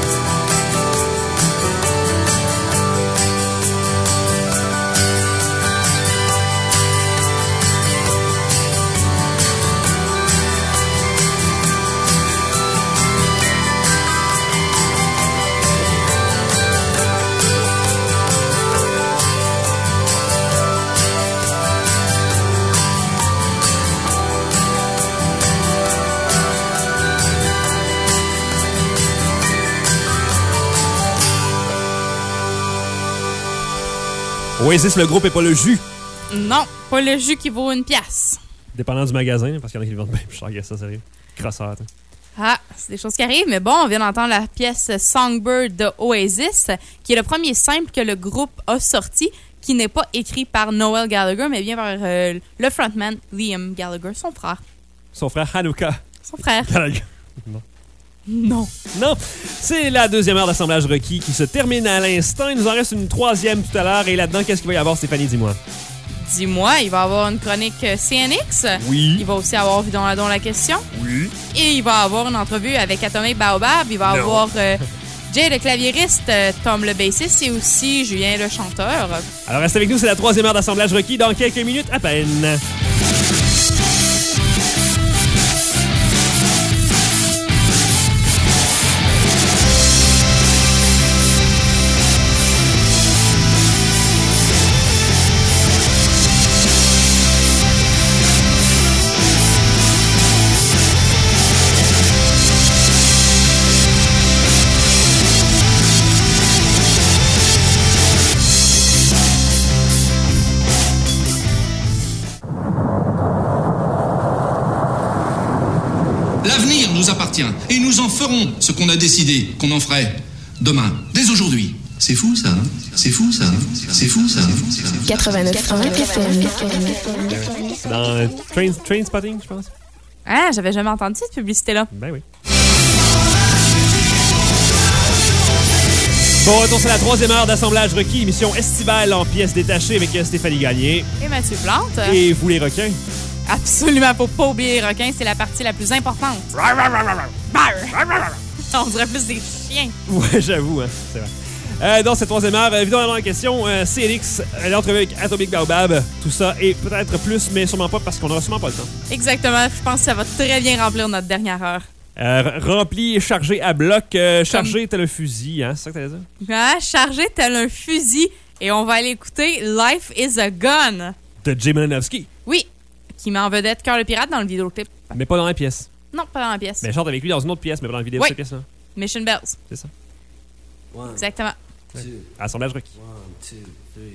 Speaker 1: Oasis, le groupe, et pas le jus.
Speaker 2: Non, pas le jus qui vaut une pièce.
Speaker 1: Dépendant du magasin, parce qu'il y en a qui le vendent bien plus cher que ça, sérieux. Crosseur, t'sais.
Speaker 2: Ah, c'est des choses qui arrivent, mais bon, on vient d'entendre la pièce Songbird de Oasis, qui est le premier simple que le groupe a sorti, qui n'est pas écrit par Noel Gallagher, mais bien par le frontman Liam Gallagher, son frère.
Speaker 1: Son frère Hanukkah
Speaker 2: Son frère.
Speaker 1: Gallagher. Non.
Speaker 2: Non.
Speaker 1: Non, c'est la deuxième heure d'assemblage requis qui se termine à l'instant. Il nous en reste une troisième tout à l'heure. Et là-dedans, qu'est-ce qu'il va y avoir, Stéphanie, dis-moi?
Speaker 2: Dis-moi, il va avoir une chronique CNX.
Speaker 1: Oui.
Speaker 2: Il va aussi avoir Vidon Ladon la question.
Speaker 1: Oui.
Speaker 2: Et il va avoir une entrevue avec Atomic Baobab. Il va avoir Jay le claviériste, Tom le bassiste et aussi Julien le chanteur.
Speaker 1: Alors reste avec nous, c'est la troisième heure d'assemblage requis dans quelques minutes à peine.
Speaker 6: L'avenir nous appartient et nous en ferons ce qu'on a décidé qu'on en ferait demain, dès aujourd'hui. C'est fou ça, hein? C'est fou ça, hein? C'est fou ça, hein?
Speaker 7: 89.1 FM.
Speaker 1: Dans Trainspotting, je pense.
Speaker 2: Ah, j'avais jamais entendu cette publicité-là.
Speaker 1: Ben oui. Bon, retour, c'est la troisième heure d'assemblage requis, émission estivale en pièces détachées avec Stéphanie Gagné.
Speaker 2: Et Mathieu Plante.
Speaker 1: Et vous les requins.
Speaker 2: Absolument, faut pas oublier les requins, c'est la partie la plus importante. On dirait plus des chiens.
Speaker 1: Ouais, j'avoue, hein, c'est vrai. Dans cette troisième heure, évidemment, la question, CNX, l'entrevue avec Atomic Baobab, tout ça, et peut-être plus, mais sûrement pas parce qu'on n'aura sûrement pas le temps.
Speaker 2: Exactement, je pense que ça va très bien remplir notre dernière heure.
Speaker 1: Rempli et chargé à bloc, chargé tel un fusil, hein, c'est ça que t'allais dire?
Speaker 2: Ah, chargé tel un fusil, et on va aller écouter Life is a Gun.
Speaker 1: De Jay Malinowski. Oui.
Speaker 2: Qui met en vedette Cœur le Pirate dans le vidéoclip.
Speaker 1: Mais pas dans la pièce.
Speaker 2: Non, pas dans la pièce.
Speaker 1: Mais elle chante avec lui dans une autre pièce, mais pas dans la vidéo,
Speaker 2: oui.
Speaker 1: Cette pièce-là.
Speaker 2: Mission Bells.
Speaker 1: C'est ça.
Speaker 2: Exactement.
Speaker 1: Ouais. Assemblage requis.
Speaker 3: 1, 2,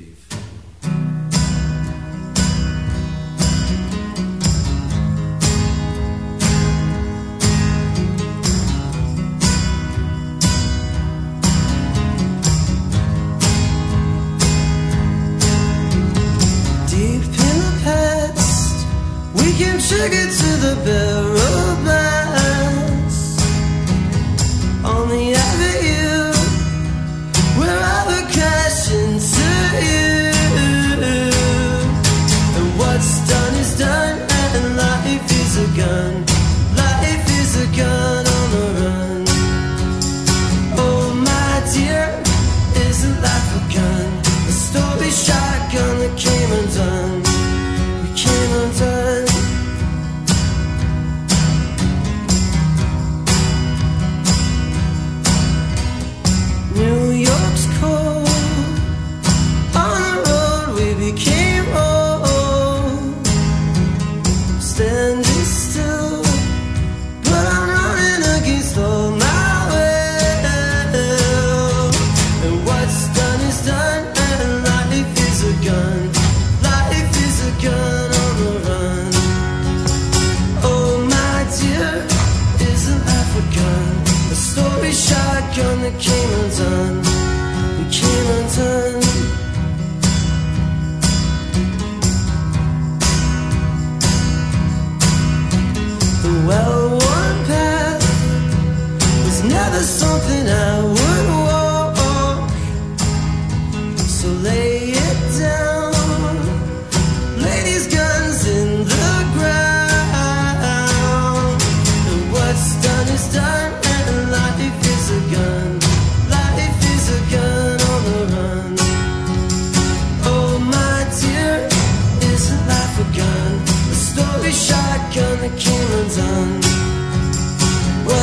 Speaker 3: 3. Deep in the past, we can take it to the barrel blast on the avenue where I would crash into you. And what's done is done, and life is a gun. Life is a gun on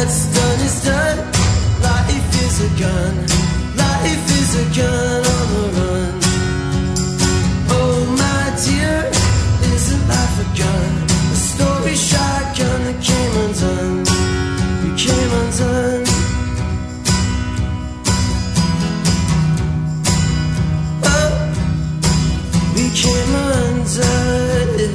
Speaker 3: What's done is done. Life is a gun. Life is a gun on the run. Oh my dear, isn't life a gun? A story shotgun that came undone. We came undone. Oh, we came undone.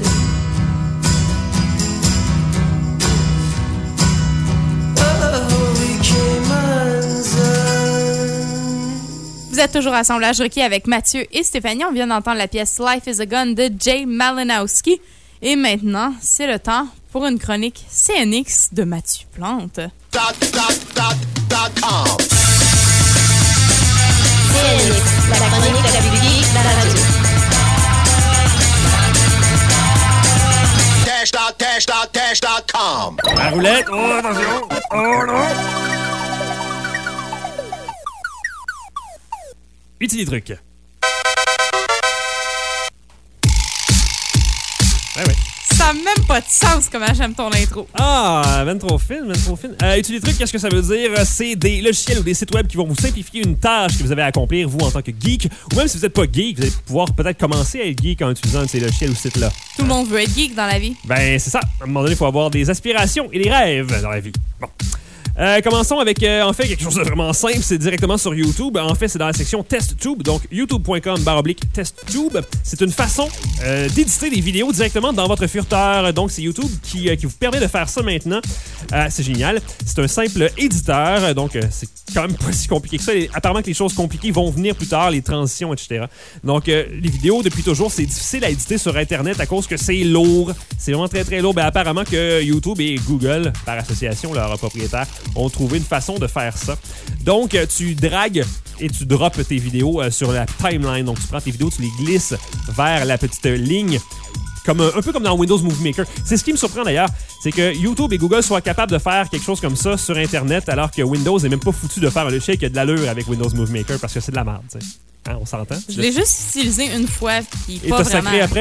Speaker 2: Vous êtes toujours à Assemblage Requis avec Mathieu et Stéphanie. On vient d'entendre la pièce Life is a Gun de Jay Malinowski. Et maintenant, c'est le temps pour une chronique CNX de Mathieu Plante.
Speaker 7: CNX, la chronique la plus geek de la radio.
Speaker 5: Dash.com.
Speaker 1: La roulette. Oh, attention. Oh non. Utilitruc. Ouais.
Speaker 2: Ça n'a même pas de sens comment j'aime ton intro.
Speaker 1: Ah, ben trop fine. Utilitruc, qu'est-ce que ça veut dire? C'est des logiciels ou des sites web qui vont vous simplifier une tâche que vous avez à accomplir, vous, en tant que geek. Ou même si vous n'êtes pas geek, vous allez pouvoir peut-être commencer à être geek en utilisant un de ces logiciels ou sites-là.
Speaker 2: Tout le monde veut être geek dans la vie.
Speaker 1: Ben, c'est ça. À un moment donné, il faut avoir des aspirations et des rêves dans la vie. Bon. Commençons avec, en fait, quelque chose de vraiment simple. C'est directement sur YouTube. En fait, c'est dans la section TestTube. Donc, youtube.com/TestTube. C'est une façon d'éditer des vidéos directement dans votre furteur. Donc, c'est YouTube qui vous permet de faire ça maintenant. C'est génial. C'est un simple éditeur. Donc, c'est quand même pas si compliqué que ça. Et apparemment que les choses compliquées vont venir plus tard, les transitions, etc. Donc, les vidéos, depuis toujours, c'est difficile à éditer sur Internet à cause que c'est lourd. C'est vraiment très, très lourd. Ben, apparemment que YouTube et Google, par association, leur propriétaire, ont trouvé une façon de faire ça. Donc, tu dragues et tu droppes tes vidéos sur la timeline. Donc, tu prends tes vidéos, tu les glisses vers la petite ligne, comme un peu comme dans Windows Movie Maker. C'est ce qui me surprend d'ailleurs, c'est que YouTube et Google soient capables de faire quelque chose comme ça sur Internet, alors que Windows n'est même pas foutu de faire un logiciel qui a de l'allure avec Windows Movie Maker, parce que c'est de la merde, tu sais. Hein, on s'entend?
Speaker 2: Je l'ai juste utilisé une fois, puis
Speaker 1: et
Speaker 2: pas
Speaker 1: t'as
Speaker 2: vraiment.
Speaker 1: sacré après?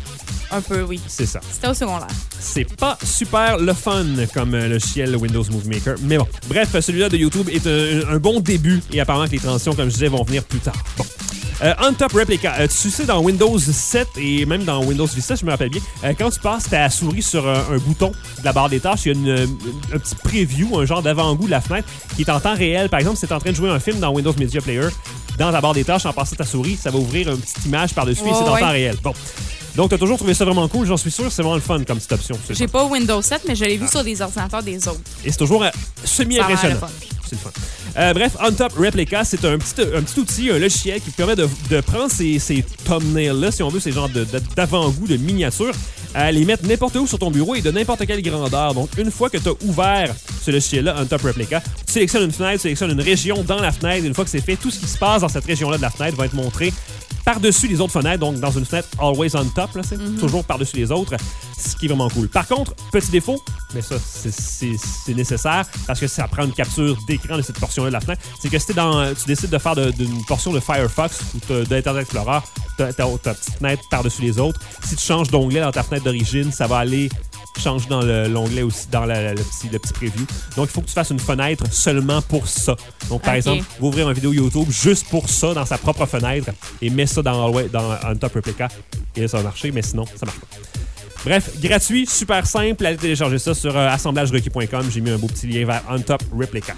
Speaker 2: Un peu, oui.
Speaker 1: C'est ça.
Speaker 2: C'était au secondaire.
Speaker 1: C'est pas super le fun comme logiciel Windows Movie Maker. Mais bon, bref, celui-là de YouTube est un bon début et apparemment que les transitions, comme je disais, vont venir plus tard. Bon. On Top Replica. Tu sais, dans Windows 7 et même dans Windows Vista, je me rappelle bien, quand tu passes ta souris sur un bouton de la barre des tâches, il y a un petit preview, un genre d'avant-goût de la fenêtre qui est en temps réel. Par exemple, si tu es en train de jouer un film dans Windows Media Player, dans ta barre des tâches, en passant ta souris, ça va ouvrir une petite image par-dessus et c'est en temps réel. Bon. Donc, tu as toujours trouvé ça vraiment cool, j'en suis sûr, c'est vraiment le fun comme petite option.
Speaker 2: J'ai pas Windows 7, mais je l'ai vu sur des ordinateurs des autres.
Speaker 1: Et c'est toujours semi-impressionnant.
Speaker 2: C'est
Speaker 1: le fun. Bref, On Top Replica, c'est un petit outil, un logiciel qui permet de prendre ces thumbnails-là, si on veut, ces genres d'avant-goût, de miniatures, les mettre n'importe où sur ton bureau et de n'importe quelle grandeur. Donc, une fois que tu as ouvert ce logiciel-là, On Top Replica, tu sélectionnes une fenêtre, tu sélectionnes une région dans la fenêtre. Une fois que c'est fait, tout ce qui se passe dans cette région-là de la fenêtre va être montré par-dessus les autres fenêtres, donc dans une fenêtre always on top, là, toujours par-dessus les autres, ce qui est vraiment cool. Par contre, petit défaut, mais ça, c'est nécessaire parce que ça prend une capture d'écran de cette portion-là de la fenêtre, c'est que si tu décides de faire d'une portion de Firefox ou d'Internet Explorer, ta petite fenêtre par-dessus les autres, si tu changes d'onglet dans ta fenêtre d'origine, ça va aller changer dans l'onglet aussi, dans le petit preview. Donc, il faut que tu fasses une fenêtre seulement pour ça. Donc, par exemple, vous ouvrir une vidéo YouTube juste pour ça dans sa propre fenêtre et mets ça dans On Top Replica et là, ça va marcher, mais sinon, ça marche pas. Bref, gratuit, super simple. Allez télécharger ça sur assemblagerequis.com. J'ai mis un beau petit lien vers On Top Replica.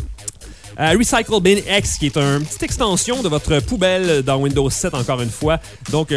Speaker 1: Recycle Bin X, qui est une petite extension de votre poubelle dans Windows 7, encore une fois. Donc,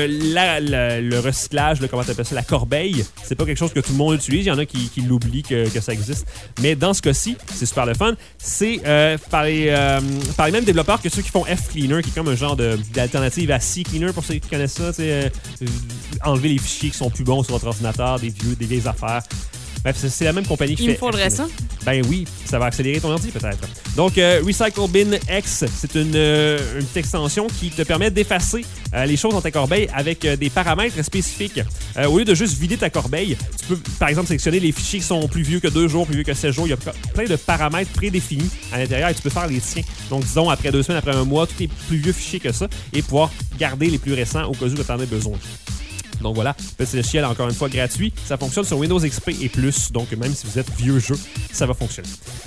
Speaker 1: le recyclage, comment tu appelles ça, la corbeille, c'est pas quelque chose que tout le monde utilise. Il y en a qui l'oublient que ça existe. Mais dans ce cas-ci, c'est super le fun. C'est par les mêmes développeurs que ceux qui font F-Cleaner, qui est comme un genre d'alternative à C-Cleaner, pour ceux qui connaissent ça. Enlever les fichiers qui sont plus bons sur votre ordinateur, des vieilles affaires. Bref, c'est la même compagnie qui fait...
Speaker 2: Il me faudrait ça?
Speaker 1: Ben oui, ça va accélérer ton ordi peut-être. Donc, Recycle Bin X, c'est une petite extension qui te permet d'effacer les choses dans ta corbeille avec des paramètres spécifiques. Au lieu de juste vider ta corbeille, tu peux, par exemple, sélectionner les fichiers qui sont plus vieux que 2 jours, plus vieux que 7 jours. Il y a plein de paramètres prédéfinis à l'intérieur et tu peux faire les tiens. Donc, disons, après 2 semaines, après un mois, tous les plus vieux fichiers que ça et pouvoir garder les plus récents au cas où tu en as besoin. Donc voilà, petit logiciel encore une fois gratuit. Ça fonctionne sur Windows XP et plus, donc même si vous êtes vieux jeu, ça va fonctionner.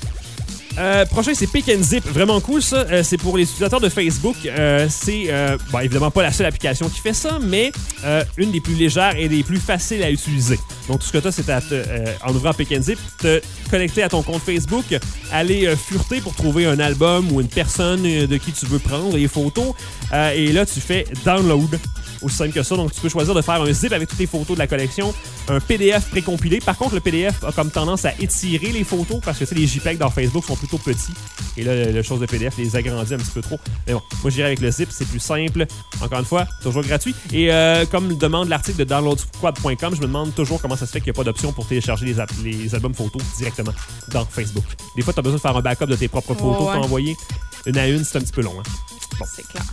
Speaker 1: Prochain, c'est Pick and Zip. Vraiment cool, ça. C'est pour les utilisateurs de Facebook. C'est évidemment pas la seule application qui fait ça, mais une des plus légères et des plus faciles à utiliser. Donc, tout ce que tu as, c'est en ouvrant Pick and Zip, te connecter à ton compte Facebook, aller fureter pour trouver un album ou une personne de qui tu veux prendre les photos. Et là, tu fais download. Aussi simple que ça. Donc, tu peux choisir de faire un zip avec toutes les photos de la collection, un PDF précompilé. Par contre, le PDF a comme tendance à étirer les photos parce que les JPEG dans Facebook sont plutôt petits. Et là, la chose de PDF les agrandit un petit peu trop. Mais bon, moi, j'irai avec le zip. C'est plus simple. Encore une fois, toujours gratuit. Et comme demande l'article de downloadsquad.com, je me demande toujours comment ça se fait qu'il n'y a pas d'option pour télécharger les albums photos directement dans Facebook. Des fois, tu as besoin de faire un backup de tes propres photos que tu as envoyées. Une à une, c'est un petit peu long. Hein? Bon.
Speaker 2: C'est clair.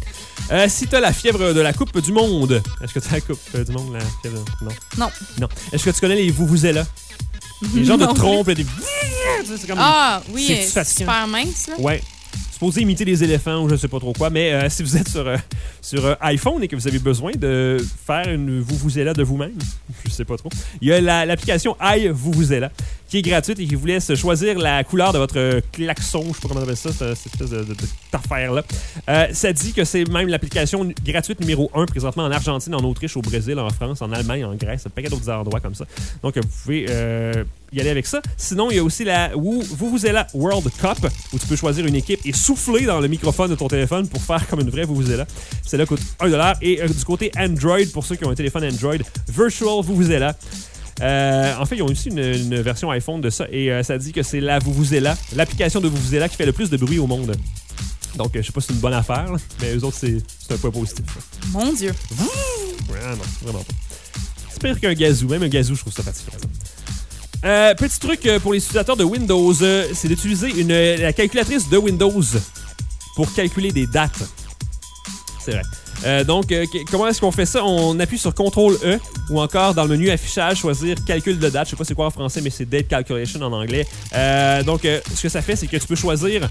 Speaker 1: Si t'as la fièvre de la Coupe du Monde, est-ce que t'as la Coupe du Monde, la fièvre? Non.
Speaker 2: Non.
Speaker 1: Est-ce que tu connais les vuvuzelas? Les genres de trompes, des... C'est comme
Speaker 2: oui, c'est super mince, là.
Speaker 1: Ouais. Supposé imiter les éléphants ou je sais pas trop quoi, mais si vous êtes sur iPhone et que vous avez besoin de faire une vuvuzela de vous-même, je sais pas trop, il y a l'application iVuvuzela qui est gratuite et qui vous laisse choisir la couleur de votre klaxon, je sais pas comment on appelle ça, cette espèce de affaire-là. Ça dit que c'est même l'application gratuite numéro 1 présentement en Argentine, en Autriche, au Brésil, en France, en Allemagne, en Grèce, un paquet d'autres endroits comme ça. Donc, vous pouvez y aller avec ça. Sinon, il y a aussi la Vuvuzela World Cup où tu peux choisir une équipe et souffler dans le microphone de ton téléphone pour faire comme une vraie Vuvuzela. Celle-là coûte $1. Et du côté Android, pour ceux qui ont un téléphone Android, Virtual Vuvuzela. En fait, ils ont aussi une version iPhone de ça et ça dit que c'est la Vuvuzela, l'application de Vuvuzela qui fait le plus de bruit au monde. Donc, je sais pas si c'est une bonne affaire, là, mais eux autres, c'est un point positif. Là.
Speaker 2: Mon Dieu!
Speaker 1: Ouais, non, vraiment pas. C'est pire qu'un gazou. Même un gazou, je trouve ça fatigant. Petit truc pour les utilisateurs de Windows, c'est d'utiliser la calculatrice de Windows pour calculer des dates. C'est vrai. Donc, comment est-ce qu'on fait ça? On appuie sur CTRL-E ou encore dans le menu affichage, choisir calcul de date. Je sais pas c'est quoi en français, mais c'est date calculation en anglais. Donc, ce que ça fait, c'est que tu peux choisir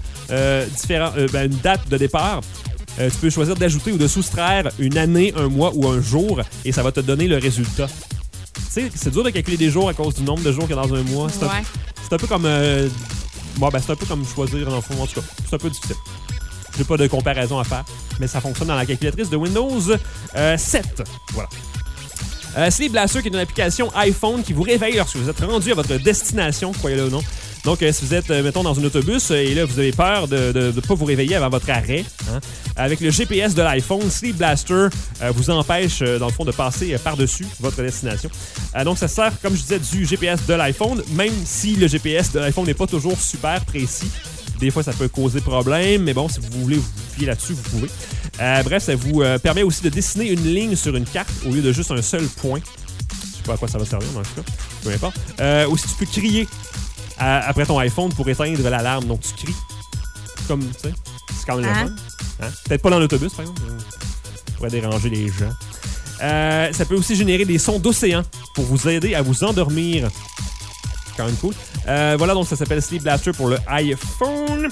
Speaker 1: une date de départ. Tu peux choisir d'ajouter ou de soustraire une année, un mois ou un jour et ça va te donner le résultat. Tu sais, c'est dur de calculer des jours à cause du nombre de jours qu'il y a dans un mois. C'est un peu comme... c'est un peu comme choisir dans le fond. En tout cas, c'est un peu difficile. J'ai pas de comparaison à faire, mais ça fonctionne dans la calculatrice de Windows 7. Voilà. Sleep Blaster, qui est une application iPhone qui vous réveille lorsque vous êtes rendu à votre destination, croyez-le ou non. Donc, si vous êtes, mettons, dans un autobus et là, vous avez peur de ne pas vous réveiller avant votre arrêt, hein, avec le GPS de l'iPhone, Sleep Blaster vous empêche, dans le fond, de passer par-dessus votre destination. Donc, ça sert, comme je disais, du GPS de l'iPhone, même si le GPS de l'iPhone n'est pas toujours super précis. Des fois, ça peut causer problème, mais bon, si vous voulez vous fier là-dessus, vous pouvez. Bref, ça vous permet aussi de dessiner une ligne sur une carte au lieu de juste un seul point. Je sais pas à quoi ça va servir, dans ce cas. Peu importe. Aussi, tu peux crier après ton iPhone pour éteindre l'alarme. Donc, tu cries. Comme, tu sais, c'est quand même le fun. Hein? Peut-être pas dans l'autobus, par exemple. Ça pourrait déranger les gens. Ça peut aussi générer des sons d'océan pour vous aider à vous endormir. Quand même cool. Voilà, donc ça s'appelle Sleep Blaster pour le iPhone.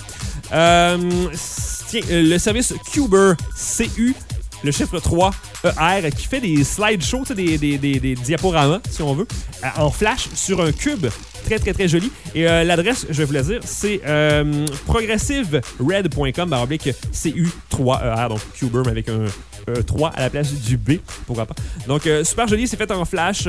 Speaker 1: Tiens, le service Cuber, CU, le chiffre 3, ER, qui fait des slideshows, des diaporamas, si on veut, en flash sur un cube. Très, très, très joli. Et l'adresse, je vais vous la dire, c'est progressivered.com, CU3ER, donc Cuber, mais avec un 3 à la place du B, pourquoi pas. Donc, super joli, c'est fait en flash.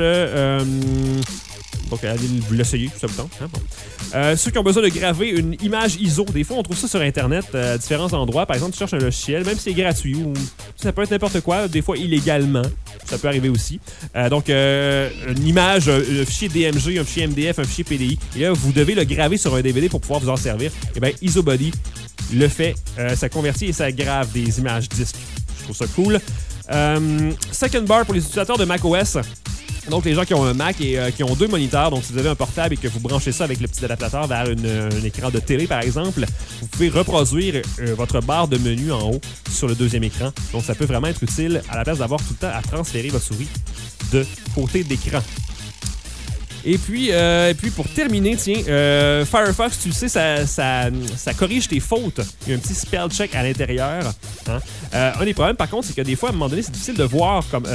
Speaker 1: Donc, allez vous l'essayer, ça vous tente. Hein? Bon. Ceux qui ont besoin de graver une image ISO, des fois, on trouve ça sur Internet à différents endroits. Par exemple, tu cherches un logiciel, même si c'est gratuit, ou ça peut être n'importe quoi, des fois illégalement. Ça peut arriver aussi. Donc, une image, un fichier DMG, un fichier MDF, un fichier PDI. Et là, vous devez le graver sur un DVD pour pouvoir vous en servir. Et bien, ISObody le fait. Ça convertit et ça grave des images disques. Je trouve ça cool. Second bar pour les utilisateurs de macOS. Donc, les gens qui ont un Mac et qui ont 2 moniteurs, donc si vous avez un portable et que vous branchez ça avec le petit adaptateur vers un écran de télé, par exemple, vous pouvez reproduire votre barre de menu en haut sur le deuxième écran. Donc, ça peut vraiment être utile à la place d'avoir tout le temps à transférer votre souris de côté d'écran. Et puis pour terminer, tiens, Firefox, tu le sais, ça corrige tes fautes. Il y a un petit spell check à l'intérieur. Hein? Un des problèmes, par contre, c'est que des fois, à un moment donné, c'est difficile de voir comme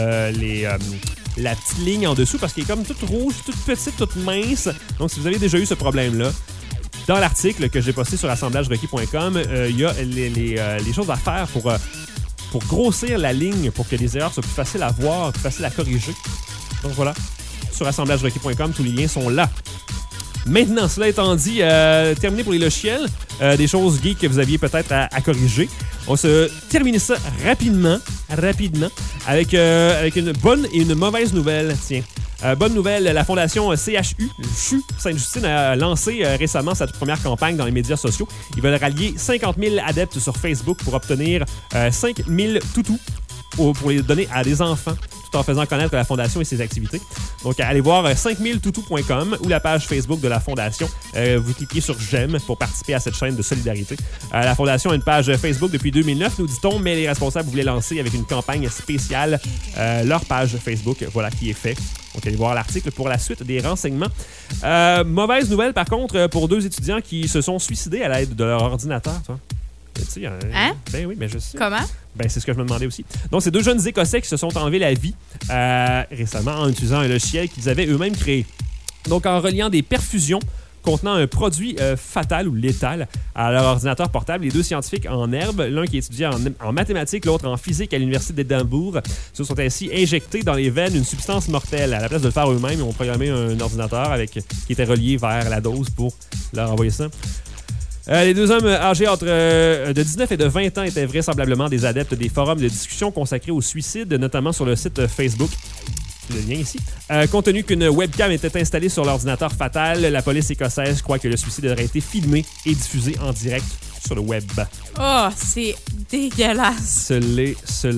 Speaker 1: la petite ligne en dessous parce qu'elle est comme toute rouge, toute petite, toute mince. Donc, si vous avez déjà eu ce problème-là, dans l'article que j'ai posté sur assemblagerequis.com, il y a les choses à faire pour grossir la ligne, pour que les erreurs soient plus faciles à voir, plus faciles à corriger. Donc voilà, sur assemblagerequis.com, tous les liens sont là. Maintenant, cela étant dit, terminé pour les logiciels, des choses geeks que vous aviez peut-être à corriger. On se termine ça rapidement, avec une bonne et une mauvaise nouvelle. Tiens, bonne nouvelle, la fondation CHU, Sainte-Justine, a lancé récemment sa toute première campagne dans les médias sociaux. Ils veulent rallier 50 000 adeptes sur Facebook pour obtenir 5 000 toutous pour les donner à des enfants, tout en faisant connaître la fondation et ses activités. Donc, allez voir 5000toutou.com ou la page Facebook de la fondation. Vous cliquez sur « J'aime » pour participer à cette chaîne de solidarité. La fondation a une page Facebook depuis 2009, nous dit-on, mais les responsables voulaient lancer avec une campagne spéciale leur page Facebook, voilà, qui est fait. Donc, allez voir l'article pour la suite des renseignements. Mauvaise nouvelle, par contre, pour 2 étudiants qui se sont suicidés à l'aide de leur ordinateur, toi.
Speaker 2: Hein?
Speaker 1: Ben oui, mais je sais.
Speaker 2: Comment?
Speaker 1: Ben, c'est ce que je me demandais aussi. Donc, c'est 2 jeunes Écossais qui se sont enlevés la vie récemment en utilisant un logiciel qu'ils avaient eux-mêmes créé. Donc, en reliant des perfusions contenant un produit fatal ou létal à leur ordinateur portable, les 2 scientifiques en herbe, l'un qui étudiait en mathématiques, l'autre en physique à l'Université d'Édimbourg, se sont ainsi injectés dans les veines une substance mortelle. À la place de le faire eux-mêmes, ils ont programmé un ordinateur qui était relié vers la dose pour leur envoyer ça. Les 2 hommes âgés entre de 19 et de 20 ans étaient vraisemblablement des adeptes des forums de discussion consacrés au suicide, notamment sur le site Facebook. Le lien ici. Compte tenu qu'une webcam était installée sur l'ordinateur fatal, la police écossaise croit que le suicide aurait été filmé et diffusé en direct sur le web.
Speaker 2: Oh, c'est dégueulasse.
Speaker 1: Ce l'est.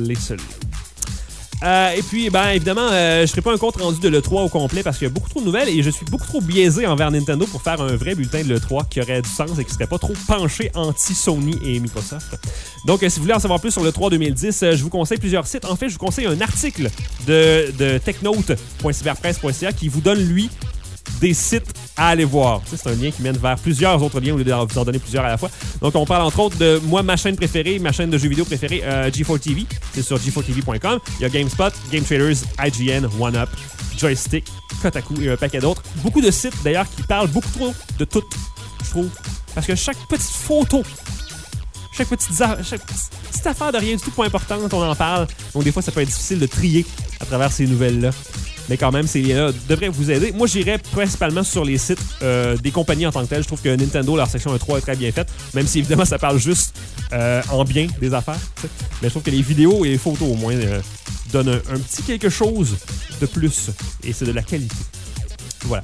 Speaker 1: Et puis, ben évidemment, je ne ferai pas un compte rendu de l'E3 au complet parce qu'il y a beaucoup trop de nouvelles et je suis beaucoup trop biaisé envers Nintendo pour faire un vrai bulletin de l'E3 qui aurait du sens et qui serait pas trop penché anti-Sony et Microsoft. Donc, si vous voulez en savoir plus sur l'E3 2010, je vous conseille plusieurs sites. En fait, je vous conseille un article de technote.cyberpresse.ca qui vous donne, lui, des sites à aller voir. C'est un lien qui mène vers plusieurs autres liens au lieu de vous en donner plusieurs à la fois. Donc, on parle entre autres de ma chaîne préférée, ma chaîne de jeux vidéo préférée, G4TV. C'est sur g4tv.com. Il y a GameSpot, Game Traders, IGN, 1UP, Joystick, Kotaku et un paquet d'autres. Beaucoup de sites, d'ailleurs, qui parlent beaucoup trop de tout, je trouve. Parce que chaque petite photo, chaque petite affaire de rien du tout pas importante, on en parle. Donc, des fois, ça peut être difficile de trier à travers ces nouvelles-là. Mais quand même, ces liens-là devraient vous aider. Moi, j'irais principalement sur les sites des compagnies en tant que telles. Je trouve que Nintendo, leur section 1.3 est très bien faite, même si évidemment, ça parle juste en bien des affaires. T'sais. Mais je trouve que les vidéos et les photos, au moins, donnent un petit quelque chose de plus. Et c'est de la qualité. Voilà.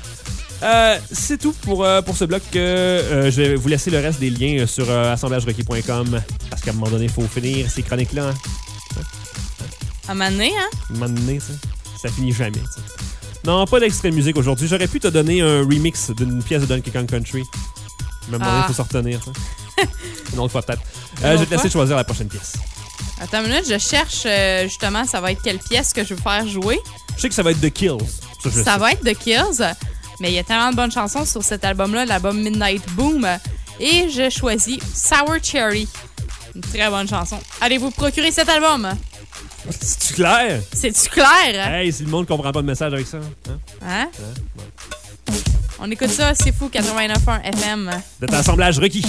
Speaker 1: C'est tout pour ce bloc. Je vais vous laisser le reste des liens sur assemblagerequis.com parce qu'à un moment donné, il faut finir ces chroniques-là. Hein?
Speaker 2: À un moment donné, hein?
Speaker 1: À un moment donné, ça finit jamais. T'sais. Non, pas d'extrait de musique aujourd'hui. J'aurais pu te donner un remix d'une pièce de Donkey Kong Country. Mais à un moment donné, il faut s'en retenir. Une autre fois, peut-être. Je vais te laisser choisir la prochaine pièce.
Speaker 2: Attends une minute, je cherche justement, ça va être quelle pièce que je veux faire jouer.
Speaker 1: Je sais que ça va être The Kills.
Speaker 2: Ça va être The Kills. Mais il y a tellement de bonnes chansons sur cet album-là, l'album Midnight Boom. Et je choisis Sour Cherry. Une très bonne chanson. Allez vous procurer cet album.
Speaker 1: C'est-tu clair?
Speaker 2: C'est-tu clair?
Speaker 1: Hey, si le monde comprend pas de message avec ça.
Speaker 2: Hein?
Speaker 1: Bon.
Speaker 2: On écoute ça, c'est fou, 89.1 FM.
Speaker 1: De ton assemblage requis.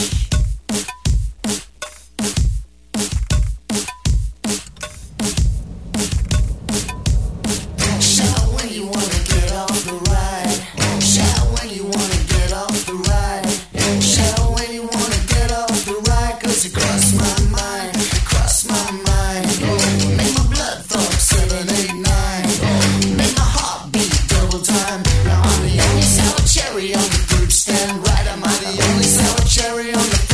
Speaker 3: Cherry on the fruit stand, right? Am I the only sour cherry on the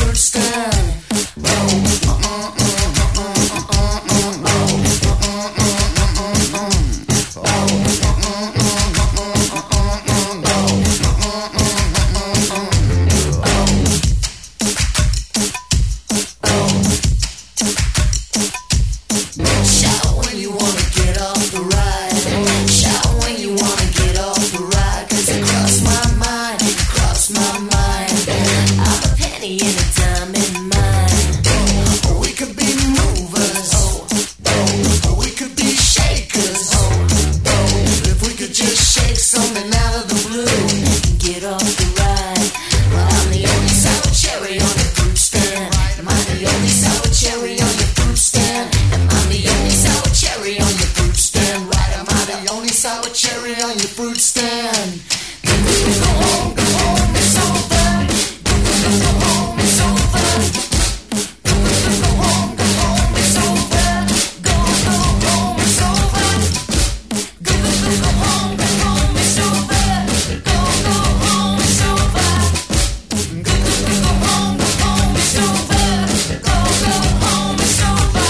Speaker 4: right. Well, I'm the only sour cherry on the fruit stand. Am I the only sour cherry on your fruit stand? Am I the only sour cherry on your fruit stand? Right, am I the only sour cherry on your fruit stand? Go home, it's over. Go home, it's over. Go home, it's over. Go home, it's over. Go home, it's over. Go home, it's over. Go home, it's over. Go home, it's over.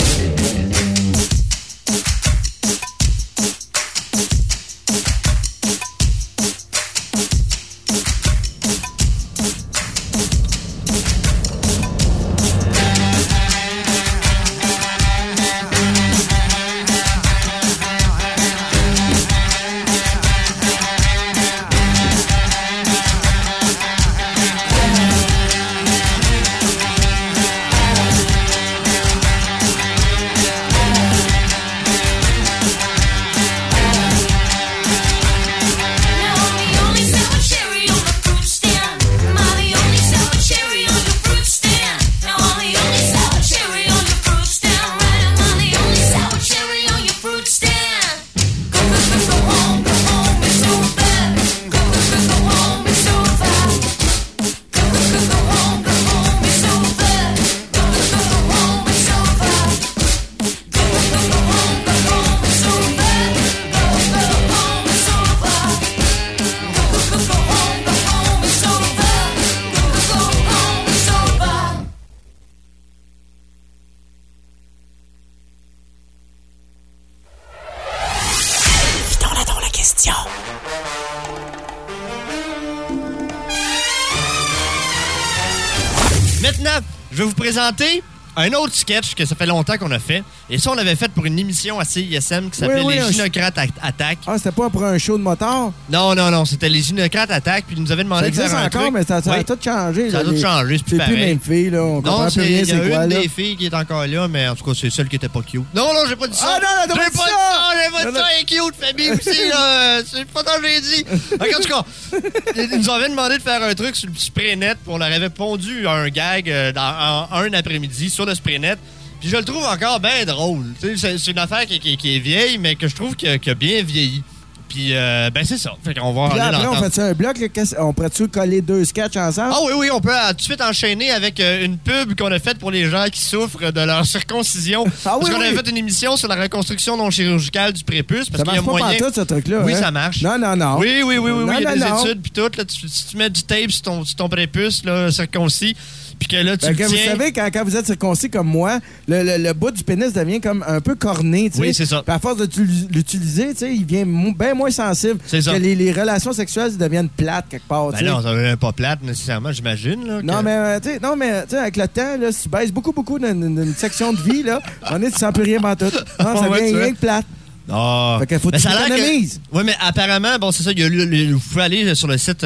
Speaker 8: Maintenant, je vais vous présenter un autre sketch que ça fait longtemps qu'on a fait. Et ça, on l'avait fait pour une émission à CISM qui s'appelait Les Gynocrates Attaquent.
Speaker 9: Ah, c'était pas pour un show de motard?
Speaker 8: Non, c'était Les Gynocrates Attaquent. Puis ils nous avaient demandé de faire un
Speaker 9: encore,
Speaker 8: truc.
Speaker 9: mais ça a tout changé.
Speaker 8: Ça a tout changé, c'est plus pareil.
Speaker 9: C'est plus les mêmes filles, là. On comprend plus rien,
Speaker 8: il y a
Speaker 9: c'est quoi,
Speaker 8: une
Speaker 9: là.
Speaker 8: des filles qui est encore là, mais en tout cas, c'est celle qui était pas cute. Non, j'ai pas dit ça.
Speaker 9: Ah, non,
Speaker 8: j'ai pas dit ça. J'ai pas dit ça. Elle est cute, Fabi aussi, là. C'est pas tant que j'ai dit. En tout cas, ils nous avaient demandé de faire un truc sur le SprayNet. Puis on leur avait pondu un gag en un après-midi sur le SprayNet. Puis je le trouve encore bien drôle. C'est une affaire qui est vieille, mais que je trouve qui a bien vieilli. Puis, c'est ça. Fait qu'on va
Speaker 9: Puis là,
Speaker 8: aller
Speaker 9: après, on
Speaker 8: l'entendre.
Speaker 9: fait un bloc? Là, on pourrait-tu coller 2 sketchs ensemble?
Speaker 8: Ah oui, on peut tout de suite enchaîner avec une pub qu'on a faite pour les gens qui souffrent de leur circoncision. Parce qu'on avait fait une émission sur la reconstruction non chirurgicale du prépuce. Parce
Speaker 9: Ça
Speaker 8: qu'il y a
Speaker 9: marche pas
Speaker 8: moyen...
Speaker 9: pantoute, ce truc-là.
Speaker 8: Oui,
Speaker 9: hein?
Speaker 8: ça marche.
Speaker 9: Non.
Speaker 8: Oui, il y a des
Speaker 9: non.
Speaker 8: études puis tout. Là, si tu mets du tape sur ton prépuce là, circoncis, puis que là, tu le tiens...
Speaker 9: Vous savez, quand vous êtes circoncis comme moi, le bout du pénis devient comme un peu corné.
Speaker 8: Oui, c'est ça.
Speaker 9: Puis à force de l'utiliser, il devient bien moins sensible.
Speaker 8: C'est ça.
Speaker 9: Que les relations sexuelles deviennent plates quelque part.
Speaker 8: Ben non, ça devient pas plate nécessairement, j'imagine. Là,
Speaker 9: Non, mais tu sais, avec le temps, là, si tu baisses beaucoup d'une section de vie, là, tu sens plus rien pantoute. Non, ça devient rien que plate.
Speaker 8: Ah.
Speaker 9: Fait qu'il faut que tu économises.
Speaker 8: Oui, mais apparemment, bon, c'est ça, vous pouvez aller sur le site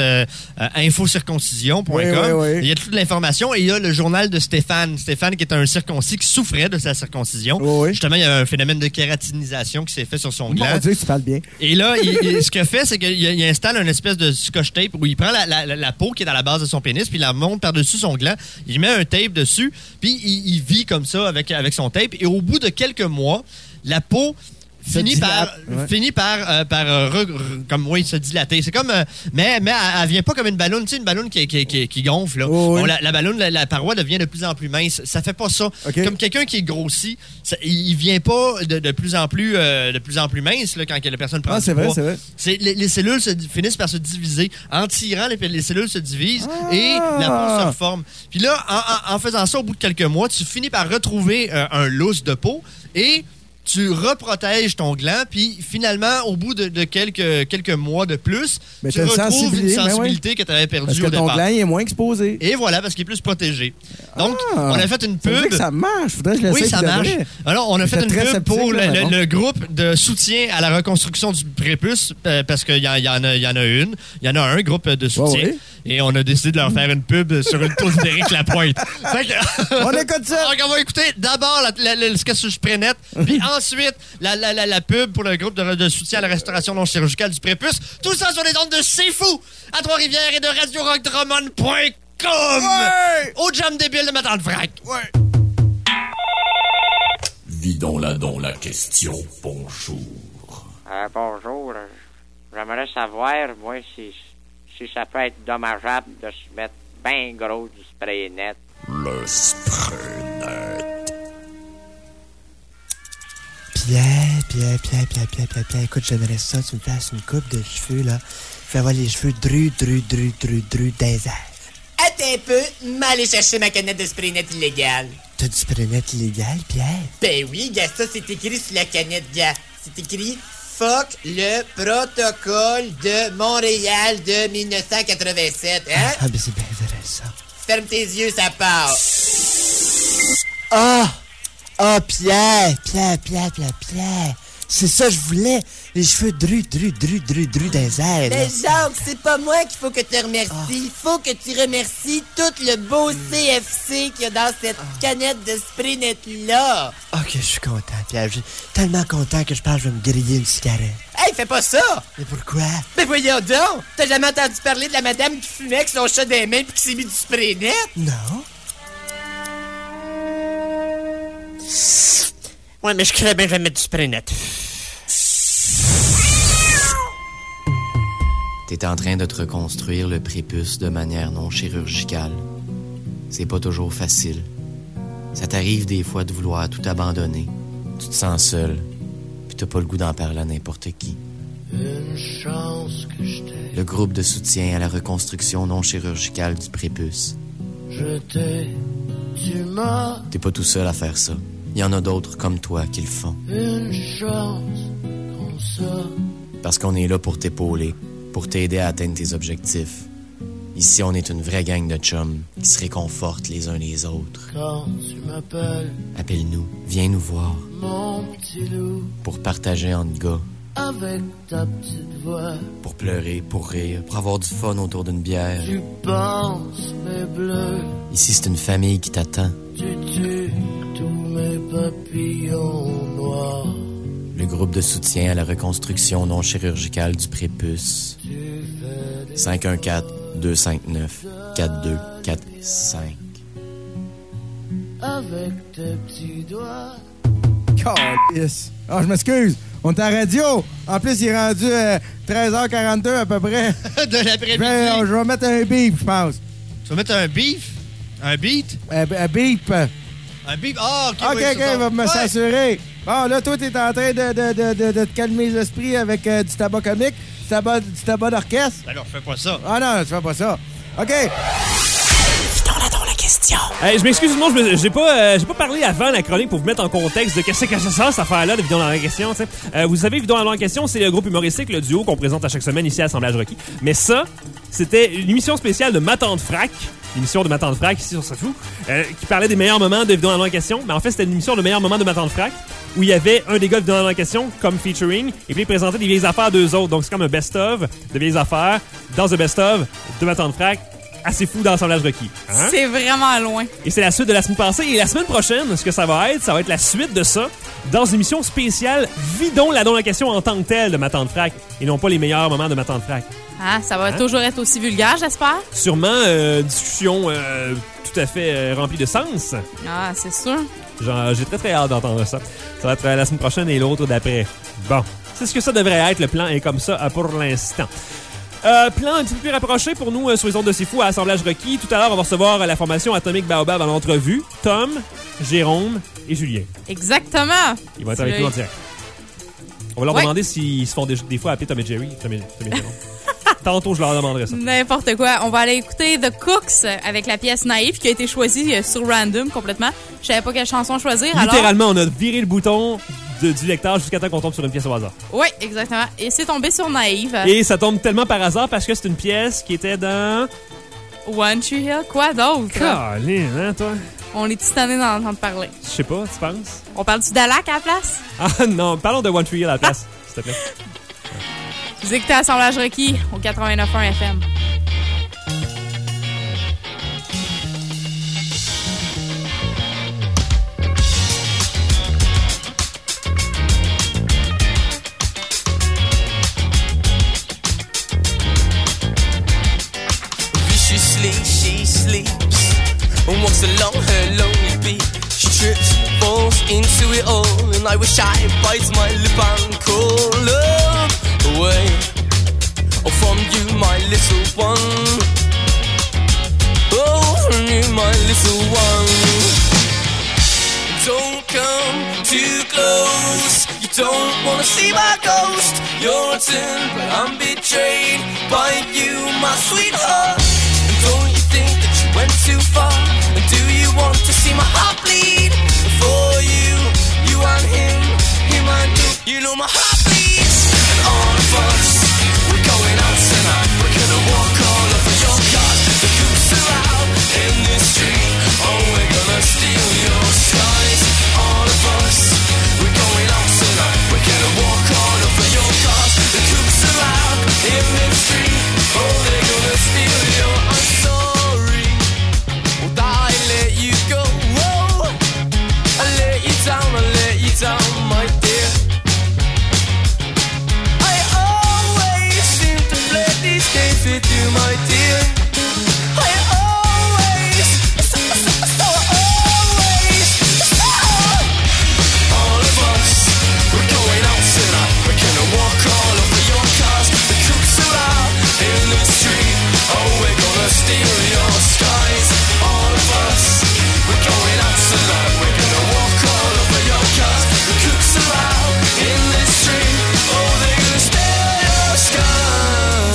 Speaker 8: infocirconcision.com.
Speaker 9: Oui.
Speaker 8: Il y a toute l'information et il y a le journal de Stéphane. Stéphane qui est un circoncis qui souffrait de sa circoncision.
Speaker 9: Oui.
Speaker 8: Justement, il y a un phénomène de kératinisation qui s'est fait sur son gland.
Speaker 9: Mon Dieu, tu parles bien.
Speaker 8: Et là, ce qu'il fait, c'est qu'il installe une espèce de scotch tape où il prend la peau qui est dans la base de son pénis, puis il la monte par-dessus son gland. Il met un tape dessus, puis il vit comme ça avec son tape. Et au bout de quelques mois, la peau finit par comme se dilater. C'est comme mais elle vient pas comme une ballonne, tu sais, une ballonne qui gonfle là.
Speaker 9: Oh, oui.
Speaker 8: Bon, la ballonne, la paroi devient de plus en plus mince. Ça fait pas ça.
Speaker 9: Okay.
Speaker 8: Comme quelqu'un qui est grossi, il vient pas de plus en plus mince là, quand la personne prend du poids.
Speaker 9: C'est vrai.
Speaker 8: Les cellules finissent par se diviser. En tirant, les cellules se divisent et la peau se reforme. Puis là, en faisant ça, au bout de quelques mois, tu finis par retrouver un lousse de peau et tu reprotèges ton gland, puis finalement, au bout de quelques mois de plus, tu retrouves une sensibilité que tu avais perdue au départ.
Speaker 9: Parce que ton gland est moins exposé.
Speaker 8: Et voilà, parce qu'il est plus protégé. Donc, on a fait une pub.
Speaker 9: Ça veut dire que ça marche. Faudrait que je l'essaie.
Speaker 8: Oui, ça marche. Alors, on a fait une pub pour le groupe de soutien à la reconstruction du prépuce, parce qu'il y en a un groupe de soutien. et on a décidé de leur faire une pub sur une tour d'Éric Lapointe. Fait que,
Speaker 9: On écoute ça!
Speaker 8: Donc, on va écouter d'abord le sketch sur Spray-Net, puis ensuite la pub pour le groupe de soutien à la restauration non chirurgicale du prépuce. Tout ça sur les ondes de C'est Fou à Trois-Rivières et de RadioRockDrummond.com.
Speaker 9: Ouais!
Speaker 8: Au jam débile de ma tante Frac.
Speaker 9: Ouais.
Speaker 10: Vidons la question, bonjour.
Speaker 11: Bonjour. J'aimerais savoir, moi, si ça peut être dommageable de se mettre bien gros du spray net.
Speaker 10: Le Spray-Net.
Speaker 12: Pierre, écoute, j'aimerais ça, tu me fasses une coupe de cheveux, là. Fais avoir les cheveux dru dans les airs.
Speaker 13: Attends un peu, m'aller chercher ma canette de spray-net illégale.
Speaker 12: T'as du spray-net illégal, Pierre?
Speaker 13: Ben oui, gars, ça, c'est écrit sur la canette, gars. C'est écrit « Fuck le protocole de Montréal de 1987 », hein?
Speaker 12: Ah, ben c'est bien vrai, ça.
Speaker 13: Ferme tes yeux, ça part.
Speaker 12: Pierre. C'est ça que je voulais. Les cheveux dru dans les airs.
Speaker 13: Mais Jacques, c'est pas moi qu'il faut que tu remercies. Il faut que tu remercies tout le beau CFC qu'il y a dans cette canette de spray-net-là.
Speaker 12: Ok, je suis content, Pierre. Je suis tellement content que je pense que je vais me griller une cigarette.
Speaker 13: Hey, fais pas ça!
Speaker 12: Mais pourquoi?
Speaker 13: Mais voyons donc! T'as jamais entendu parler de la madame qui fumait avec son chat des mains pis qui s'est mis du spray-net?
Speaker 12: Non.
Speaker 13: Ouais, mais je crée bien que je vais mettre du spray-net.
Speaker 14: T'es en train de te reconstruire le prépuce de manière non chirurgicale. C'est pas toujours facile. Ça t'arrive des fois de vouloir tout abandonner. Tu te sens seul, puis t'as pas le goût d'en parler à n'importe qui.
Speaker 3: Une chance que je t'ai.
Speaker 14: Le groupe de soutien à la reconstruction non chirurgicale du prépuce.
Speaker 3: Je t'ai. Tu m'as.
Speaker 14: T'es pas tout seul à faire ça. Il y en a d'autres comme toi qui le font.
Speaker 3: Une chance comme ça.
Speaker 14: Parce qu'on est là pour t'épauler, pour t'aider à atteindre tes objectifs. Ici, on est une vraie gang de chums qui se réconfortent les uns les autres.
Speaker 3: Quand tu m'appelles,
Speaker 14: appelle-nous, viens nous voir.
Speaker 3: Mon petit loup.
Speaker 14: Pour partager entre gars.
Speaker 3: Avec ta petite voix.
Speaker 14: Pour pleurer, pour rire, pour avoir du fun autour d'une bière.
Speaker 3: Tu penses mes bleus.
Speaker 14: Ici, c'est une famille qui t'attend.
Speaker 3: Tu tues tous mes papillons noirs.
Speaker 14: Le groupe de soutien à la reconstruction non chirurgicale du prépuce. 514-259-4245.
Speaker 3: Avec tes petits doigts.
Speaker 9: Calisse. Je m'excuse. On est à radio. En plus, il est rendu 13h42 à peu près.
Speaker 8: De l'après-midi.
Speaker 9: Je vais mettre un beep, je pense.
Speaker 8: Tu vas mettre un beef? Un beat?
Speaker 9: Un beep.
Speaker 8: Un beep? Ah, OK.
Speaker 9: OK, va me s'assurer. Bon, là, toi, t'es en train de te calmer l'esprit avec du tabac comique, du tabac d'orchestre.
Speaker 8: Alors, fais pas ça.
Speaker 9: Ah non, tu fais pas ça. OK.
Speaker 12: Dans la question.
Speaker 1: Hey, je m'excuse, moi, j'ai pas parlé avant la chronique pour vous mettre en contexte de qu'est-ce que c'est ça, cette affaire-là de Vidéo dans la question. T'sais. Vous savez, Vidéo dans la question, c'est le groupe humoristique, le duo qu'on présente à chaque semaine ici à Assemblage Rocky. Mais ça, c'était une émission spéciale de Ma Tante Frac, l'émission de Ma Tante Frac ici sur C'est Fou, qui parlait des meilleurs moments de Vidéo dans la question. Mais en fait, c'était une émission de meilleurs moments de Ma Tante Frac, où il y avait un des gars de Vidéo dans la question comme featuring, et puis il présentait des vieilles affaires d'eux autres. Donc c'est comme un best-of de vieilles affaires dans un best-of de Ma Tante Frac. Assez fou d'Assemblage Rocky. Hein?
Speaker 2: C'est vraiment loin.
Speaker 1: Et c'est la suite de la semaine passée. Et la semaine prochaine, ce que ça va être la suite de ça dans une émission spéciale Vidons la question en tant que telle de Ma Tante Frac et non pas les meilleurs moments de Ma Tante Frac.
Speaker 2: Ah, ça va toujours être aussi vulgaire, j'espère.
Speaker 1: Sûrement, discussion tout à fait remplie de sens.
Speaker 2: Ah, c'est sûr.
Speaker 1: J'ai très très hâte d'entendre ça. Ça va être la semaine prochaine et l'autre d'après. Bon, c'est ce que ça devrait être. Le plan est comme ça pour l'instant. Plan un petit peu plus rapproché pour nous sur les ondes de C'est Fou à Assemblage Rocky. Tout à l'heure, on va recevoir la formation Atomic Baobab en entrevue. Tom, Jérôme et Julien.
Speaker 2: Exactement.
Speaker 1: Ils vont être avec nous en direct. On va leur demander s'ils se font des fois appeler Tom et Jerry. Tom et Jérôme. Tantôt, je leur demanderai ça.
Speaker 2: N'importe quoi. On va aller écouter The Cooks avec la pièce Naïve qui a été choisie sur Random complètement. Je savais pas quelle chanson choisir.
Speaker 1: Littéralement, on a viré le bouton du lecteur jusqu'à temps qu'on tombe sur une pièce au hasard.
Speaker 2: Oui, exactement. Et c'est tombé sur Naïve.
Speaker 1: Et ça tombe tellement par hasard parce que c'est une pièce qui était dans...
Speaker 2: One Tree Hill. Quoi d'autre?
Speaker 1: Caline, hein, toi?
Speaker 2: On est titané d'en entendre parler.
Speaker 1: Je sais pas, tu penses?
Speaker 2: On parle-tu d'Alac à la place?
Speaker 1: Ah non, parlons de One Tree Hill à la place, s'il te plaît.
Speaker 2: Vous écoutez Assemblage Rocky au 89.1 FM.
Speaker 15: she sleeps and walks along her lonely beat. She trips, falls into it all, and I wish I bite my lip and call love away. Oh, from you, my little one. Oh, from you, my little one. Don't come too close. You don't wanna see my ghost. You're a turn, but I'm betrayed by you, my sweetheart. And don't you think that you went too far? And do you want to see my heart bleed? For you, you and him and you know my heart bleeds. And all of us, we're going out tonight. We're gonna walk all over your cars. The coops are out in this street. Oh, we're gonna steal your skies. All of us, we're going out tonight. We're gonna walk all over your cars. The coops are out in this street. Oh, they're gonna steal your. I'm sorry that I let you go. Whoa, I let you down, my dear. I always seem to play these games with you, my dear. I always, so always. All of us, we're going out tonight. We're gonna walk all over your cars. The cooks are out in the street. Oh, we're gonna steal your skies. All of us, we're going out tonight. We're gonna walk all over your cars. The cooks are out in the street. Oh, they're gonna steal your skies.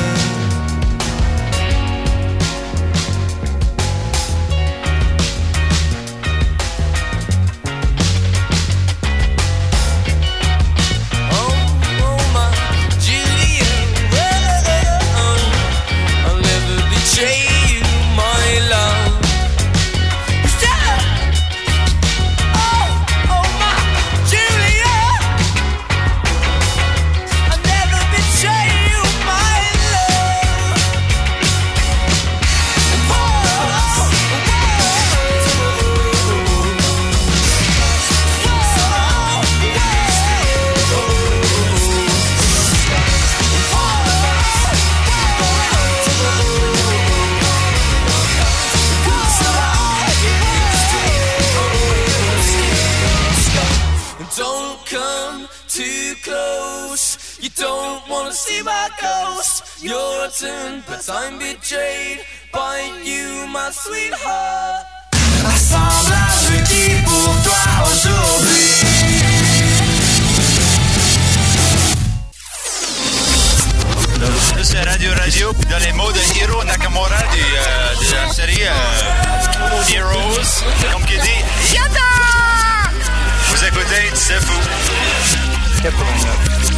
Speaker 15: Oh, my Julia, I'll never betray you, my love. Oh, my Julia, I'll never betray you, my love. Don't come too close. You don't wanna see my ghost. You're a turn, but I'm betrayed by you, my sweetheart. Assemblage requis pour toi aujourd'hui.
Speaker 16: Ça, c'est Radio, dans les mots de Hiro Nakamura de la série Heroes, comme qui dit Yada! Vous écoutez, c'est fou. 89.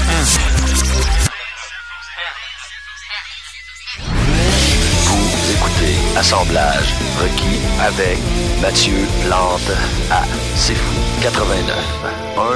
Speaker 5: Vous écoutez Assemblage requis avec Mathieu Plante à C'est Fou 89. 1.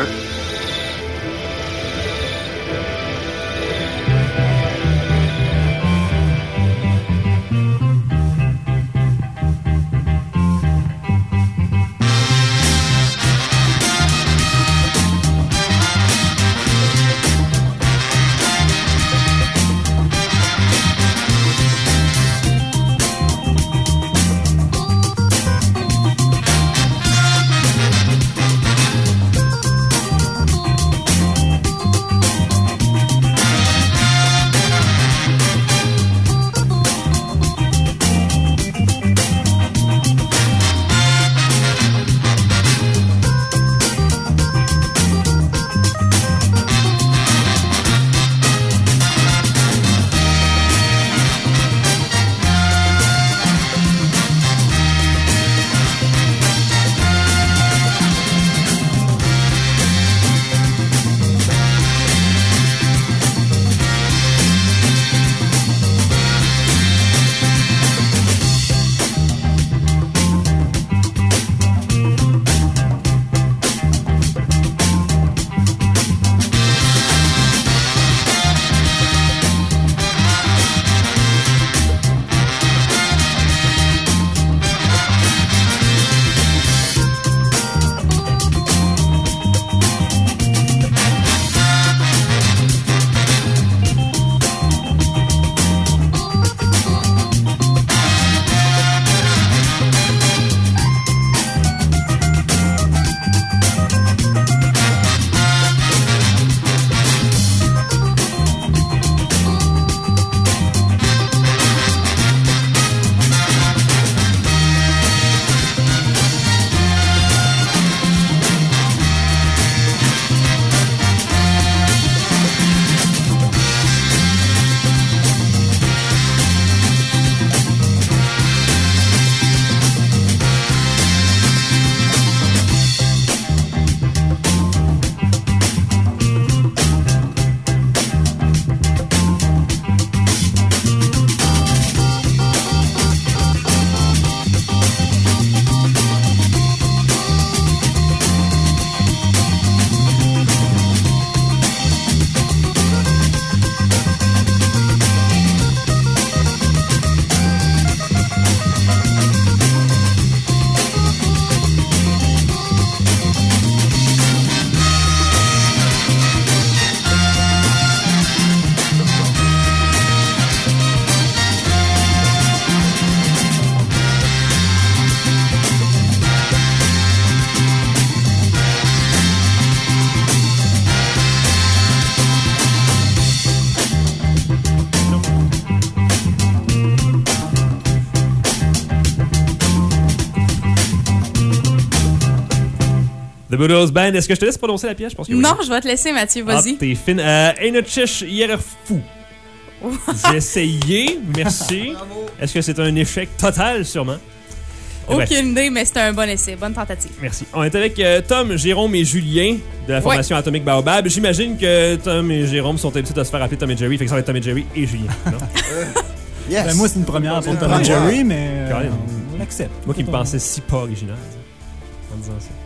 Speaker 1: The Boodles Band. Est-ce que je te laisse prononcer la pièce? Je pense que oui.
Speaker 2: Non, je vais te laisser, Mathieu, vas-y.
Speaker 1: Ah, t'es fine. Einetchich Yerfou. J'ai essayé, merci. Est-ce que c'est un échec total, sûrement?
Speaker 2: Aucune idée, mais c'était un bon essai. Bonne tentative.
Speaker 1: Merci. On est avec Tom, Jérôme et Julien de la formation Atomic Baobab. J'imagine que Tom et Jérôme sont habitués de se faire appeler Tom et Jerry. Fait que ça va être Tom et Jerry et Julien. Non?
Speaker 17: Yes. Ben, moi, c'est une première pour Tom et Jerry, mais on l'accepte.
Speaker 1: Moi qui me pensais si pas original en disant ça.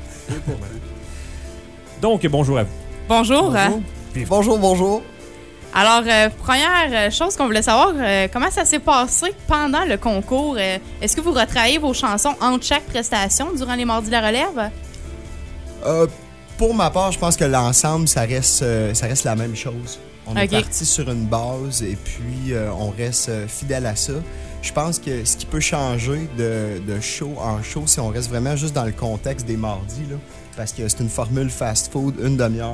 Speaker 1: Donc, bonjour à vous.
Speaker 2: Bonjour.
Speaker 18: Bonjour.
Speaker 2: Alors, première chose qu'on voulait savoir, comment ça s'est passé pendant le concours? Est-ce que vous retravaillez vos chansons entre chaque prestation durant les Mardis de la Relève?
Speaker 18: Pour ma part, je pense que l'ensemble, ça reste la même chose. On est
Speaker 2: Okay.
Speaker 18: parti sur une base et puis on reste fidèle à ça. Je pense que ce qui peut changer de show en show, si on reste vraiment juste dans le contexte des mardis, là, parce que c'est une formule fast-food, une demi-heure.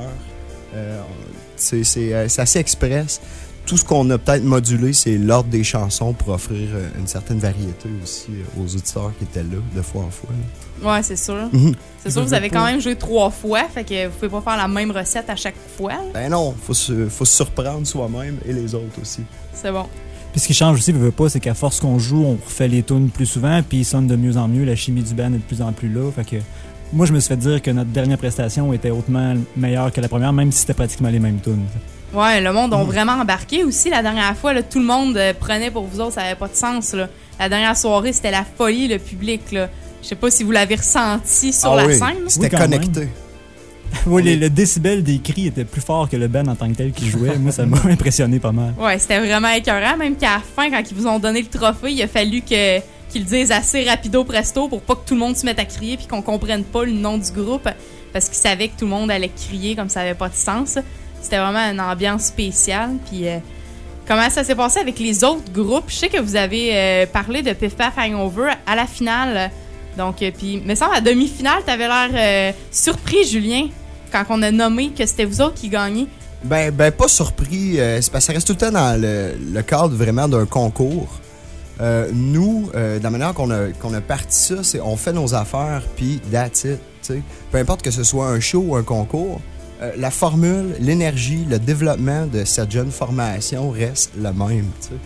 Speaker 18: C'est assez express. Tout ce qu'on a peut-être modulé, c'est l'ordre des chansons pour offrir une certaine variété aussi aux auditeurs qui étaient là, de fois en fois. Là.
Speaker 2: Ouais, c'est sûr.
Speaker 18: Mhm.
Speaker 2: C'est sûr, vous avez quand même joué 3 fois, fait que vous pouvez pas faire la même recette à chaque fois.
Speaker 18: Ben non, faut se surprendre soi-même et les autres aussi.
Speaker 2: C'est bon.
Speaker 17: Puis ce qui change aussi, veut pas, c'est qu'à force qu'on joue, on refait les tunes plus souvent, puis ils sonnent de mieux en mieux. La chimie du band est de plus en plus là. Fait que moi, je me suis fait dire que notre dernière prestation était hautement meilleure que la première, même si c'était pratiquement les mêmes tunes.
Speaker 2: Ouais, le monde a vraiment embarqué aussi la dernière fois. Là, tout le monde prenait pour vous autres, ça avait pas de sens. Là. La dernière soirée, c'était la folie, le public. Là. Je sais pas si vous l'avez ressenti sur la scène.
Speaker 18: C'était connecté.
Speaker 17: Oui, le décibel des cris était plus fort que le band en tant que tel qui jouait. Moi, ça m'a impressionné pas mal.
Speaker 2: Ouais, c'était vraiment écœurant. Même qu'à la fin, quand ils vous ont donné le trophée, il a fallu qu'ils le disent assez rapido presto pour pas que tout le monde se mette à crier puis qu'on comprenne pas le nom du groupe parce qu'ils savaient que tout le monde allait crier comme ça avait pas de sens. C'était vraiment une ambiance spéciale. Puis comment ça s'est passé avec les autres groupes? Je sais que vous avez parlé de Piff Paff Hangover à la finale. Donc, puis, me semble, à demi-finale, t'avais l'air surpris, Julien, quand on a nommé que c'était vous autres qui gagniez.
Speaker 18: Ben pas surpris. C'est parce que ça reste tout le temps dans le cadre vraiment d'un concours. Nous, de la manière qu'on a parti ça, c'est on fait nos affaires, puis that's it. T'sais. Peu importe que ce soit un show ou un concours, la formule, l'énergie, le développement de cette jeune formation reste le même.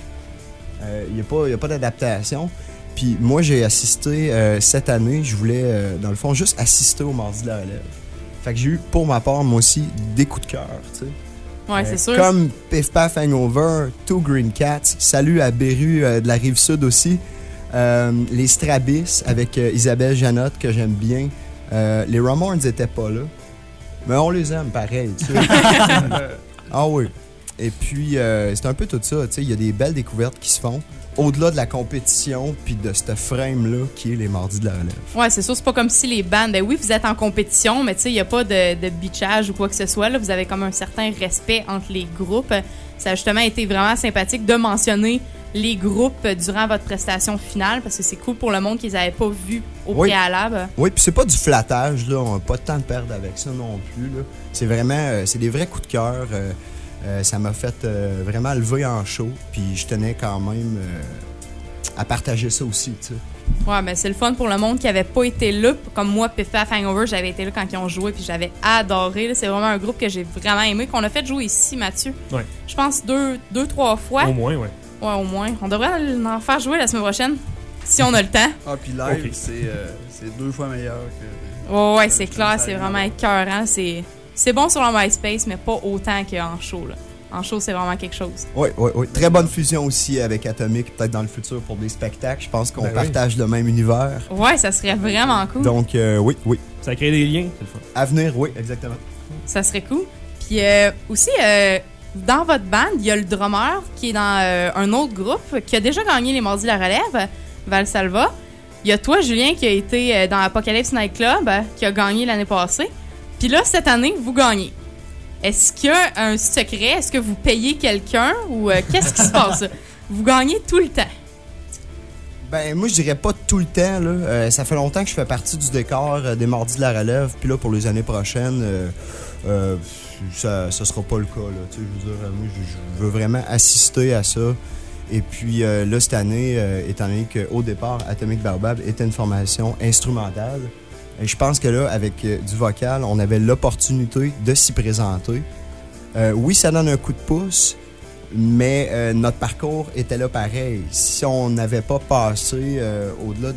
Speaker 18: Il n'y a pas d'adaptation. Puis moi, j'ai assisté cette année, je voulais, dans le fond, juste assister au Mardi de la Relève. Fait que j'ai eu, pour ma part, moi aussi, des coups de cœur, tu sais.
Speaker 2: Ouais, c'est sûr.
Speaker 18: Comme Piff Paff Hangover, Two Green Cats, salut à Beru de la Rive-Sud aussi, les Strabis avec Isabelle Janotte, que j'aime bien. Les Ramones n'étaient pas là, mais on les aime pareil, tu sais. Ah oui. Et puis, c'est un peu tout ça, tu sais, il y a des belles découvertes qui se font. Au-delà de la compétition puis de ce frame-là qui est les Mardis de la Relève.
Speaker 2: Ouais, c'est sûr, c'est pas comme si les bandes, ben oui, vous êtes en compétition, mais tu sais, il n'y a pas de bitchage ou quoi que ce soit. Là. Vous avez comme un certain respect entre les groupes. Ça a justement été vraiment sympathique de mentionner les groupes durant votre prestation finale parce que c'est cool pour le monde qu'ils n'avaient pas vu au préalable.
Speaker 18: Oui, puis c'est pas du flattage, là. On n'a pas de temps de perdre avec ça non plus, là. C'est vraiment, c'est des vrais coups de cœur. Ça m'a fait vraiment lever en show, puis je tenais quand même à partager ça aussi, tu sais.
Speaker 2: Ouais, ben c'est le fun pour le monde qui avait pas été là. Comme moi, Piff Paff Hangover, j'avais été là quand ils ont joué, puis j'avais adoré. Là. C'est vraiment un groupe que j'ai vraiment aimé, qu'on a fait jouer ici, Mathieu.
Speaker 1: Ouais.
Speaker 2: Je pense 2-3 fois.
Speaker 1: Au moins, ouais.
Speaker 2: Ouais, au moins. On devrait en faire jouer la semaine prochaine, si on a le temps.
Speaker 19: Ah, puis live,
Speaker 1: Okay.
Speaker 19: c'est 2 fois meilleur que...
Speaker 2: Ouais, c'est clair, c'est vraiment écœurant. C'est bon sur le MySpace, mais pas autant qu'en show, là. En show, c'est vraiment quelque chose.
Speaker 18: Oui. Très bonne fusion aussi avec Atomic, peut-être dans le futur pour des spectacles. Je pense qu'on partage le même univers.
Speaker 2: Ouais, ça serait vraiment cool.
Speaker 18: Donc, oui.
Speaker 1: Ça crée des liens, c'est le fun.
Speaker 18: À venir, oui, exactement.
Speaker 2: Ça serait cool. Puis aussi, dans votre band, il y a le drummer qui est dans un autre groupe qui a déjà gagné les Mardis de la Relève, Valsalva. Il y a toi, Julien, qui a été dans Apocalypse Nightclub, qui a gagné l'année passée. Puis là, cette année, vous gagnez. Est-ce qu'il y a un secret? Est-ce que vous payez quelqu'un? Ou qu'est-ce qui se passe? Vous gagnez tout le temps.
Speaker 18: Ben, moi, je dirais pas tout le temps, là. Ça fait longtemps que je fais partie du décor des Mardis de la Relève. Puis là, pour les années prochaines, ça sera pas le cas, là. Tu sais, je veux dire, moi, je veux vraiment assister à ça. Et puis là, cette année, étant donné qu'au départ, Atomic Baobab était une formation instrumentale, Et je pense que là, avec du vocal, on avait l'opportunité de s'y présenter. Oui, ça donne un coup de pouce, mais notre parcours était là pareil. Si on n'avait pas passé au-delà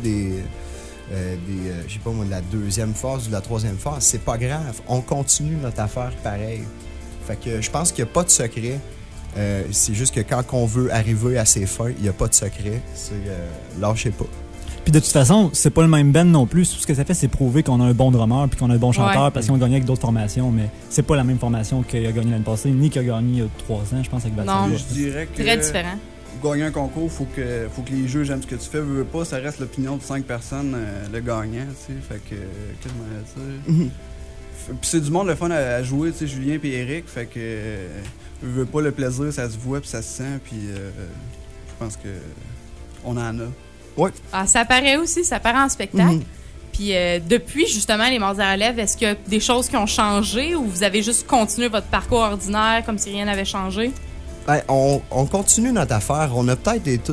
Speaker 18: je sais pas moi, de la deuxième phase ou de la troisième phase, c'est pas grave. On continue notre affaire pareil. Fait que je pense qu'il n'y a pas de secret. C'est juste que quand on veut arriver à ses fins, il n'y a pas de secret. C'est lâchez pas.
Speaker 17: Puis de toute façon, c'est pas le même band non plus. Tout ce que ça fait, c'est prouver qu'on a un bon drummer puis qu'on a un bon chanteur parce qu'on a gagné avec d'autres formations. Mais c'est pas la même formation qu'il a gagné l'année passée, ni qu'il a gagné il y a 3 ans, je pense, avec Valsalia.
Speaker 19: Non, je dirais que...
Speaker 2: Très différent.
Speaker 19: Pour gagner un concours, faut que les juges aiment ce que tu fais. Veux pas, ça reste l'opinion de 5 personnes, le gagnant, tu sais. Fait que, qu'est-ce que je m'en dire? Puis c'est du monde le fun à jouer, tu sais, Julien et Eric. Fait que, veux pas, le plaisir, ça se voit puis ça se sent. Puis je pense que on en a.
Speaker 18: Oui.
Speaker 2: Ah, ça paraît aussi, ça paraît en spectacle. Puis depuis, justement, les Mardis à la relève, est-ce qu'il y a des choses qui ont changé ou vous avez juste continué votre parcours ordinaire comme si rien n'avait changé?
Speaker 18: Ben, on continue notre affaire. On a peut-être été,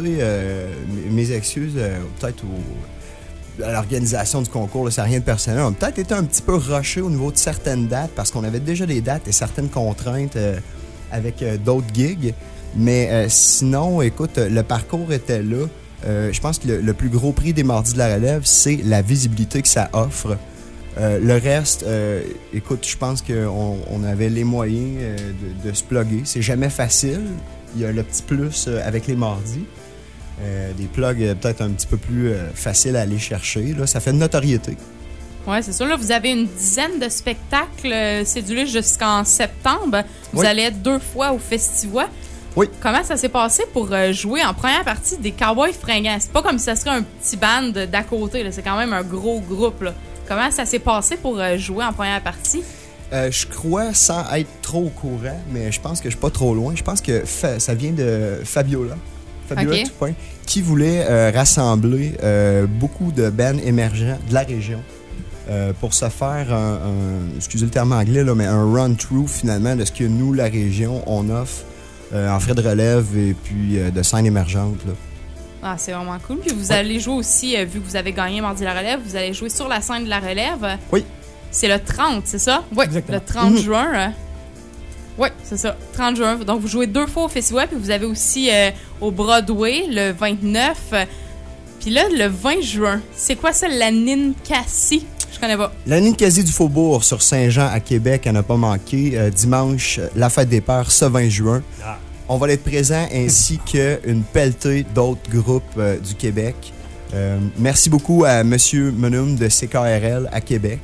Speaker 18: mes excuses, peut-être à l'organisation du concours, là, c'est rien de personnel. On a peut-être été un petit peu rushé au niveau de certaines dates parce qu'on avait déjà des dates et certaines contraintes avec d'autres gigs. Mais sinon, écoute, le parcours était là. Je pense que le plus gros prix des Mardis de la relève, c'est la visibilité que ça offre. Le reste, écoute, je pense qu'on avait les moyens de se plugger. C'est jamais facile. Il y a le petit plus avec les Mardis. Des plugs peut-être un petit peu plus faciles à aller chercher. Là. Ça fait une notoriété.
Speaker 2: Oui, c'est sûr. Là, vous avez une dizaine de spectacles cédulés jusqu'en septembre. Vous allez être 2 fois au Festivois.
Speaker 18: Oui.
Speaker 2: Comment ça s'est passé pour jouer en première partie des Cowboys Fringants? C'est pas comme si ça serait un petit band d'à côté. Là. C'est quand même un gros groupe. Là. Comment ça s'est passé pour jouer en première partie?
Speaker 18: Je crois, sans être trop au courant, mais je pense que je suis pas trop loin. Je pense que ça vient de Fabiola Toupin, qui voulait rassembler beaucoup de bands émergents de la région pour se faire excusez le terme anglais, là, mais un run-through finalement de ce que nous, la région, on offre en frais de relève et puis de scène émergente. Là.
Speaker 2: Ah, c'est vraiment cool. Puis vous allez jouer aussi, vu que vous avez gagné Mardi la relève, vous allez jouer sur la scène de la relève.
Speaker 18: Oui.
Speaker 2: C'est le 30, c'est ça? Oui, le 30 juin. Oui, c'est ça, 30 juin. Donc, vous jouez 2 fois au Festival, puis vous avez aussi au Broadway, le 29. Puis là, le 20 juin, c'est quoi ça, la Ninkasi? Je connais pas.
Speaker 18: La Ninkasi du Faubourg sur Saint-Jean à Québec, à ne pas manquer. Dimanche, la fête des pères, ce 20 juin. Ah. On va être présent ainsi qu'une pelletée d'autres groupes du Québec. Merci beaucoup à M. Monum de CKRL à Québec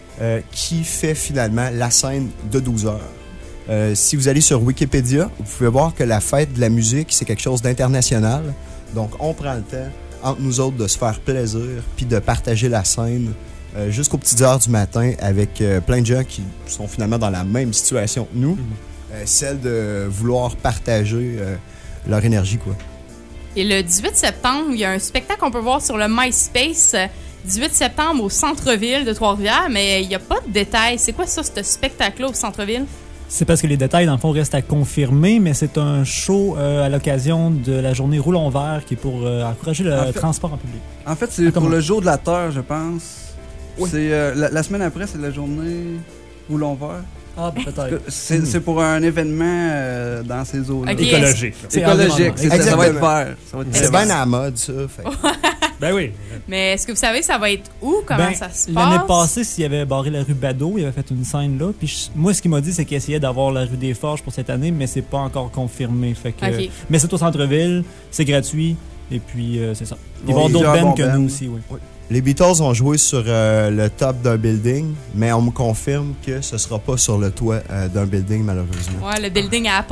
Speaker 18: qui fait finalement la scène de 12 heures. Si vous allez sur Wikipédia, vous pouvez voir que la fête de la musique, c'est quelque chose d'international. Donc, on prend le temps entre nous autres de se faire plaisir puis de partager la scène jusqu'aux petites heures du matin avec plein de gens qui sont finalement dans la même situation que nous. Celle de vouloir partager leur énergie, quoi.
Speaker 2: Et le 18 septembre, il y a un spectacle qu'on peut voir sur le MySpace. 18 septembre au centre-ville de Trois-Rivières, mais il n'y a pas de détails. C'est quoi ça, ce spectacle-là au centre-ville?
Speaker 17: C'est parce que les détails, dans le fond, restent à confirmer, mais c'est un show à l'occasion de la journée Roulons Vert qui est pour encourager le transport en public.
Speaker 19: En fait, c'est pour le jour de la Terre, je pense. Oui. C'est, la semaine après, c'est la journée Roulons Vert.
Speaker 17: Ah, peut-être.
Speaker 19: C'est pour un événement dans ces eaux-là.
Speaker 1: Okay. Écologique.
Speaker 19: Écologique, ça va être vert.
Speaker 18: C'est bien à la mode, ça. Fait.
Speaker 1: Ben oui.
Speaker 2: Mais est-ce que vous savez, ça va être où? Comment ça se passe?
Speaker 17: L'année passée, s'il avait barré la rue Badeau, il avait fait une scène là. Puis moi, ce qu'il m'a dit, c'est qu'il essayait d'avoir la rue des Forges pour cette année, mais c'est pas encore confirmé. Fait que, mais c'est au centre-ville, c'est gratuit, et puis c'est ça. Il va y avoir d'autres bands que nous aussi, oui.
Speaker 18: Les Beatles ont joué sur le top d'un building, mais on me confirme que ce sera pas sur le toit d'un building, malheureusement.
Speaker 2: Ouais, le building Apple.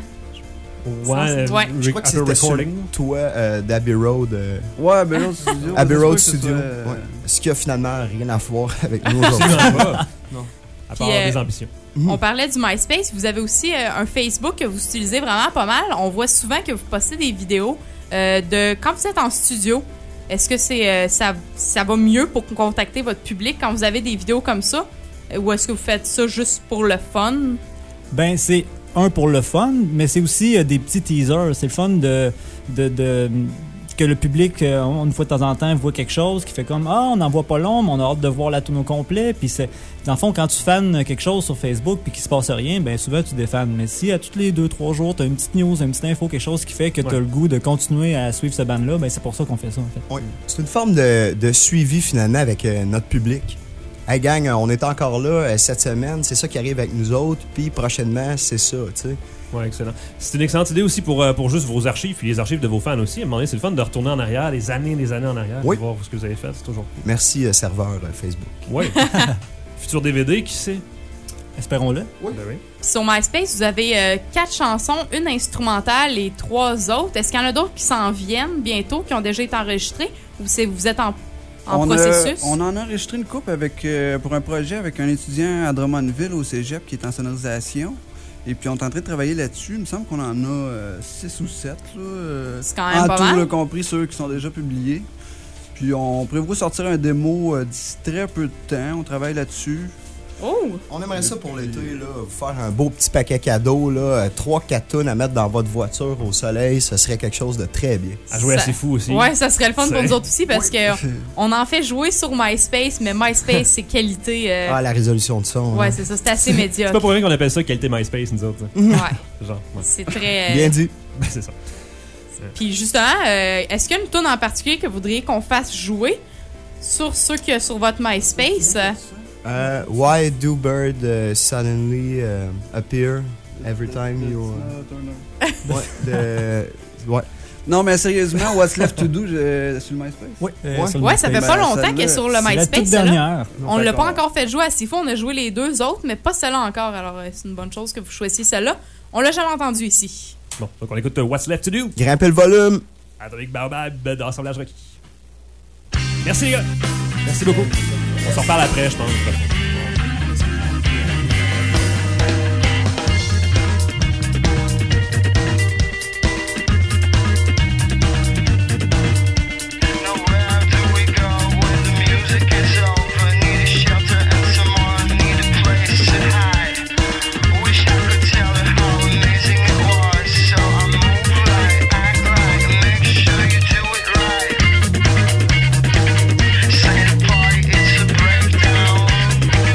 Speaker 1: Ouais,
Speaker 18: je crois que c'était sur le toit d'Abbey Road.
Speaker 19: Ouais, Abbey Road Studio.
Speaker 18: Abbey Road Studio. Ouais. Ce qui a finalement rien à voir avec nous aujourd'hui.
Speaker 1: Non. À part des ambitions.
Speaker 2: On parlait du MySpace. Vous avez aussi un Facebook que vous utilisez vraiment pas mal. On voit souvent que vous postez des vidéos de quand vous êtes en studio. Est-ce que ça va mieux pour contacter votre public quand vous avez des vidéos comme ça? Ou est-ce que vous faites ça juste pour le fun?
Speaker 17: Ben, c'est pour le fun, mais c'est aussi des petits teasers. C'est le fun de tu que le public, une fois de temps en temps, voit quelque chose qui fait comme « Ah, on n'en voit pas long, mais on a hâte de voir la tune au complet. » Puis dans le fond, quand tu fans quelque chose sur Facebook puis qu'il se passe rien, ben souvent tu défans. Mais si à tous les 2-3 jours, tu as une petite news, une petite info, quelque chose qui fait que tu as le goût de continuer à suivre ce band-là, ben c'est pour ça qu'on fait ça, en fait.
Speaker 18: Oui. C'est une forme de suivi, finalement, avec notre public. Hey gang, on est encore là cette semaine, c'est ça qui arrive avec nous autres, puis prochainement, c'est ça, tu sais.
Speaker 1: Ouais, excellent. C'est une excellente idée aussi pour juste vos archives, puis les archives de vos fans aussi. À un moment donné, c'est le fun de retourner en arrière, des années en arrière,
Speaker 18: oui.
Speaker 1: et voir ce que vous avez fait, c'est toujours cool.
Speaker 18: Merci, serveur Facebook.
Speaker 1: Oui. Futur DVD, qui sait?
Speaker 17: Espérons-le.
Speaker 18: Oui.
Speaker 1: Ben oui.
Speaker 2: Sur MySpace, vous avez 4 chansons, une instrumentale et 3 autres. Est-ce qu'il y en a d'autres qui s'en viennent bientôt, qui ont déjà été enregistrées, ou vous êtes en processus?
Speaker 19: On en a enregistré une couple pour un projet avec un étudiant à Drummondville au cégep qui est en sonorisation. Et puis on est en train de travailler là-dessus. Il me semble qu'on en a 6 ou 7.
Speaker 2: C'est quand même pas mal.
Speaker 19: En tout, là, compris ceux qui sont déjà publiés. Puis on prévoit sortir un démo d'ici très peu de temps. On travaille là-dessus.
Speaker 2: Oh!
Speaker 18: On aimerait ça pour l'été, là, vous faire un beau petit paquet cadeau, là, 3-4 tonnes à mettre dans votre voiture au soleil, ce serait quelque chose de très bien.
Speaker 1: À jouer assez fou aussi.
Speaker 2: Ouais, ça serait le fun pour nous autres aussi parce qu'on en fait jouer sur MySpace, mais MySpace, c'est qualité.
Speaker 18: Ah, la résolution de son.
Speaker 2: Ouais, c'est ça, c'est assez médiocre.
Speaker 1: C'est pas pour rien qu'on appelle ça qualité MySpace, nous autres.
Speaker 2: Ouais.
Speaker 1: Genre, ouais.
Speaker 2: C'est très.
Speaker 18: Bien dit.
Speaker 1: Ben, c'est ça.
Speaker 2: Puis justement, est-ce qu'il y a une tune en particulier que vous voudriez qu'on fasse jouer sur ceux qu'il y a sur votre MySpace?
Speaker 18: Why do birds suddenly appear every time you... Ouais.
Speaker 19: Non, mais sérieusement, What's Left to Do sur le MySpace?
Speaker 17: Oui,
Speaker 2: ouais, ça fait pas longtemps qu'elle est sur le MySpace.
Speaker 17: C'est la toute dernière.
Speaker 2: On l'a pas encore fait jouer à Sifu, on a joué les 2 autres, mais pas celle-là encore. Alors, c'est une bonne chose que vous choisissiez celle-là. On l'a jamais entendu ici.
Speaker 1: Bon, donc on écoute What's Left to Do.
Speaker 18: Grimpez le volume.
Speaker 1: Avec Baobab d'Assemblage Requis. Merci les gars. Merci beaucoup. On s'en reparle après, je pense.
Speaker 15: Say the party, it's a breakdown.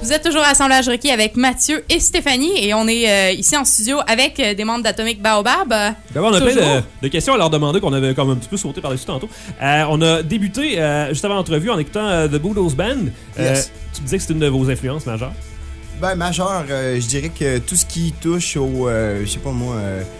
Speaker 2: Vous êtes toujours à Assemblage Rocky avec Mathieu et Stéphanie et on est ici en studio avec des membres d'Atomic Baobab.
Speaker 1: D'abord, on a plein de questions à leur demander qu'on avait comme un petit peu sauté par-dessus tantôt. On a débuté juste avant l'entrevue en écoutant The Boodles Band.
Speaker 18: Yes.
Speaker 1: Tu disais que c'est une de vos influences majeures.
Speaker 18: Ben, majeur, je dirais que tout ce qui touche au, je sais pas moi,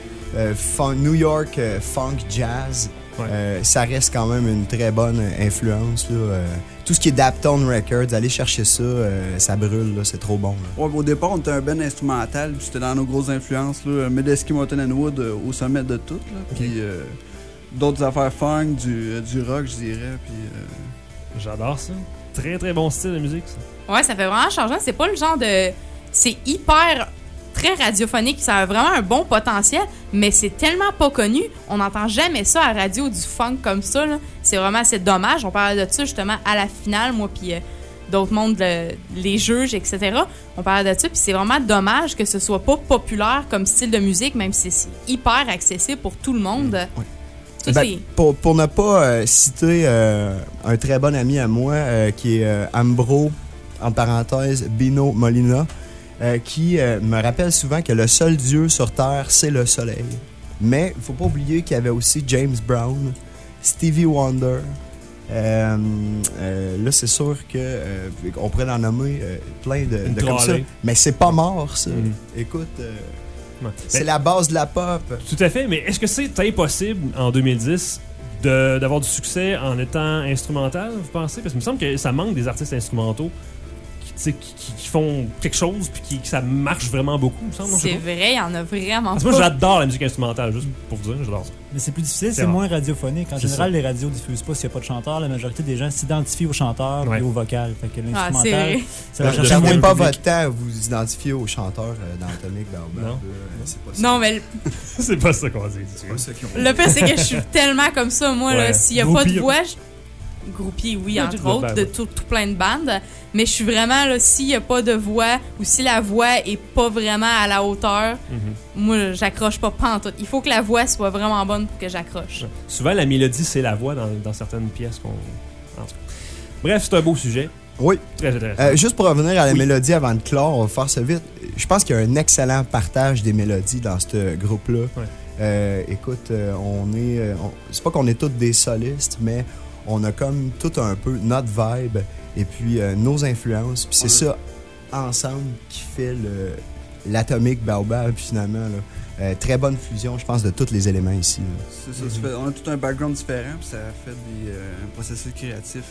Speaker 18: New York, funk, jazz, ça reste quand même une très bonne influence. Là. Tout ce qui est Daptone Records, aller chercher ça, ça brûle, là, c'est trop bon. Là.
Speaker 19: Ouais, au départ, on était un band instrumental, puis c'était dans nos grosses influences, là, Medeski, Mountain & Wood au sommet de tout, là, puis d'autres affaires funk, du rock, je dirais, puis...
Speaker 1: J'adore ça. Très, très bon style de musique, ça.
Speaker 2: Ouais, ça fait vraiment changeant. C'est pas le genre de... C'est hyper... très radiophonique, ça a vraiment un bon potentiel, mais c'est tellement pas connu, on n'entend jamais ça à la radio, du funk comme ça, là. C'est vraiment assez dommage. On parlait de ça justement à la finale, moi puis d'autres mondes, les juges, etc. On parlait de ça, puis c'est vraiment dommage que ce soit pas populaire comme style de musique, même si c'est hyper accessible pour tout le monde.
Speaker 18: Oui.
Speaker 2: Ça,
Speaker 18: Ben, pour ne pas citer un très bon ami à moi qui est Ambro, en parenthèse, Bino Molina, qui me rappelle souvent que le seul dieu sur Terre, c'est le soleil. Mais il ne faut pas oublier qu'il y avait aussi James Brown, Stevie Wonder. Là, c'est sûr qu'on pourrait en nommer plein de comme ça. Mais c'est pas mort, ça. Écoute... c'est la base de la pop.
Speaker 1: Tout à fait, mais est-ce que c'est impossible en 2010 d'avoir du succès en étant instrumental, vous pensez? Parce qu'il me semble que ça manque des artistes instrumentaux qui font quelque chose puis que ça marche vraiment beaucoup, il me semble.
Speaker 2: C'est vrai, il y en a vraiment pas.
Speaker 1: Moi, j'adore la musique instrumentale, juste pour vous dire, j'adore ça.
Speaker 17: Mais c'est plus difficile, c'est moins radiophonique. En général, les radios diffusent pas s'il n'y a pas de chanteur. La majorité des gens s'identifient au chanteur et au vocal. Fait que l'instrumental, ça va chercher moins
Speaker 18: de
Speaker 17: pas
Speaker 18: votre temps à vous identifier au chanteur dans Atomic Baobab. C'est pas ça.
Speaker 2: Non, mais...
Speaker 1: c'est pas ça qu'on dit.
Speaker 18: C'est pas ça qu'on dit.
Speaker 2: Le pire, c'est que je suis tellement comme ça, moi, là, s'il n'y a pas de voix... Groupie, oui, entre autres, de tout plein de bandes. Mais je suis vraiment, là, s'il n'y a pas de voix ou si la voix est pas vraiment à la hauteur, moi, j'accroche pas pantoute. Il faut que la voix soit vraiment bonne pour que j'accroche.
Speaker 1: Ouais. Souvent, la mélodie, c'est la voix dans certaines pièces qu'on... Bref, c'est un beau sujet.
Speaker 18: Oui.
Speaker 1: Très intéressant.
Speaker 18: Juste pour revenir à la mélodie avant de clore, on va faire ça vite. Je pense qu'il y a un excellent partage des mélodies dans ce groupe-là. Ouais. Écoute, c'est pas qu'on est tous des solistes, mais on a comme tout un peu notre vibe et puis nos influences. Puis c'est ça, ensemble, qui fait l'Atomic Baobab, finalement. Là. Très bonne fusion, je pense, de tous les éléments ici.
Speaker 19: C'est ça, on a tout un background différent, puis ça fait un processus créatif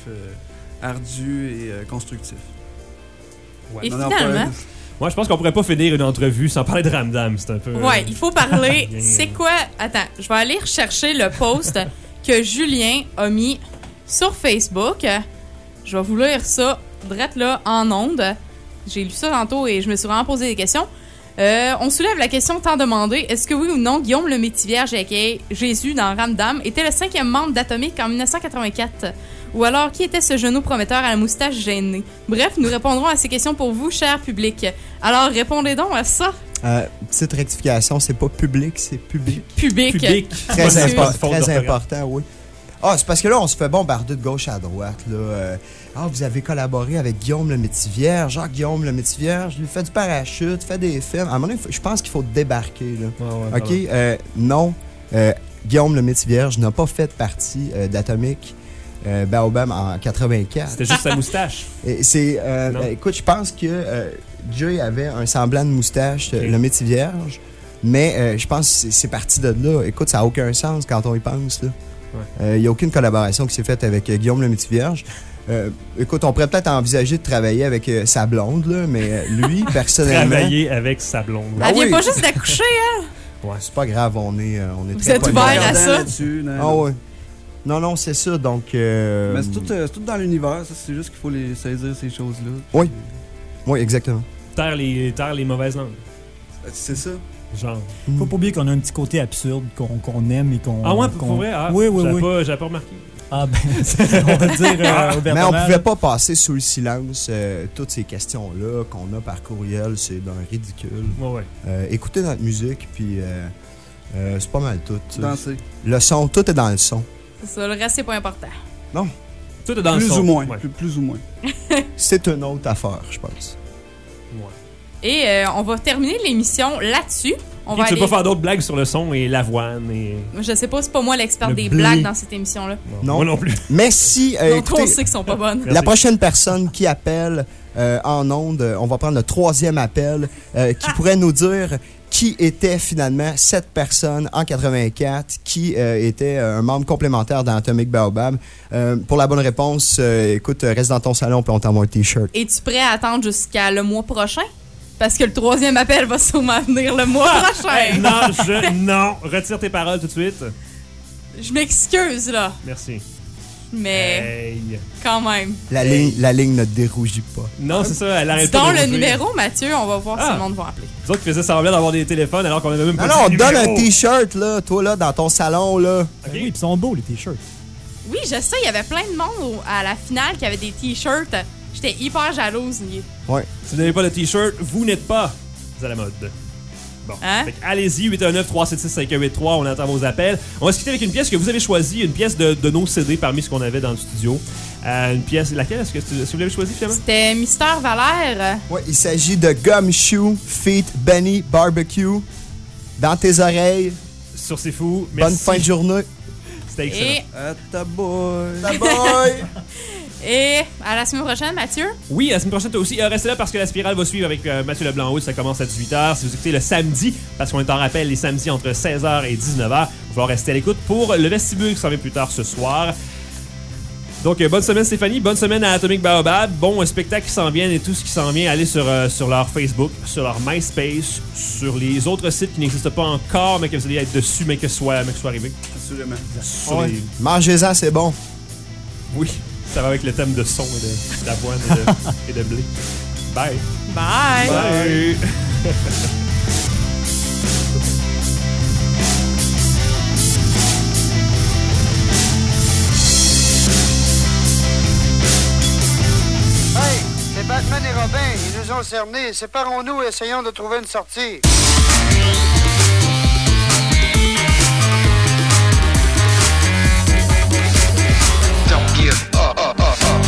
Speaker 19: ardu et constructif.
Speaker 2: Ouais. Et finalement...
Speaker 1: Moi, je pense qu'on pourrait pas finir une entrevue sans parler de Ramdam. C'est un peu...
Speaker 2: Ouais, il faut parler... C'est quoi... Attends, je vais aller rechercher le post que Julien a mis sur Facebook. Je vais vous lire ça drette là en ondes. J'ai lu ça tantôt et je me suis vraiment posé des questions. On soulève la question tant demandée. Est-ce que oui ou non, Guillaume le Métivierge, aka Jésus dans Ramdam, était le 5e membre d'Atomic en 1984? Ou alors, qui était ce genou prometteur à la moustache gênée? Bref, nous répondrons à ces questions pour vous, cher public. Alors, répondez donc à ça.
Speaker 18: Petite rectification, c'est pas public, c'est public.
Speaker 2: Public.
Speaker 18: Très important, oui. C'est parce que là, on se fait bombarder de gauche à droite. Là. Vous avez collaboré avec Guillaume le Métivierge. Guillaume le Métivierge, il fait du parachute, fait des films. À un moment donné, je pense qu'il faut débarquer. Là. OK? Non, Guillaume le Métivierge n'a pas fait partie d'Atomic Baobab en 84.
Speaker 1: C'était juste sa moustache.
Speaker 18: Écoute, je pense que Jay avait un semblant de moustache, le Métivierge. Mais je pense que c'est parti de là. Écoute, ça n'a aucun sens quand on y pense. Là. Il n'y a aucune collaboration qui s'est faite avec Guillaume le Métivierge. Écoute, on pourrait peut-être envisager de travailler avec sa blonde, là, mais lui, personnellement...
Speaker 1: Travailler avec sa blonde.
Speaker 2: Elle vient pas juste d'accoucher, elle?
Speaker 18: Ouais, c'est pas grave, on est
Speaker 2: Vous
Speaker 18: très
Speaker 2: êtes ouvert à ça?
Speaker 18: Ouais. Non, c'est ça, donc...
Speaker 19: Mais c'est tout dans l'univers, ça, c'est juste qu'il faut les saisir, ces choses-là.
Speaker 18: Oui, exactement.
Speaker 1: Taire les mauvaises langues.
Speaker 19: C'est ça.
Speaker 1: Genre.
Speaker 17: Faut pas oublier qu'on a un petit côté absurde qu'on aime et qu'on...
Speaker 1: Ah ouais, pour vrai?
Speaker 17: Oui.
Speaker 1: J'avais pas remarqué.
Speaker 17: On va dire...
Speaker 18: mais on pouvait pas passer sous le silence toutes ces questions-là qu'on a par courriel, c'est d'un ridicule.
Speaker 1: Ouais.
Speaker 18: Écoutez notre musique, puis c'est pas mal tout.
Speaker 19: Danser.
Speaker 18: Le son, tout est dans le son.
Speaker 2: C'est ça, le reste, c'est pas important.
Speaker 18: Non.
Speaker 1: Tout est dans le son.
Speaker 19: Plus ou moins. Plus ou moins.
Speaker 18: C'est une autre affaire, je pense.
Speaker 2: Et on va terminer l'émission là-dessus. On va
Speaker 1: Tu veux pas faire d'autres blagues sur le son et l'avoine et...
Speaker 2: Je sais pas, c'est pas moi l'expert
Speaker 1: Le
Speaker 2: des
Speaker 1: blé.
Speaker 2: blagues dans cette émission-là.
Speaker 18: Non.
Speaker 1: Moi non plus.
Speaker 18: Mais si...
Speaker 2: Donc
Speaker 18: écoutez,
Speaker 2: on sait qu'elles sont pas bonnes.
Speaker 18: la prochaine personne qui appelle en ondes, on va prendre le 3e appel, qui pourrait nous dire qui était finalement cette personne en 84 qui était un membre complémentaire d'Atomic Baobab. Pour la bonne réponse, écoute, reste dans ton salon puis on t'envoie un T-shirt.
Speaker 2: Es-tu prêt à attendre jusqu'à le mois prochain? Parce que le 3e appel va sûrement venir le mois prochain.
Speaker 1: Non, retire tes paroles tout de suite.
Speaker 2: Je m'excuse, là.
Speaker 1: Merci.
Speaker 2: Mais quand même.
Speaker 18: La ligne ne dérougit pas.
Speaker 1: Non, c'est ça, elle arrête
Speaker 2: Dis
Speaker 1: pas
Speaker 2: donc
Speaker 1: de
Speaker 2: le
Speaker 1: rougir.
Speaker 2: numéro, Mathieu, on va voir si le monde va appeler.
Speaker 1: Les autres qui faisaient semblant d'avoir des téléphones alors qu'on avait même pas
Speaker 18: Non, on
Speaker 1: dit
Speaker 18: te donne
Speaker 1: le
Speaker 18: un
Speaker 1: numéro.
Speaker 18: T-shirt, là, toi, là, dans ton salon, là.
Speaker 17: Oui, puis ils sont beaux, les T-shirts.
Speaker 2: Oui, je sais, il y avait plein de monde à la finale qui avait des T-shirts. J'étais hyper jalouse, Nier.
Speaker 18: Ouais.
Speaker 1: Si vous n'avez pas de T-shirt, vous n'êtes pas à la mode. Bon.
Speaker 2: Hein?
Speaker 1: Fait que allez-y, 819-376-5183, on attend vos appels. On va se quitter avec une pièce que vous avez choisie, une pièce de nos CD parmi ce qu'on avait dans le studio. Une pièce, laquelle est-ce que vous l'avez choisie finalement?
Speaker 2: C'était Mister Valère.
Speaker 18: Ouais, il s'agit de Gumshoe feat. Benny Barbecue. Dans tes oreilles.
Speaker 1: Sur C'est Fou.
Speaker 18: Bonne fin de journée.
Speaker 1: C'était excellent.
Speaker 2: Et...
Speaker 19: ta boy.
Speaker 18: Ta boy.
Speaker 2: Et à la semaine prochaine, Mathieu.
Speaker 1: Oui, la semaine prochaine, toi aussi. Restez là parce que la spirale va suivre avec Mathieu Leblanc-Haut. Ça commence à 18h. Si vous écoutez le samedi, parce qu'on est en rappel les samedis entre 16h et 19h, il va falloir rester à l'écoute pour le vestibule qui s'en vient plus tard ce soir. Donc, bonne semaine Stéphanie, bonne semaine à Atomic Baobab. Bon spectacle qui s'en vient et tout ce qui s'en vient. Allez sur leur Facebook, sur leur MySpace, sur les autres sites qui n'existent pas encore, mais que vous allez être dessus, mais que soit arrivé.
Speaker 19: Assurément.
Speaker 18: Ouais. Mangez-en, c'est bon.
Speaker 1: Oui, ça va avec le thème de son et d'avoine et de blé. Bye.
Speaker 2: Bye.
Speaker 1: Bye.
Speaker 20: Hey, c'est Batman et Robin. Ils nous ont cernés. Séparons-nous et essayons de trouver une sortie.
Speaker 3: Don't give up.